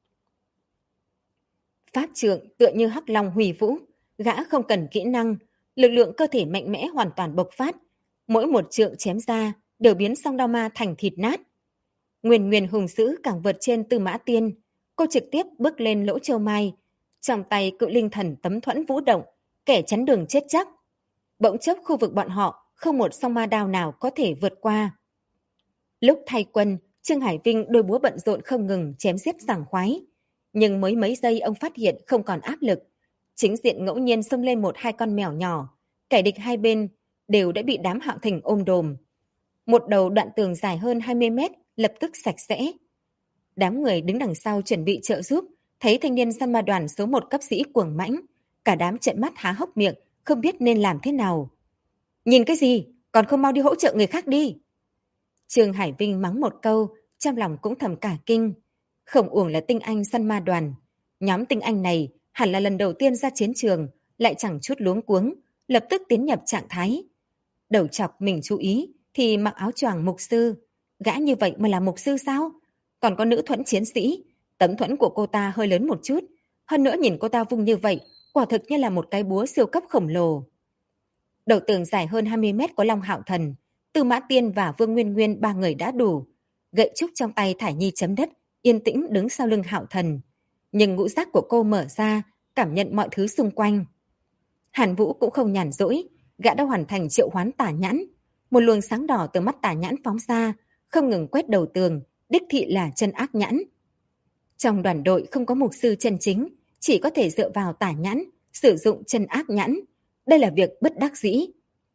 Pháp trượng tựa như hắc long huy vũ, gã không cần kỹ năng, lực lượng cơ thể mạnh mẽ hoàn toàn bộc phát, mỗi một trượng chém ra đều biến song đao ma thành thịt nát. Nguyên Nguyên hùng dữ càng vượt trên Tư Mã Tiên, cô trực tiếp bước lên lỗ châu mai, trong tay cự linh thần tấm thuẫn vũ động, kẻ chắn đường chết chắc. Bỗng chốc khu vực bọn họ không một song ma đao nào có thể vượt qua. Lúc thay quân, Trương Hải Vinh đôi búa bận rộn không ngừng chém giết sảng khoái. Nhưng mới mấy giây ông phát hiện không còn áp lực. Chính diện ngẫu nhiên xông lên một hai con mèo nhỏ. Kẻ địch hai bên đều đã bị đám Hạo Thành ôm đồm. Một đầu đoạn tường dài hơn 20 mét lập tức sạch sẽ. Đám người đứng đằng sau chuẩn bị trợ giúp, thấy thanh niên săn ma đoàn số 1 cấp sĩ cuồng mãnh. Cả đám trợn mắt há hốc miệng, không biết nên làm thế nào. Nhìn cái gì, còn không mau đi hỗ trợ người khác đi. Trương Hải Vinh mắng một câu, trong lòng cũng thầm cả kinh. Không uổng là tinh anh săn ma đoàn. Nhóm tinh anh này hẳn là lần đầu tiên ra chiến trường, lại chẳng chút luống cuống, lập tức tiến nhập trạng thái. Đầu chọc mình chú ý, thì mặc áo choàng mục sư. Gã như vậy mà là mục sư sao? Còn có nữ thuẫn chiến sĩ, tấm thuẫn của cô ta hơi lớn một chút. Hơn nữa nhìn cô ta vung như vậy, quả thực như là một cái búa siêu cấp khổng lồ. Đầu tường dài hơn 20 mét có Long Hạo Thần, Tư Mã Tiên và Vương Nguyên Nguyên ba người đã đủ. Gậy trúc trong tay Thải Nhi chấm đất, yên tĩnh đứng sau lưng Hạo Thần. Nhưng ngũ giác của cô mở ra, cảm nhận mọi thứ xung quanh. Hàn Vũ cũng không nhàn rỗi, gã đã hoàn thành triệu hoán tà nhãn. Một luồng sáng đỏ từ mắt tà nhãn phóng ra, không ngừng quét đầu tường, đích thị là chân ác nhãn. Trong đoàn đội không có mục sư chân chính, chỉ có thể dựa vào tà nhãn, sử dụng chân ác nhãn. Đây là việc bất đắc dĩ.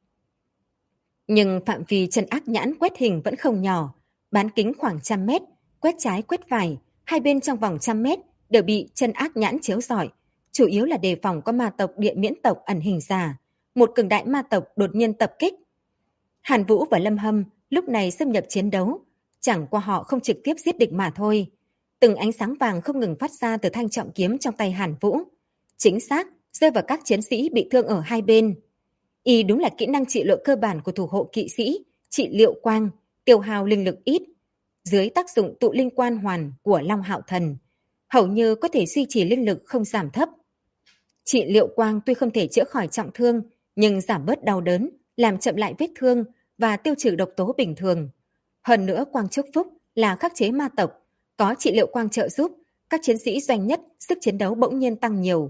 Nhưng phạm vi chân ác nhãn quét hình vẫn không nhỏ, bán kính khoảng 100 mét, quét trái quét phải, hai bên trong vòng 100 mét đều bị chân ác nhãn chiếu rọi, chủ yếu là đề phòng có ma tộc địa miễn tộc ẩn hình giả, một cường đại ma tộc đột nhiên tập kích. Hàn Vũ và Lâm Hâm lúc này xâm nhập chiến đấu, chẳng qua họ không trực tiếp giết địch mà thôi. Từng ánh sáng vàng không ngừng phát ra từ thanh trọng kiếm trong tay Hàn Vũ, chính xác rơi vào các chiến sĩ bị thương ở hai bên. Y đúng là kỹ năng trị liệu cơ bản của thủ hộ kỵ sĩ, trị liệu quang, tiêu hao linh lực ít. Dưới tác dụng tụ linh quan hoàn của Long Hạo Thần, hầu như có thể duy trì linh lực không giảm thấp. Trị liệu quang tuy không thể chữa khỏi trọng thương, nhưng giảm bớt đau đớn, làm chậm lại vết thương và tiêu trừ độc tố bình thường. Hơn nữa quang chúc phúc là khắc chế ma tộc, có trị liệu quang trợ giúp, các chiến sĩ doanh nhất sức chiến đấu bỗng nhiên tăng nhiều.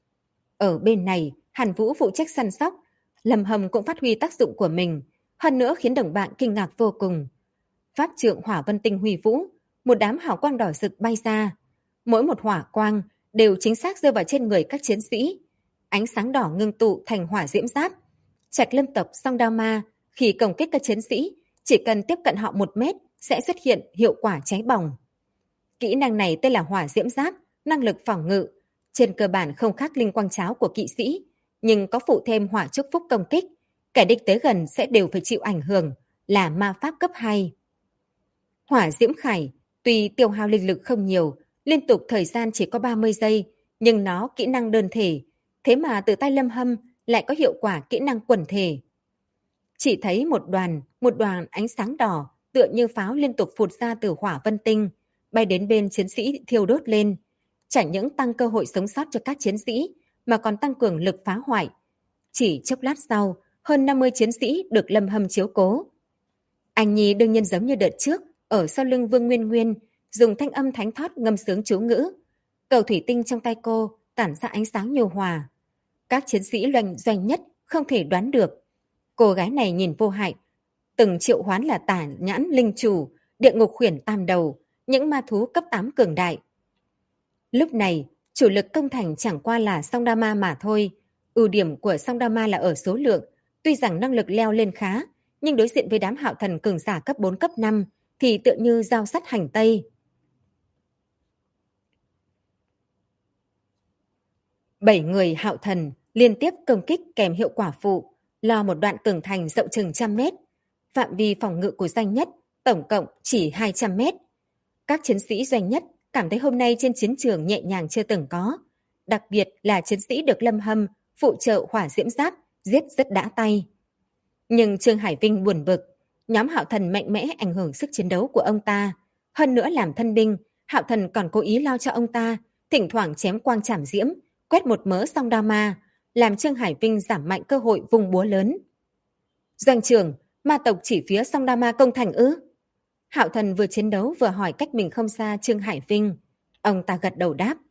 Ở bên này, Hàn Vũ phụ trách săn sóc, Lâm Hâm cũng phát huy tác dụng của mình, hơn nữa khiến đồng bạn kinh ngạc vô cùng. Pháp trượng hỏa vân tinh huy vũ, một đám hào quang đỏ rực bay ra. Mỗi một hỏa quang đều chính xác rơi vào trên người các chiến sĩ. Ánh sáng đỏ ngưng tụ thành hỏa diễm giáp. Trạch Lâm tộc song đao ma, khi công kích các chiến sĩ, chỉ cần tiếp cận họ 1 mét sẽ xuất hiện hiệu quả cháy bỏng. Kỹ năng này tên là hỏa diễm giáp, năng lực phòng ngự. Trên cơ bản không khác linh quang cháo của kỵ sĩ, nhưng có phụ thêm hỏa chúc phúc công kích. Kẻ địch tới gần sẽ đều phải chịu ảnh hưởng, là ma pháp cấp 2. Hỏa diễm khải, tuy tiêu hao linh lực không nhiều, liên tục thời gian chỉ có 30 giây, nhưng nó kỹ năng đơn thể, thế mà từ tay Lâm Hâm lại có hiệu quả kỹ năng quần thể. Chỉ thấy một đoàn ánh sáng đỏ tựa như pháo liên tục phụt ra từ hỏa vân tinh, bay đến bên chiến sĩ thiêu đốt lên. Chẳng những tăng cơ hội sống sót cho các chiến sĩ, mà còn tăng cường lực phá hoại. Chỉ chốc lát sau, hơn 50 chiến sĩ được Lâm Hâm chiếu cố. Anh Nhi đương nhiên giống như đợt trước, ở sau lưng Vương Nguyên Nguyên, dùng thanh âm thánh thót ngâm sướng chú ngữ. Cầu thủy tinh trong tay cô tản ra ánh sáng nhu hòa. Các chiến sĩ doanh nhất không thể đoán được. Cô gái này nhìn vô hại, từng triệu hoán là Tả Nhãn Linh Chủ, Địa Ngục Khuyển Tam Đầu, những ma thú cấp 8 cường đại. Lúc này, chủ lực công thành chẳng qua là Song Đa Ma mà thôi. Ưu điểm của Song Đa Ma là ở số lượng, tuy rằng năng lực leo lên khá, nhưng đối diện với đám hạo thần cường giả cấp 4 cấp 5 thì tựa như dao sắt hành tây. 7 người hạo thần liên tiếp công kích kèm hiệu quả phụ, lo một đoạn tường thành rộng chừng trăm mét. Phạm vi phòng ngự của doanh nhất tổng cộng chỉ 200 mét. Các chiến sĩ doanh nhất cảm thấy hôm nay trên chiến trường nhẹ nhàng chưa từng có. Đặc biệt là chiến sĩ được Lâm Hâm phụ trợ hỏa diễm giáp giết rất đã tay. Nhưng Trương Hải Vinh buồn bực, nhóm hạo thần mạnh mẽ ảnh hưởng sức chiến đấu của ông ta. Hơn nữa làm thân binh, hạo thần còn cố ý lo cho ông ta, thỉnh thoảng chém quang trảm diễm, quét một mớ Song Đa Ma, làm Trương Hải Vinh giảm mạnh cơ hội vung búa lớn. Doanh trưởng, ma tộc chỉ phía Song Đa Ma công thành ư? Hạo thần vừa chiến đấu vừa hỏi cách mình không xa Trương Hải Vinh. Ông ta gật đầu đáp.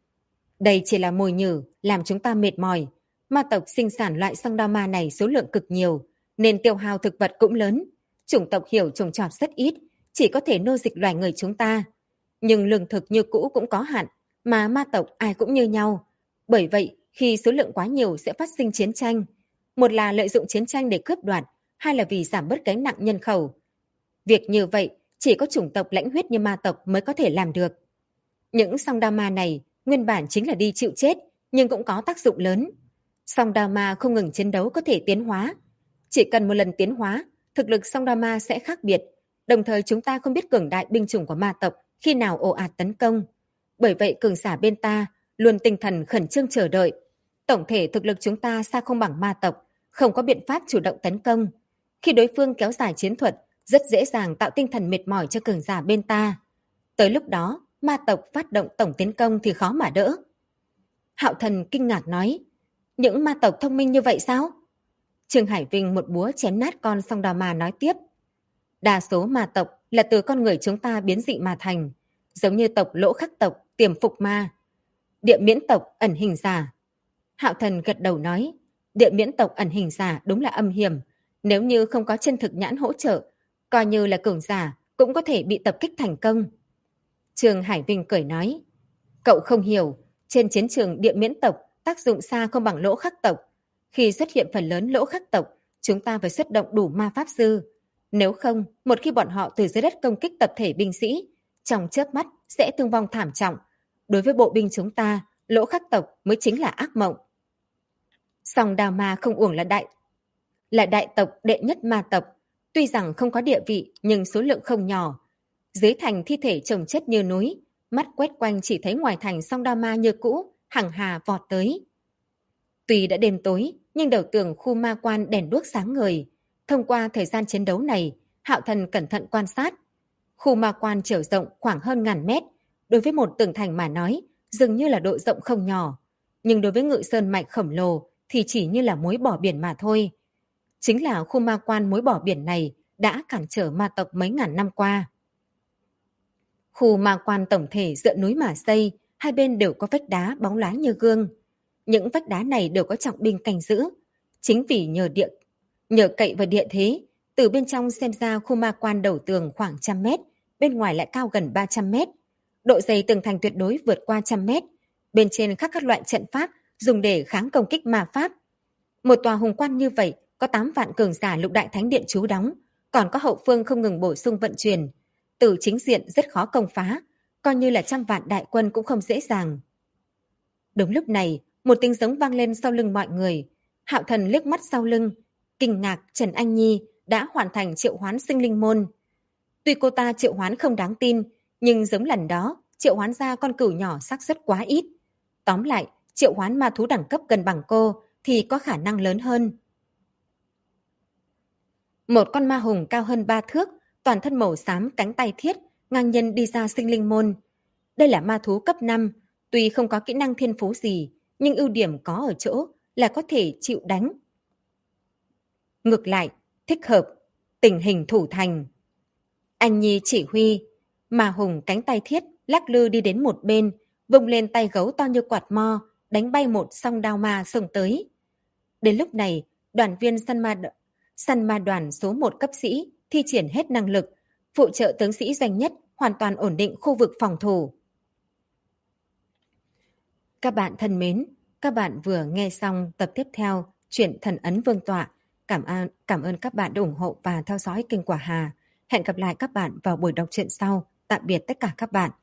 Đây chỉ là mồi nhử, làm chúng ta mệt mỏi. Ma tộc sinh sản loại Song Đa Ma này số lượng cực nhiều, nên tiêu hao thực vật cũng lớn. Chủng tộc hiểu trồng trọt rất ít, chỉ có thể nô dịch loài người chúng ta. Nhưng lương thực như cũ cũng có hạn, mà ma tộc ai cũng như nhau. Bởi vậy, khi số lượng quá nhiều sẽ phát sinh chiến tranh. Một là lợi dụng chiến tranh để cướp đoạt, hai là vì giảm bớt gánh nặng nhân khẩu. Việc như vậy, chỉ có chủng tộc lãnh huyết như ma tộc mới có thể làm được. Những Song Đa Ma này nguyên bản chính là đi chịu chết, nhưng cũng có tác dụng lớn. Song Đa Ma không ngừng chiến đấu có thể tiến hóa. Chỉ cần một lần tiến hóa, thực lực Song Đa Ma sẽ khác biệt. Đồng thời chúng ta không biết cường đại binh chủng của ma tộc khi nào ồ ạt tấn công. Bởi vậy cường giả bên ta luôn tinh thần khẩn trương chờ đợi. Tổng thể thực lực chúng ta xa không bằng ma tộc, không có biện pháp chủ động tấn công. Khi đối phương kéo dài chiến thuật, rất dễ dàng tạo tinh thần mệt mỏi cho cường giả bên ta. Tới lúc đó, ma tộc phát động tổng tiến công thì khó mà đỡ. Hạo thần kinh ngạc nói, những ma tộc thông minh như vậy sao? Trương Hải Vinh một búa chém nát con Song Đa Ma nói tiếp. Đa số ma tộc là từ con người chúng ta biến dị mà thành, giống như tộc Lỗ Khắc tộc, Tiềm Phục Ma, Địa Miễn tộc, Ẩn Hình Giả. Hạo thần gật đầu nói, Địa Miễn tộc Ẩn Hình Giả đúng là âm hiểm. Nếu như không có chân thực nhãn hỗ trợ, coi như là cường giả cũng có thể bị tập kích thành công. Trương Hải Vinh cười nói, cậu không hiểu, trên chiến trường Địa Miễn tộc tác dụng xa không bằng Lỗ Khắc tộc. Khi xuất hiện phần lớn Lỗ Khắc tộc, chúng ta phải xuất động đủ ma pháp sư. Nếu không, một khi bọn họ từ dưới đất công kích tập thể binh sĩ, trong chớp mắt sẽ thương vong thảm trọng. Đối với bộ binh chúng ta, Lỗ Khắc tộc mới chính là ác mộng. Song Đa Ma không uổng là đại tộc đệ nhất ma tộc. Tuy rằng không có địa vị nhưng số lượng không nhỏ. Dưới thành thi thể chồng chất như núi, mắt quét quanh chỉ thấy ngoài thành Song Đa Ma như cũ, hằng hà vọt tới. Tuy đã đêm tối, nhưng đầu tường khu ma quan đèn đuốc sáng ngời. Thông qua thời gian chiến đấu này, Hạo thần cẩn thận quan sát. Khu ma quan chiều rộng khoảng hơn 1000 mét. Đối với một tường thành mà nói, dường như là độ rộng không nhỏ. Nhưng đối với Ngự Sơn Mạch khổng lồ thì chỉ như là mối bỏ biển mà thôi. Chính là khu ma quan mối bỏ biển này đã cản trở ma tộc mấy ngàn năm qua. Khu ma quan tổng thể dựa núi mà xây, hai bên đều có vách đá bóng loáng như gương. Những vách đá này đều có trọng binh canh giữ. Chính vì nhờ cậy vào địa thế, từ bên trong xem ra khu ma quan đầu tường khoảng 100 mét, bên ngoài lại cao gần 300 mét. Độ dày tường thành tuyệt đối vượt qua 100 mét. Bên trên khắc các loại trận pháp dùng để kháng công kích ma pháp. Một tòa hùng quan như vậy có 8 vạn cường giả lục đại thánh điện trú đóng, còn có hậu phương không ngừng bổ sung vận chuyển. Từ chính diện rất khó công phá, coi như là 100 vạn đại quân cũng không dễ dàng. Đúng lúc này, một tiếng giống vang lên sau lưng mọi người. Hạo thần liếc mắt sau lưng, kinh ngạc Trần Anh Nhi đã hoàn thành triệu hoán sinh linh môn. Tuy cô ta triệu hoán không đáng tin, nhưng giống lần đó, triệu hoán ra con cừu nhỏ xác suất quá ít. Tóm lại, triệu hoán ma thú đẳng cấp gần bằng cô thì có khả năng lớn hơn. Một con ma hùng cao hơn 3 thước, toàn thân màu xám cánh tay thiết, ngang nhiên đi ra sinh linh môn. Đây là ma thú cấp 5, tuy không có kỹ năng thiên phú gì, nhưng ưu điểm có ở chỗ là có thể chịu đánh. Ngược lại, thích hợp, tình hình thủ thành. Anh Nhi chỉ huy, ma hùng cánh tay thiết lắc lư đi đến một bên, vung lên tay gấu to như quạt mo, đánh bay một song đao ma xông tới. Đến lúc này, đoàn viên Săn ma đoàn số 1 cấp sĩ thi triển hết năng lực, phụ trợ tướng sĩ doanh nhất hoàn toàn ổn định khu vực phòng thủ. Các bạn thân mến, các bạn vừa nghe xong tập tiếp theo truyện Thần Ấn Vương Tọa. Cảm ơn các bạn đã ủng hộ và theo dõi kênh Quả Hà. Hẹn gặp lại các bạn vào buổi đọc truyện sau. Tạm biệt tất cả các bạn.